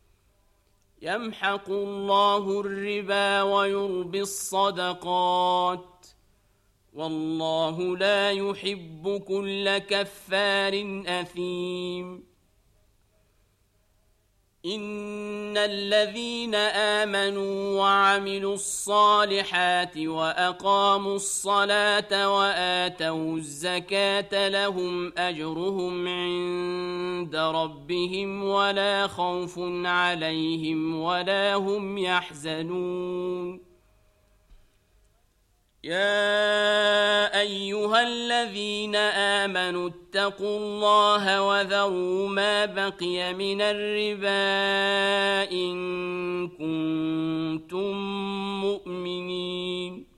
يمحق الله الربا ويربي الصدقات والله لا يحب كل كفار أثيم إن الذين آمنوا وعملوا الصالحات وأقاموا الصلاة وآتوا الزكاة لهم أجرهم عند ربهم ولا خوف عليهم ولا هم يحزنون يا أيها الذين آمنوا اتقوا الله وذروا ما بقي من الربا إن كنتم مؤمنين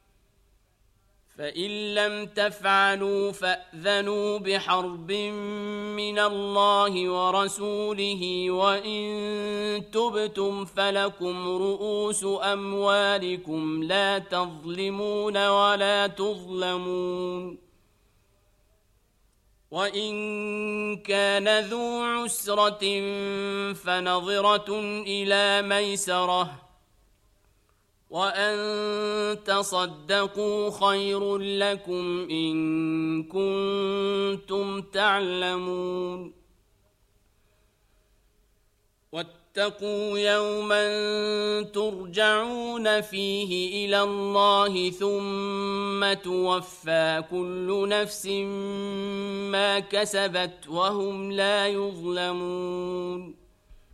فإن لم تفعلوا فأذنوا بحرب من الله ورسوله وإن تبتم فلكم رؤوس أموالكم لا تظلمون ولا تظلمون وإن كان ذو عسرة فنظرة إلى ميسرة وأن تصدقوا خير لكم إن كنتم تعلمون واتقوا يوما ترجعون فيه إلى الله ثم توفى كل نفس ما كسبت وهم لا يظلمون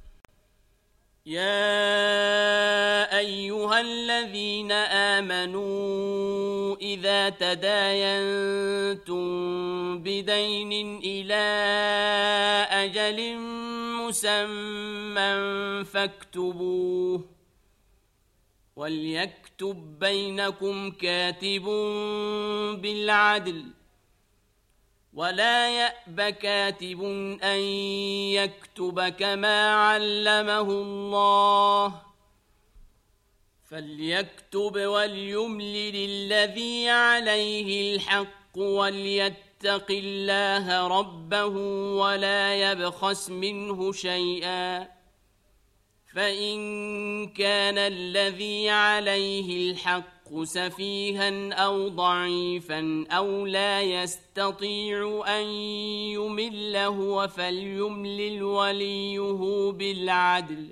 يا أيها الذين آمنوا إذا تداينتم بدين إلى أجل مسمى فاكتبوه وليكتب بينكم كاتب بالعدل ولا يأب كاتب أن يكتب كما علمه الله فليكتب وليملل الذي عليه الحق وليتق الله ربه ولا يبخس منه شيئا فإن كان الذي عليه الحق سفيها أو ضعيفا أو لا يستطيع أن يمله فليملل وليه بالعدل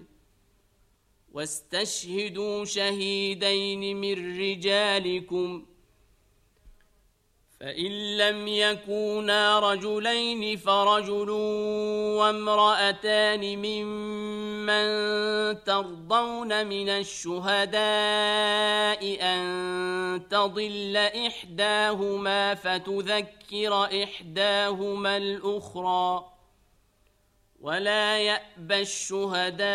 واستشهدوا شهيدين من رجالكم فإن لم يكونا رجلين فرجل وامرأتان ممن ترضون من الشهداء أن تضل إحداهما فتذكر إحداهما الأخرى ولا يأبى الشهداء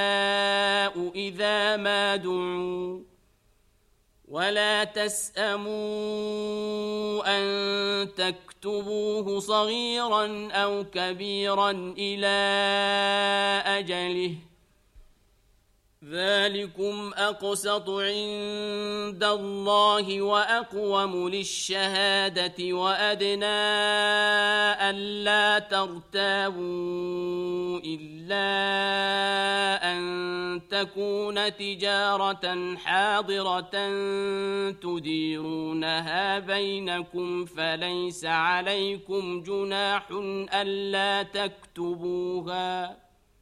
إذا ما دعوا ولا تسأموا أن تكتبوه صغيرا أو كبيرا إلى أجله ذلكم أقسط عند الله وأقوم للشهادة وأدنى ألا ترتابوا إلا أن تكون تجارة حاضرة تديرونها بينكم فليس عليكم جناح ألا تكتبوها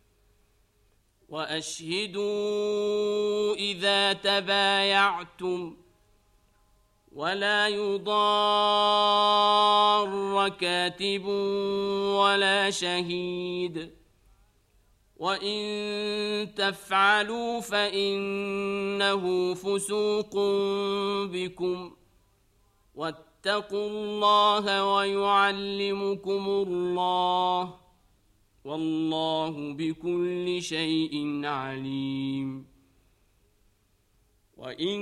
وأشهدوا إذا تبايعتم ولا يضار كاتب ولا شهيد وإن تفعلوا فإنه فسوق بكم واتقوا الله ويعلمكم الله والله بكل شيء عليم وإن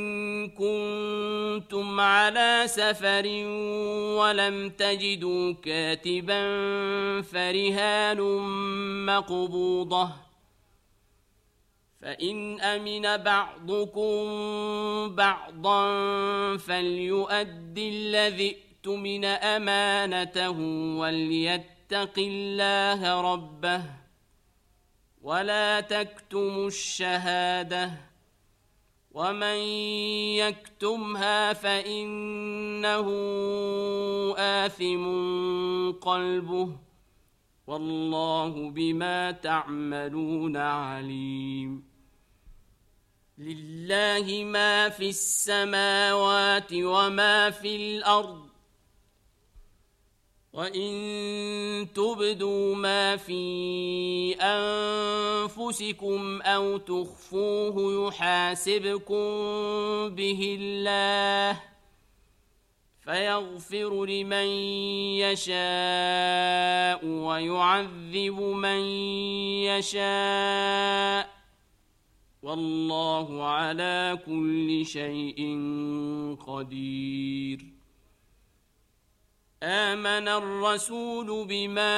كنتم على سفر ولم تجدوا كاتبا فرهان مقبوضة فإن أمن بعضكم بعضا فليؤدي الذي اؤتمن أمانته وليتق الله ربه ولا تكتموا الشهادة ومن يكتمها فإنه آثم قلبه والله بما تعملون عليم لله ما في السماوات وما في الأرض وإن تبدوا ما في أنفسكم أو تخفوه يحاسبكم به الله فيغفر لمن يشاء ويعذب من يشاء والله على كل شيء قدير آمن الرسول بما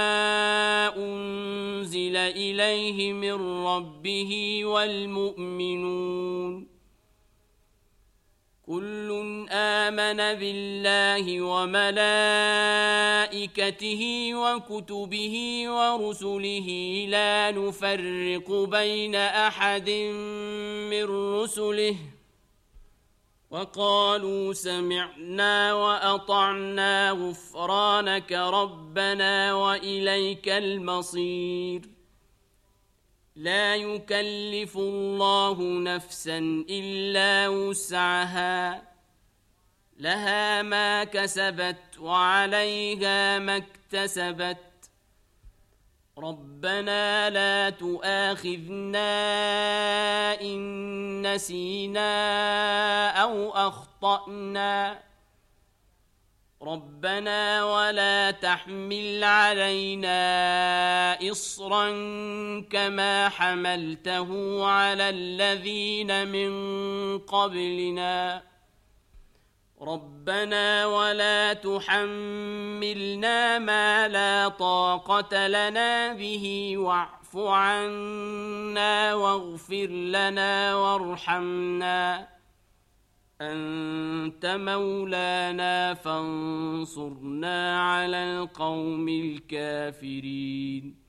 أنزل إليه من ربه والمؤمنون كل آمن بالله وملائكته وكتبه ورسله لا نفرق بين أحد من رسله وقالوا سمعنا وأطعنا غفرانك ربنا وإليك المصير لا يكلف الله نفسا إلا وسعها لها ما كسبت وعليها ما اكتسبت ربنا لا تؤاخذنا إن نسينا أو أخطأنا ربنا ولا تحمل علينا إصرا كما حملته على الذين من قبلنا ربنا ولا تحملنا ما لا طاقة لنا به واعف عنا واغفر لنا وارحمنا أنت مولانا فانصرنا على القوم الكافرين